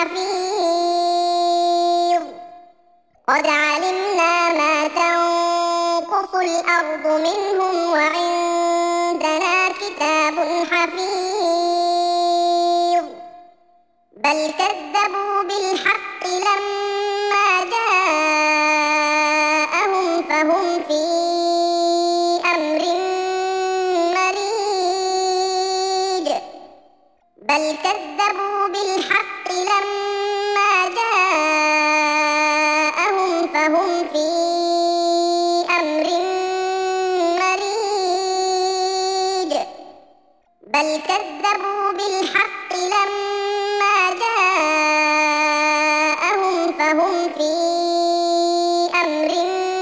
Speaker 1: حفيظ قد علمنا ما تنقص الأرض منهم وعندنا كتاب حفيظ بل كذبوا بالحق لما جاءهم فهم في أمر مريج بل كذبوا بالحق لما جاءهم فهم في أمر مريج بل كذبوا بالحق لما جاءهم فهم في أمر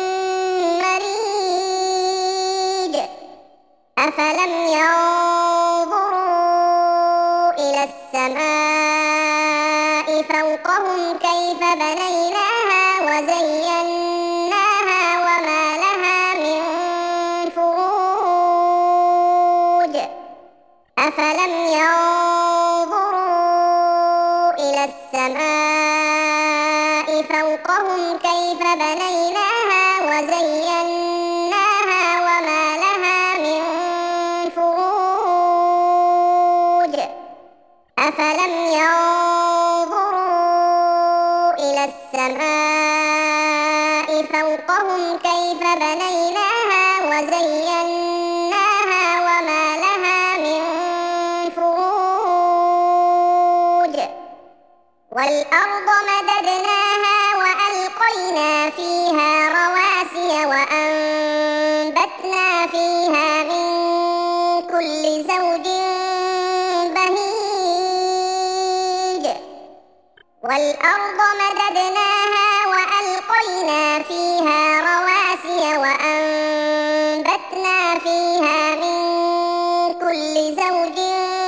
Speaker 1: مريج أفلم ينظروا إلى السماء فوقهم كيف بنيناها وزيناها وما لها من فروج أفلم ينظروا إلى السماء فوقهم كيف بنيناها وزيناها وما لها من فروج أفلم ينظروا إلى السماء فوقهم كيف بنيناها وزيناها وما لها من فروج والأرض مددناها وألقينا فيها رواسي وأنبتنا فيها من كل زوج بهيج والأرض مددناها وألقينا فيها رواسي وأنبتنا فيها من كل زوج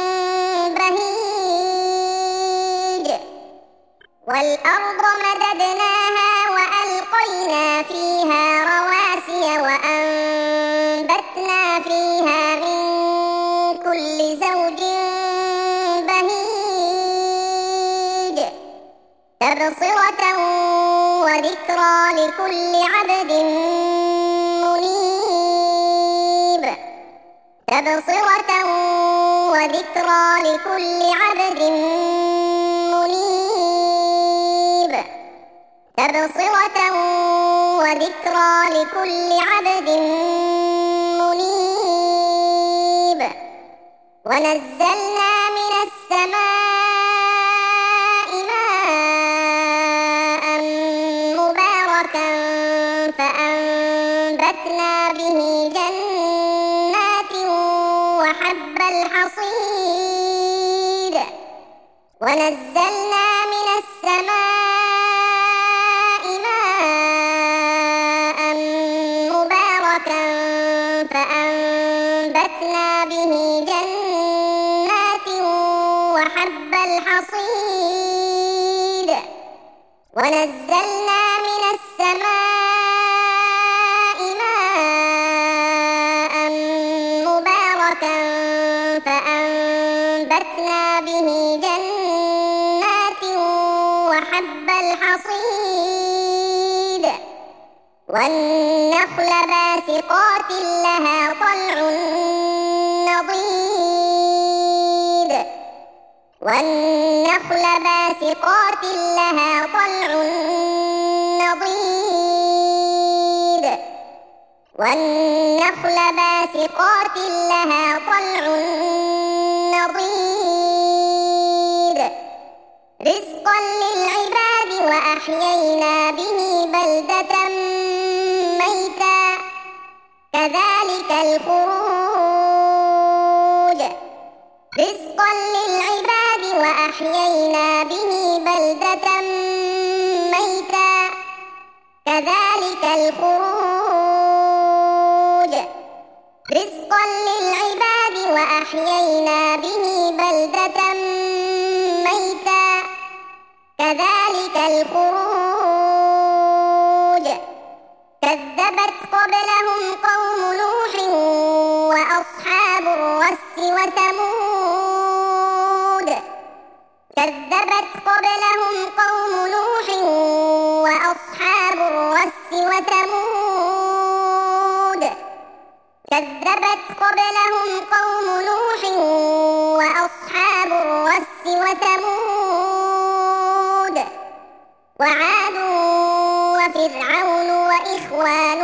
Speaker 1: بهيج والأرض مددناها وألقينا فيها رواسي وأنبتنا فيها من كل زوج بهيج تبصرة وذكرى لكل عبد منيب تبصرة وذكرى لكل عبد منيب تبصرة وذكرى لكل عبد منيب ونزلنا من السماء ماء مباركا فأنبتنا به جنات وحب الحصيد ونزلنا من السماء ماء مباركا فأنبتنا به جنات وحب الحصيد ونزلنا من السماء ماء مباركا فأنبتنا به جنات وحب الحصيد والنخل باسقات لها طلع نضيد والنخل باسقات لها طلع نضيد والنخل باسقات لها طلع نضيد رزقا للعباد وأحيينا به بلدة ميتا كذلك الخروج رزقا للعباد وأحيينا به بلدة ميتا كذلك الخروج رزقا للعباد وأحيينا به بلدة ميتا كذلك الخروج كذبت قبلهم قوم نوح وأصحاب الرس وثمود كذبت قبلهم قوم نوح وأصحاب الرس وثمود كذبت قبلهم قوم نوح وأصحاب الرس وثمود وعاد وفرعون وإخوان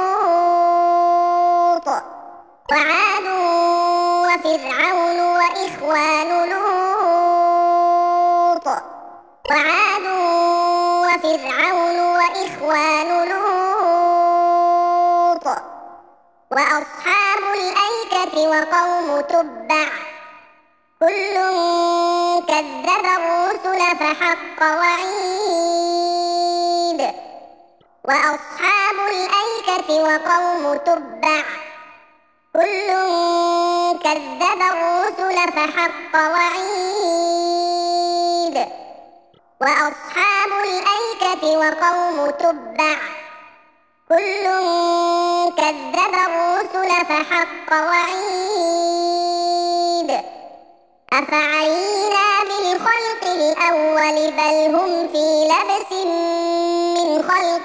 Speaker 1: لوط وعاد وفرعون وإخوان لوط وعاد وفرعون وإخوان لوط وأصحاب الأيكة وقوم تبع كل كذب الرسل فحق وعيد وأصحاب الأيكة وقوم تبع كل كذب الرسل فحق وعيد وأصحاب الأيكة وقوم تبع كل كذب الرسل فحق وعيد أفعينا بالخلق الأول بل هم في لبس من خلق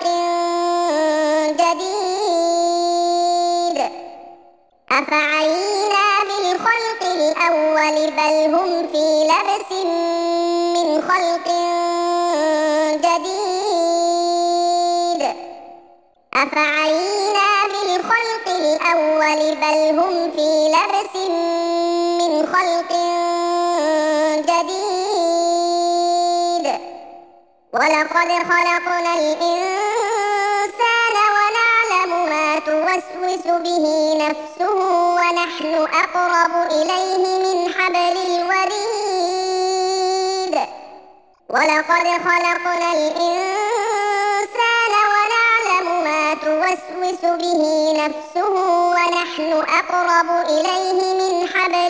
Speaker 1: جديد أفعينا بالخلق الأول الأول بل هم في لبس من خلق جديد أفعينا بالخلق الأول بل هم في لبس من خلق جديد ولقد خلقنا الإنسان ونعلم ما توسوس به نفسه ونحن أقرب إليه من حبل الوريد ولقد خلقنا الإنسان ونعلم ما توسوس به نفسه ونحن أقرب إليه من حبل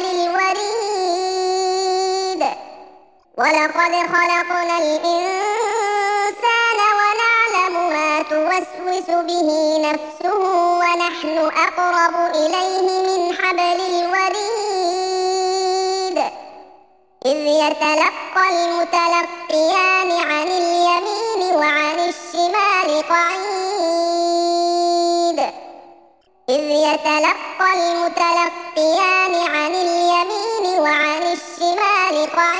Speaker 1: الوريد ولقد خلقنا الإنسان ونعلم ما توسوس به نفسه ونحن أقرب إليه من حبل الوريد إذ يتلقى المتلقيان عن اليمين وعن الشمال قعيد إذ يتلقى المتلقيان عن اليمين وعن الشمال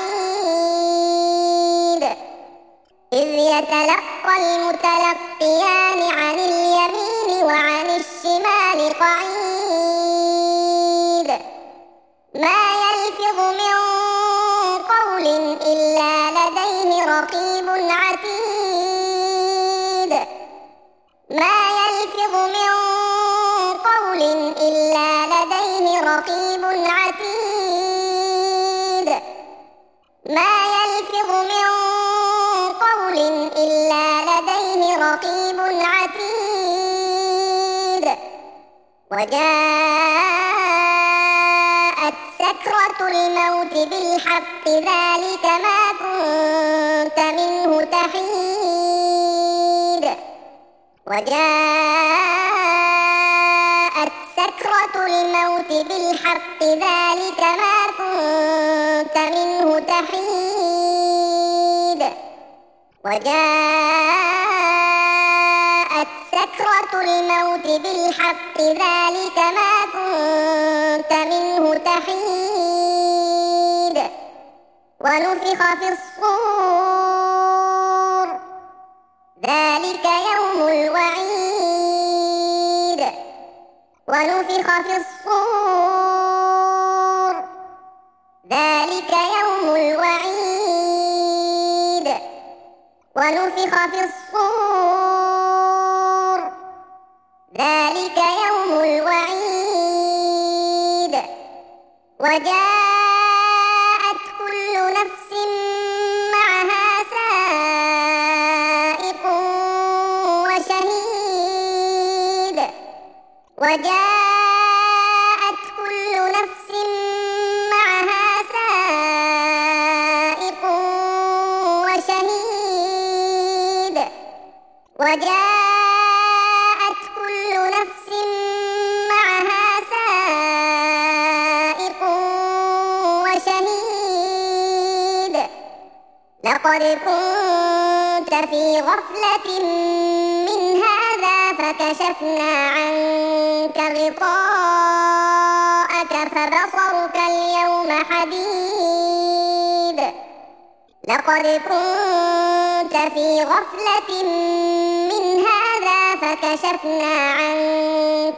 Speaker 1: قعيد إذ يتلقى المتلقيان عن اليمين وعن الشمال قعيد ما يلفظ من قول إلا لديه رقيب عتيد ما يلفظ من قول إلا لديه رقيب عتيد ما يلفظ من قول إلا لديه رقيب عتيد وجاءت سكرة الموت بالحق ذلك ما كنت منه تحيد وجاءت سكرة الموت بالحق ذلك ما كنت منه تحيد وجاءت سكرة الموت بالحق ذلك ما كنت منه تحيد ونفخ في الصور ذلك يوم الوعيد ونفخ في الصور ذلك يوم الوعيد ونفخ في الصور ذلك يوم الوعيد وجاءت كل نفس معها سائق وشهيد وجاءت كل نفس معها سائق وشهيد وجاءت كل نفس معها سائق وشهيد لقد كنت في غفلة من هذا فكشفنا عنك غطاءك فبصرك اليوم حديد لقد كنت في غفلة من هذا فكشفنا عنك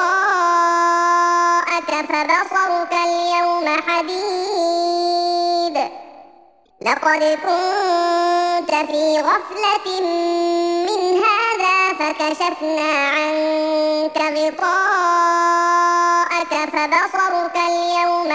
Speaker 1: غطاءك فبصرك اليوم حديد لقد كنت في غفلة من هذا فكشفنا عنك غطاءك فبصرك اليوم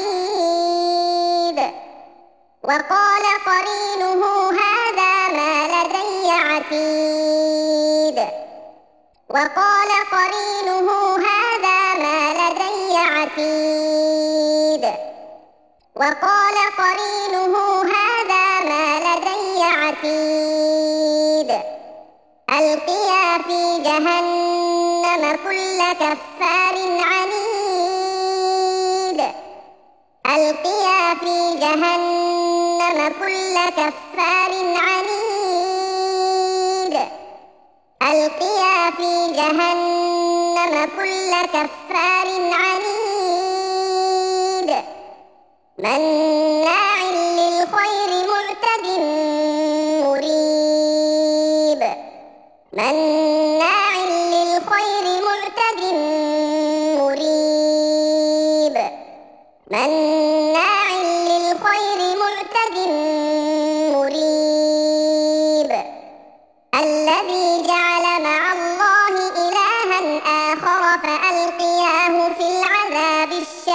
Speaker 1: حديد وقال قرينه هذا ما لدي عتيد وقال قرينه هذا ما لدي عتيد وقال قرينه هذا ما لدي عتيد ألقيا في جهنم كل كفار عنيد ألقيا في جهنم كل كفار عنيد ألقيا في جهنم كل كفار عنيد مناع للخير معتد مريب مناع للخير معتد مريب مناع للخير معتد مريب الذي جعل مع الله إلها آخر فألقياه في العذاب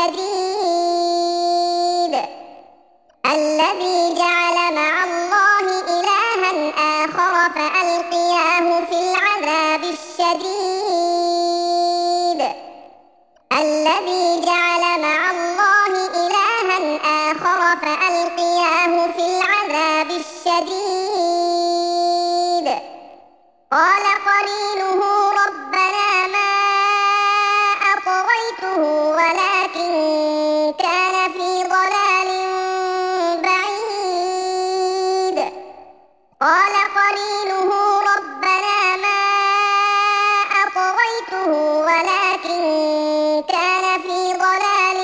Speaker 1: الشديد الذي جعل مع الله إلها آخر فألقياه في العذاب الشديد الذي جعل مع الله إلها آخر فألقياه في العذاب الشديد قال قرينه ربنا ما أطغيته ولكن كان في ضلال بعيد قال قرينه ربنا ما أطغيته ولكن كان في ضلال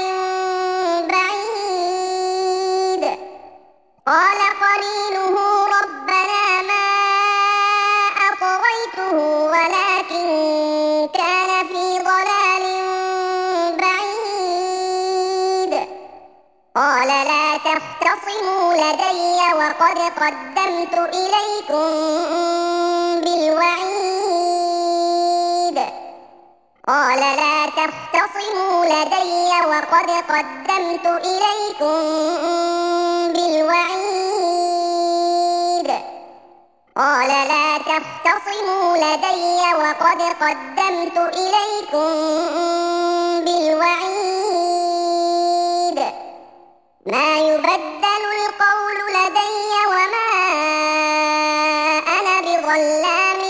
Speaker 1: بعيد قال قرينه ربنا ما أطغيته ولكن كان في ضلال بعيد قال لا تختصموا لدي وقد قدمت إليكم بالوعيد قال لا تختصموا لدي وقد قدمت إليكم بالوعيد قال لا تختصموا لدي وقد قدمت إليكم بالوعيد ما يبدل القول لدي وما أنا بظلام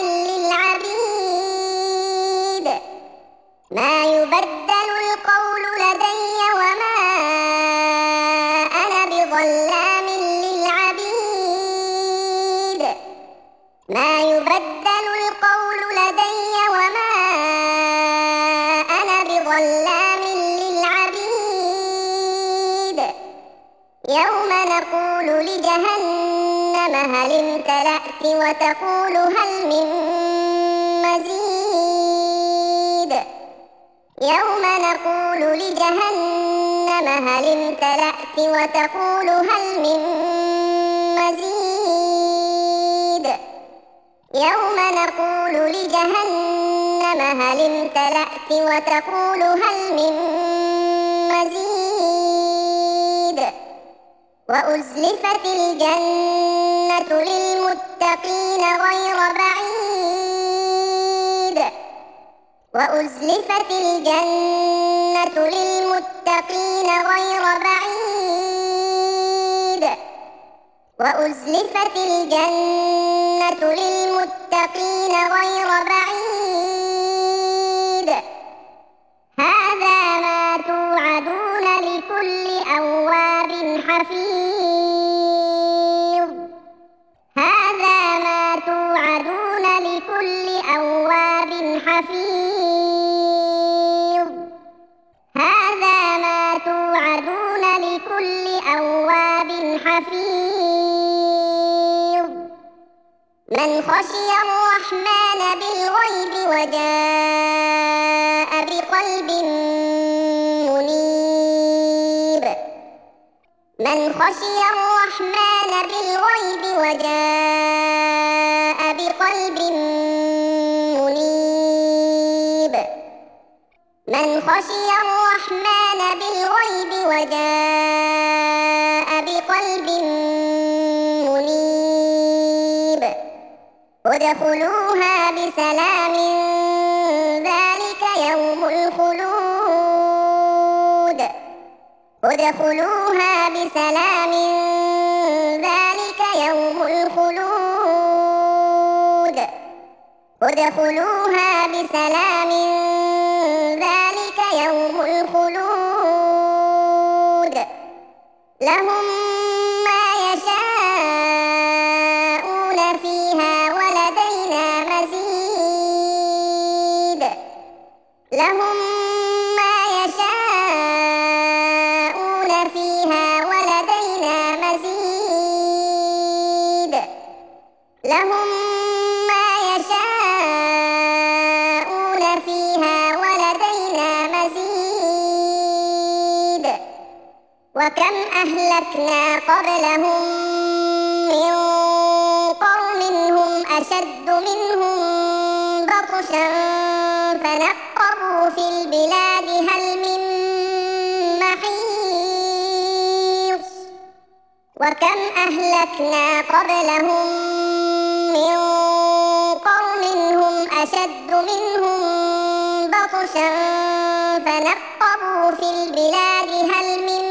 Speaker 1: للعبيد ما يبدل القول لدي وما أنا بظلام للعبيد ما يبدل القول لدي وما أنا بظلام للعبيد يوم نقول لجهنم هل امتلأت وتقول هل من مزيد يوم نقول لجهنم هل امتلأت وتقول هل من مزيد يوم نقول لجهنم هل امتلأت وتقول هل من مزيد وأزلفت الجنة للمتقين غير بعيد وأزلفت الجنة للمتقين غير بعيد وأزلفت الجنة للمتقين غير بعيد هذا ما توعدون لكل أواب حفيظ هذا ما توعدون لكل أواب حفيظ هذا ما توعدون لكل أواب حفيظ من خشي الرحمن بالغيب وجاء بقلب منيب من خشي الرحمن بالغيب وجاء بقلب منيب من خشي الرحمن بالغيب وجاء بقلب منيب ادخلوها بسلام ذلك يوم الخلود ادخلوها بسلام ذلك يوم الخلود ادخلوها بسلام ذلك يوم الخلود لهم ما يشاءون فيها ولدينا مزيد لهم ما يشاءون فيها لهم ما يشاءون فيها ولدينا مزيد وكم أهلكنا قبلهم من قرن هم أشد منهم بطشا فنقبوا في البلاد هل من محيص وكم أهلكنا قبلهم من قرن هم أشد منهم بطشا فنقبوا في البلاد هل من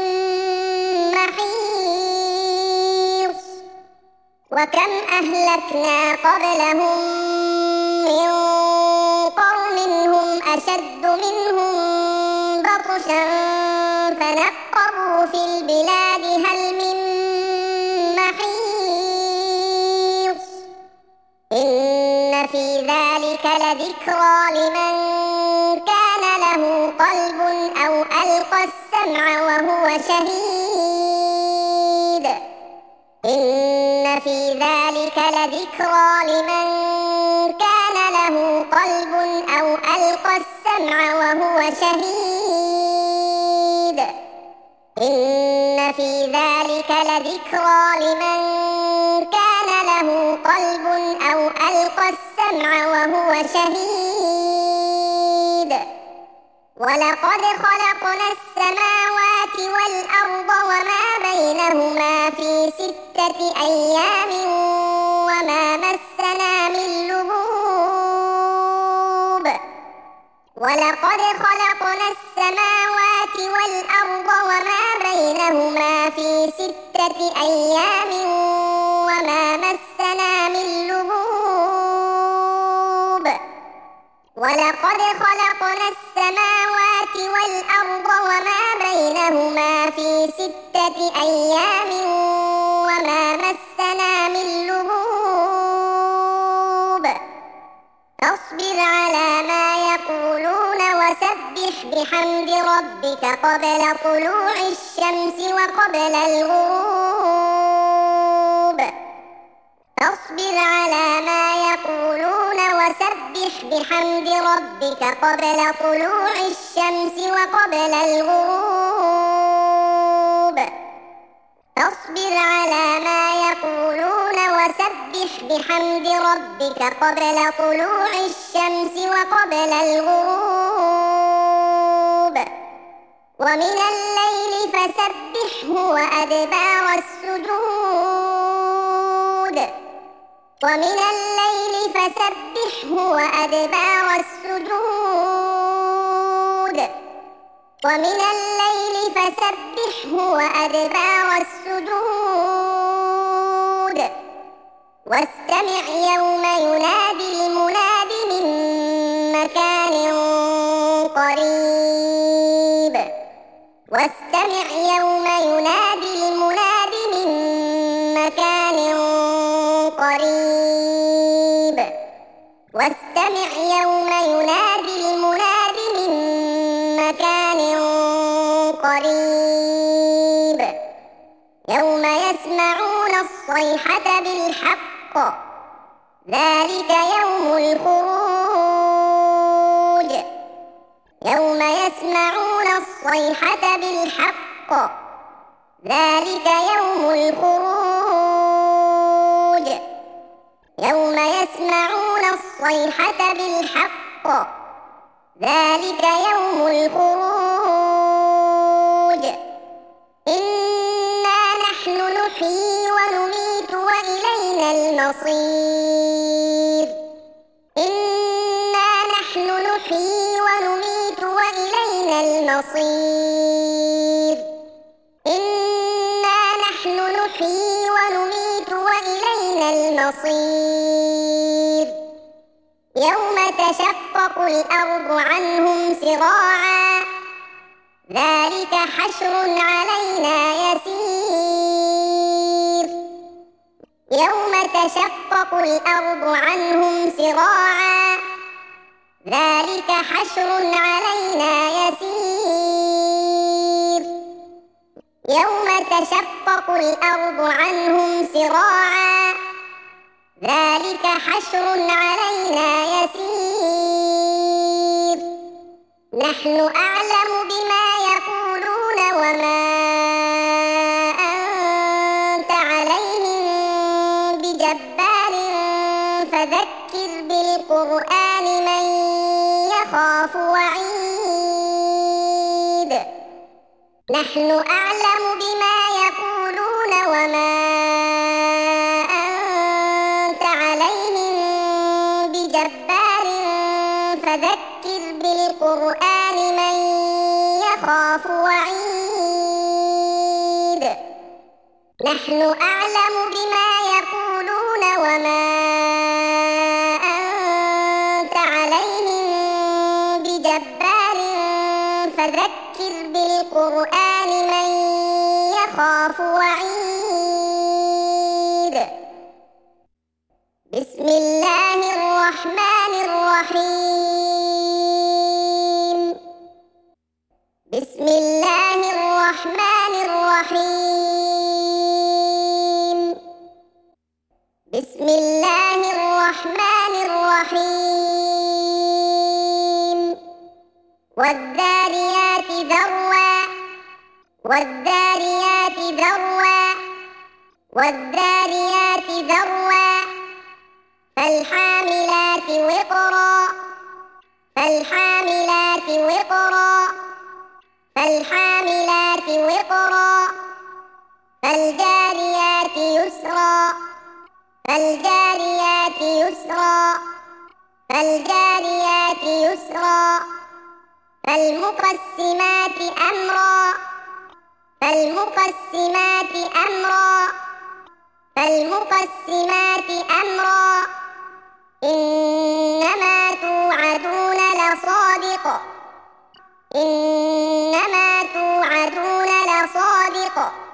Speaker 1: محيص وكم أهلكنا قبلهم من قرن هم أشد منهم بطشا فنقبوا في البلاد هل من محيص إن في ذلك لذكرى لمن كان له قلب أو ألقى السمع وهو شهيد إن في ذلك لذكرى لمن كان له قلب أو ألقى السمع وهو شهيد إن في ذلك لذكرى لمن كان له قلب أو ألقى السمع وهو شهيد ولقد خلقنا السماوات والأرض وما بينهما في 6 أيام وما مسنا من لغوب ولقد خلقنا السماوات والأرض وما بينهما في 6 أيام وما مسنا من لغوب ولقد خلقنا السماوات والأرض وما بينهما في 6 أيام وما مسنا من لغوب فاصبر على ما يقولون وسبح بحمد ربك قبل طلوع الشمس وقبل الغروب فاصبر على ما يقولون وسبح بحمد ربك قبل طلوع الشمس وقبل الغروب فاصبر على ما يقولون وسبح بحمد ربك قبل طلوع الشمس وقبل الغروب ومن الليل فسبحه وأدبار السجود ومن الليل فسبحه وأدبار السجود ومن الليل فسبحه وأدبار السجود واستمع يوم ينادي المناد من مكان قريب واستمع يوم ينادي المناد من مكان قريب واستمع يوم ينادي المناد من مكان قريب يوم يسمعون الصيحة بالحق ذلك يوم الخروج يوم يسمعون الصيحة بالحق ذلك يوم الخروج يوم يسمعون الصيحة بالحق ذلك يوم الخروج إنا نحن نحيي ونميت وإلينا المصير إنا نحن نحيي ونميت وإلينا المصير إنا نحن نحيي ونميت وإلينا المصير يوم تشقق الأرض عنهم سراعا ذلك حشر علينا يسير يوم تشقق الأرض عنهم سراعا ذلك حشر علينا يسير يوم تشقق الأرض عنهم سراعا ذلك حشر علينا يسير نحن أعلم بما يقولون وما أنت عليهم بجبار فذكر بالقرآن من يخاف وعيد نحن أعلم بما يقولون وما أنت عليهم بجبار فذكر بالقرآن من يخاف وعيد نحن أعلم بما يقولون وما أنت عليهم بجبار فذكر بالقرآن من يخاف وعيد بسم الله الرحمن الرحيم بسم الله الرحمن الرحيم بسم الله الرحمن الرحيم والذاريات ذروا والذاريات ذروا والذاريات ذروا فالحاملات وقرا فالحاملات وقرا فالحاملات وقرا فالجاريات يسرا فالجاريات يسرا فالجاريات يسرا فالمقسمات أمرا فالمقسمات أمرا فالمقسمات أمرا إنما توعدون لصادق إنما توعدون لصادق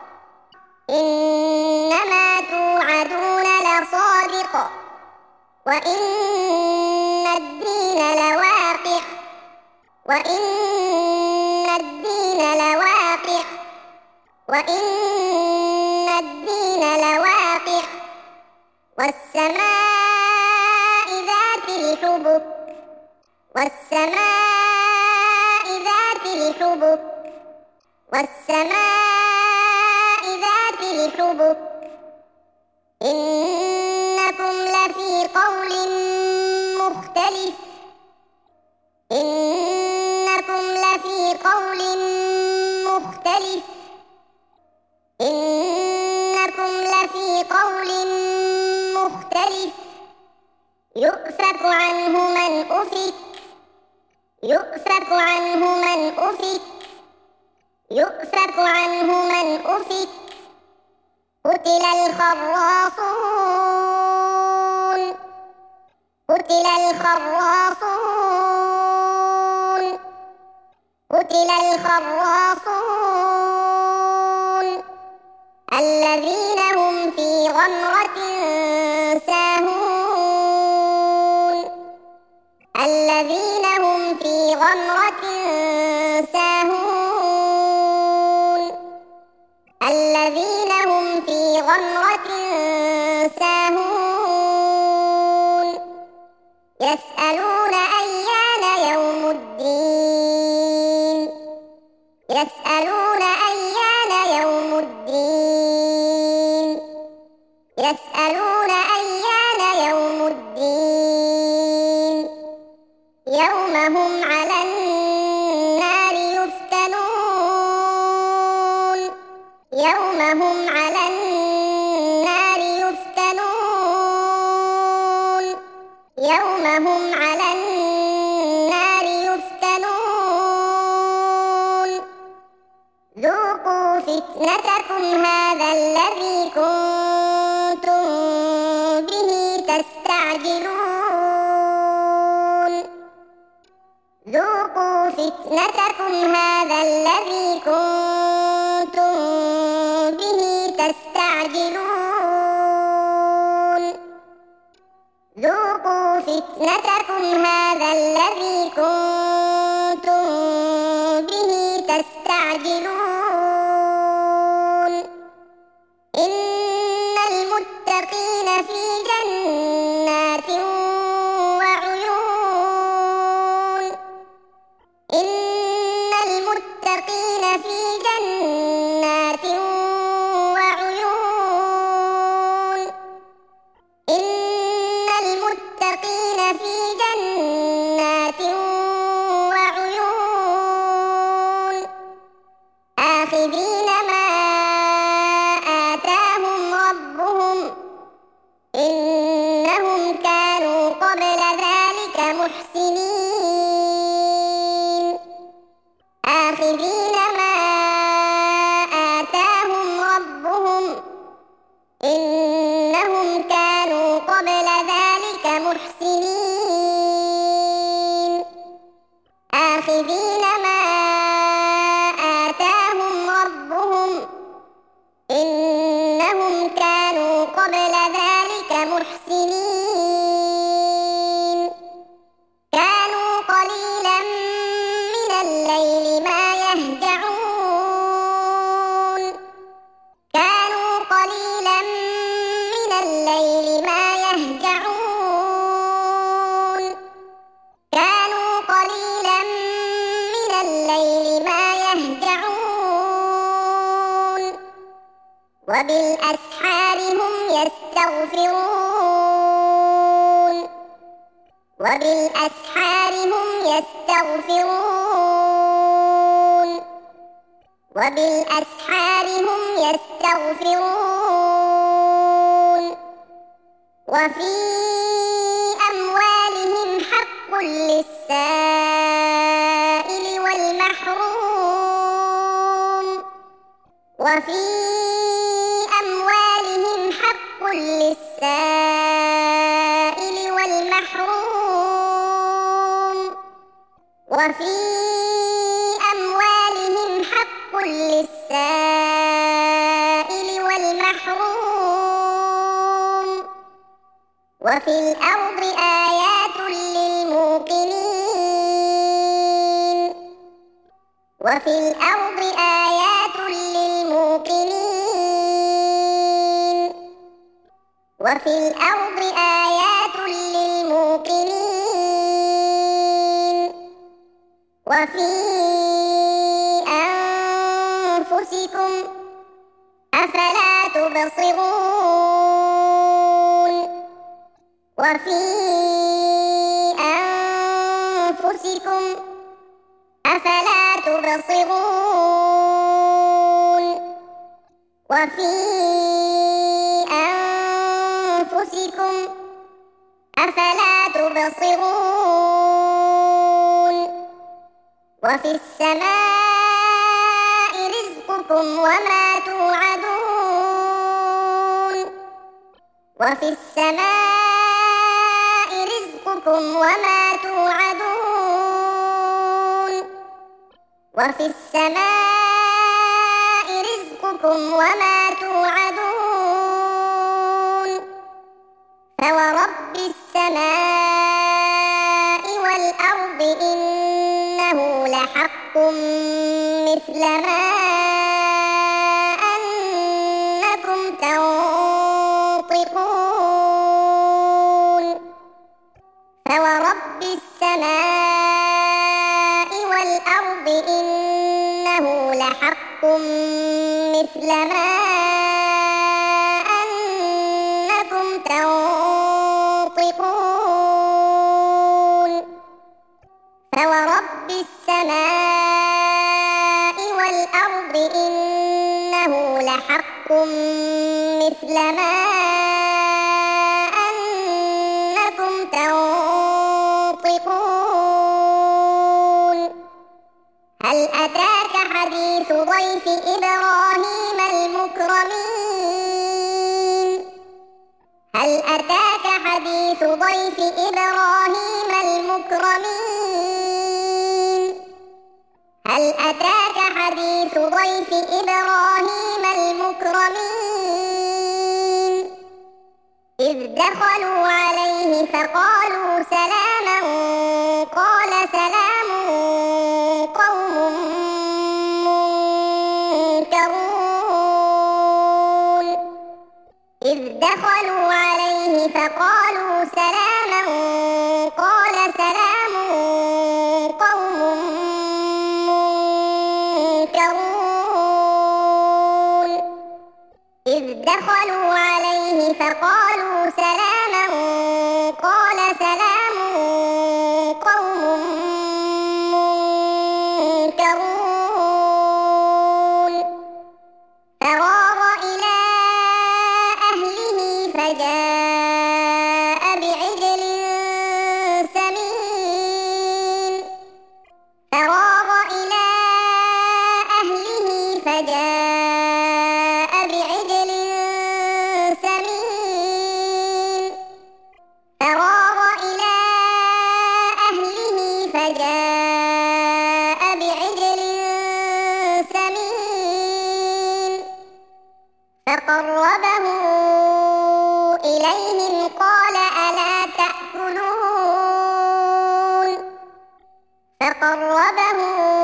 Speaker 1: إنما توعدون لصادق وإن الدين لواقع وإن الدين لواقع وإن الدين لواقع والسماء ذات الحبك والسماء ذات الحبك والسماء ذات الحبك إنكم لفي قول مختلف إنكم لفي قول مختلف إنكم لفي قول مختلف يؤفك عنه من أفك يؤفك عنه من أفك يؤفك عنه من أفك قتل الخراصون قتل الخراصون قتل الخراصون الذين هم في غمرة ساهون الذين هم في غمرة ساهون الذين هم في غمرة ساهون يسألون أيان يوم الدين يسألون أيان يوم الدين يسألون أيان يوم الدين يوم هم على النار يفتنون يوم هم على النار يفتنون يوم هم على النار يفتنون ذوقوا فتنتكم هذا الذي كنتم به تستعجلون ذوقوا فتنتكم هذا الذي كنتم به تستعجلون ذوقوا فتنتكم هذا الذي كنتم به تستعجلون إن المتقين في جنات وبالأسحار هم يستغفرون وبالأسحار هم يستغفرون وبالأسحار هم يستغفرون وفي أموالهم حق للسائل والمحروم وفي أموالهم حق للسائل والمحروم وفي أموالهم حق للسائل والمحروم وفي الأرض آيات للموقنين وفي الأرض آيات للموقنين وفي الأرض آيات للموقنين وفي أنفسكم أفلا تبصرون وفي أنفسكم أفلا تبصرون وفي أنفسكم أفلا تبصرون وفي السماء رزقكم وما توعدون وفي السماء رزقكم وما توعدون وفي السماء رزقكم وما توعدون فورب السماء والأرض إنه لحق مثل ما أنكم تنطقون فورب السماء والأرض إنه لحق مثل ما أنكم تنطقون فورب السماء والأرض إنه لحق مثل ما أنكم تنطقون هل أتاك حديث ضيف إبراهيم المكرمين هل أتاك حديث ضيف إبراهيم المكرمين هل أتاك حديث ضيف إبراهيم المكرمين إذ دخلوا عليه فقالوا سلاما قال سلام قوم منكرون إذ دخلوا عليه فقالوا سلاما قال سلام قوم منكرون إذ دخلوا عليه فقالوا سلاما قال سلام قوم منكرون فراغ إلى أهله فجاء بعجل سمين فراغ إلى أهله فجاء بعجل سمين فراغ إلى أهله فجاء بعجل سمين فقربه إليهم قال ألا تأكلون فقربه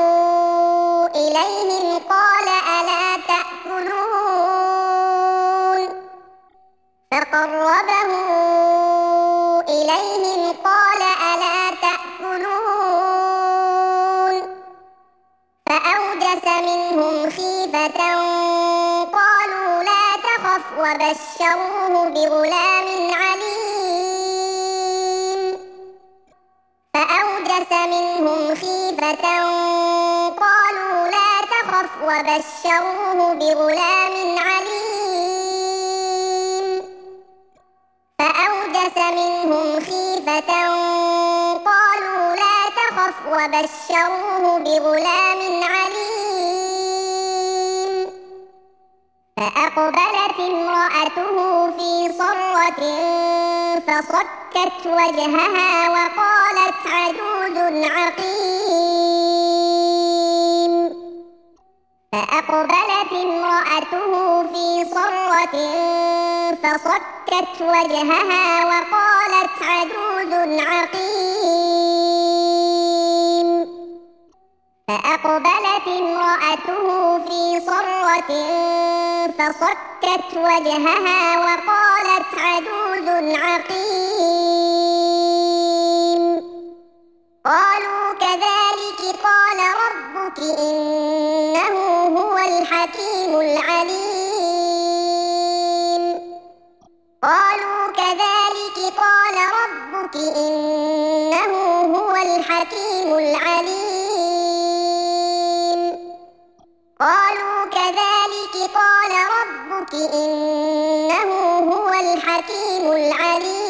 Speaker 1: إليهم قال ألا تأكلون فقربه إليهم قال ألا تأكلون فأوجس منهم خيفة قالوا لا وبشروه بغلام عليم فأوجس منهم خيفة قالوا لا تخف وبشروه بغلام عليم فأوجس منهم خيفة قالوا لا تخف وبشروه بغلام عليم فأقبلت امرأته في صرة فصكت وجهها وقالت عجوز عقيم فأقبلت امرأته في صرة فصكت وجهها وقالت عجوز عقيم فأقبلت امرأته في صرة فصكت وجهها وقالت عجوز عقيم قالوا كذلك قال ربك إنه هو الحكيم العليم قالوا كذلك قال ربك إنه هو الحكيم العليم قالوا كذلك قال ربك إنه هو الحكيم العليم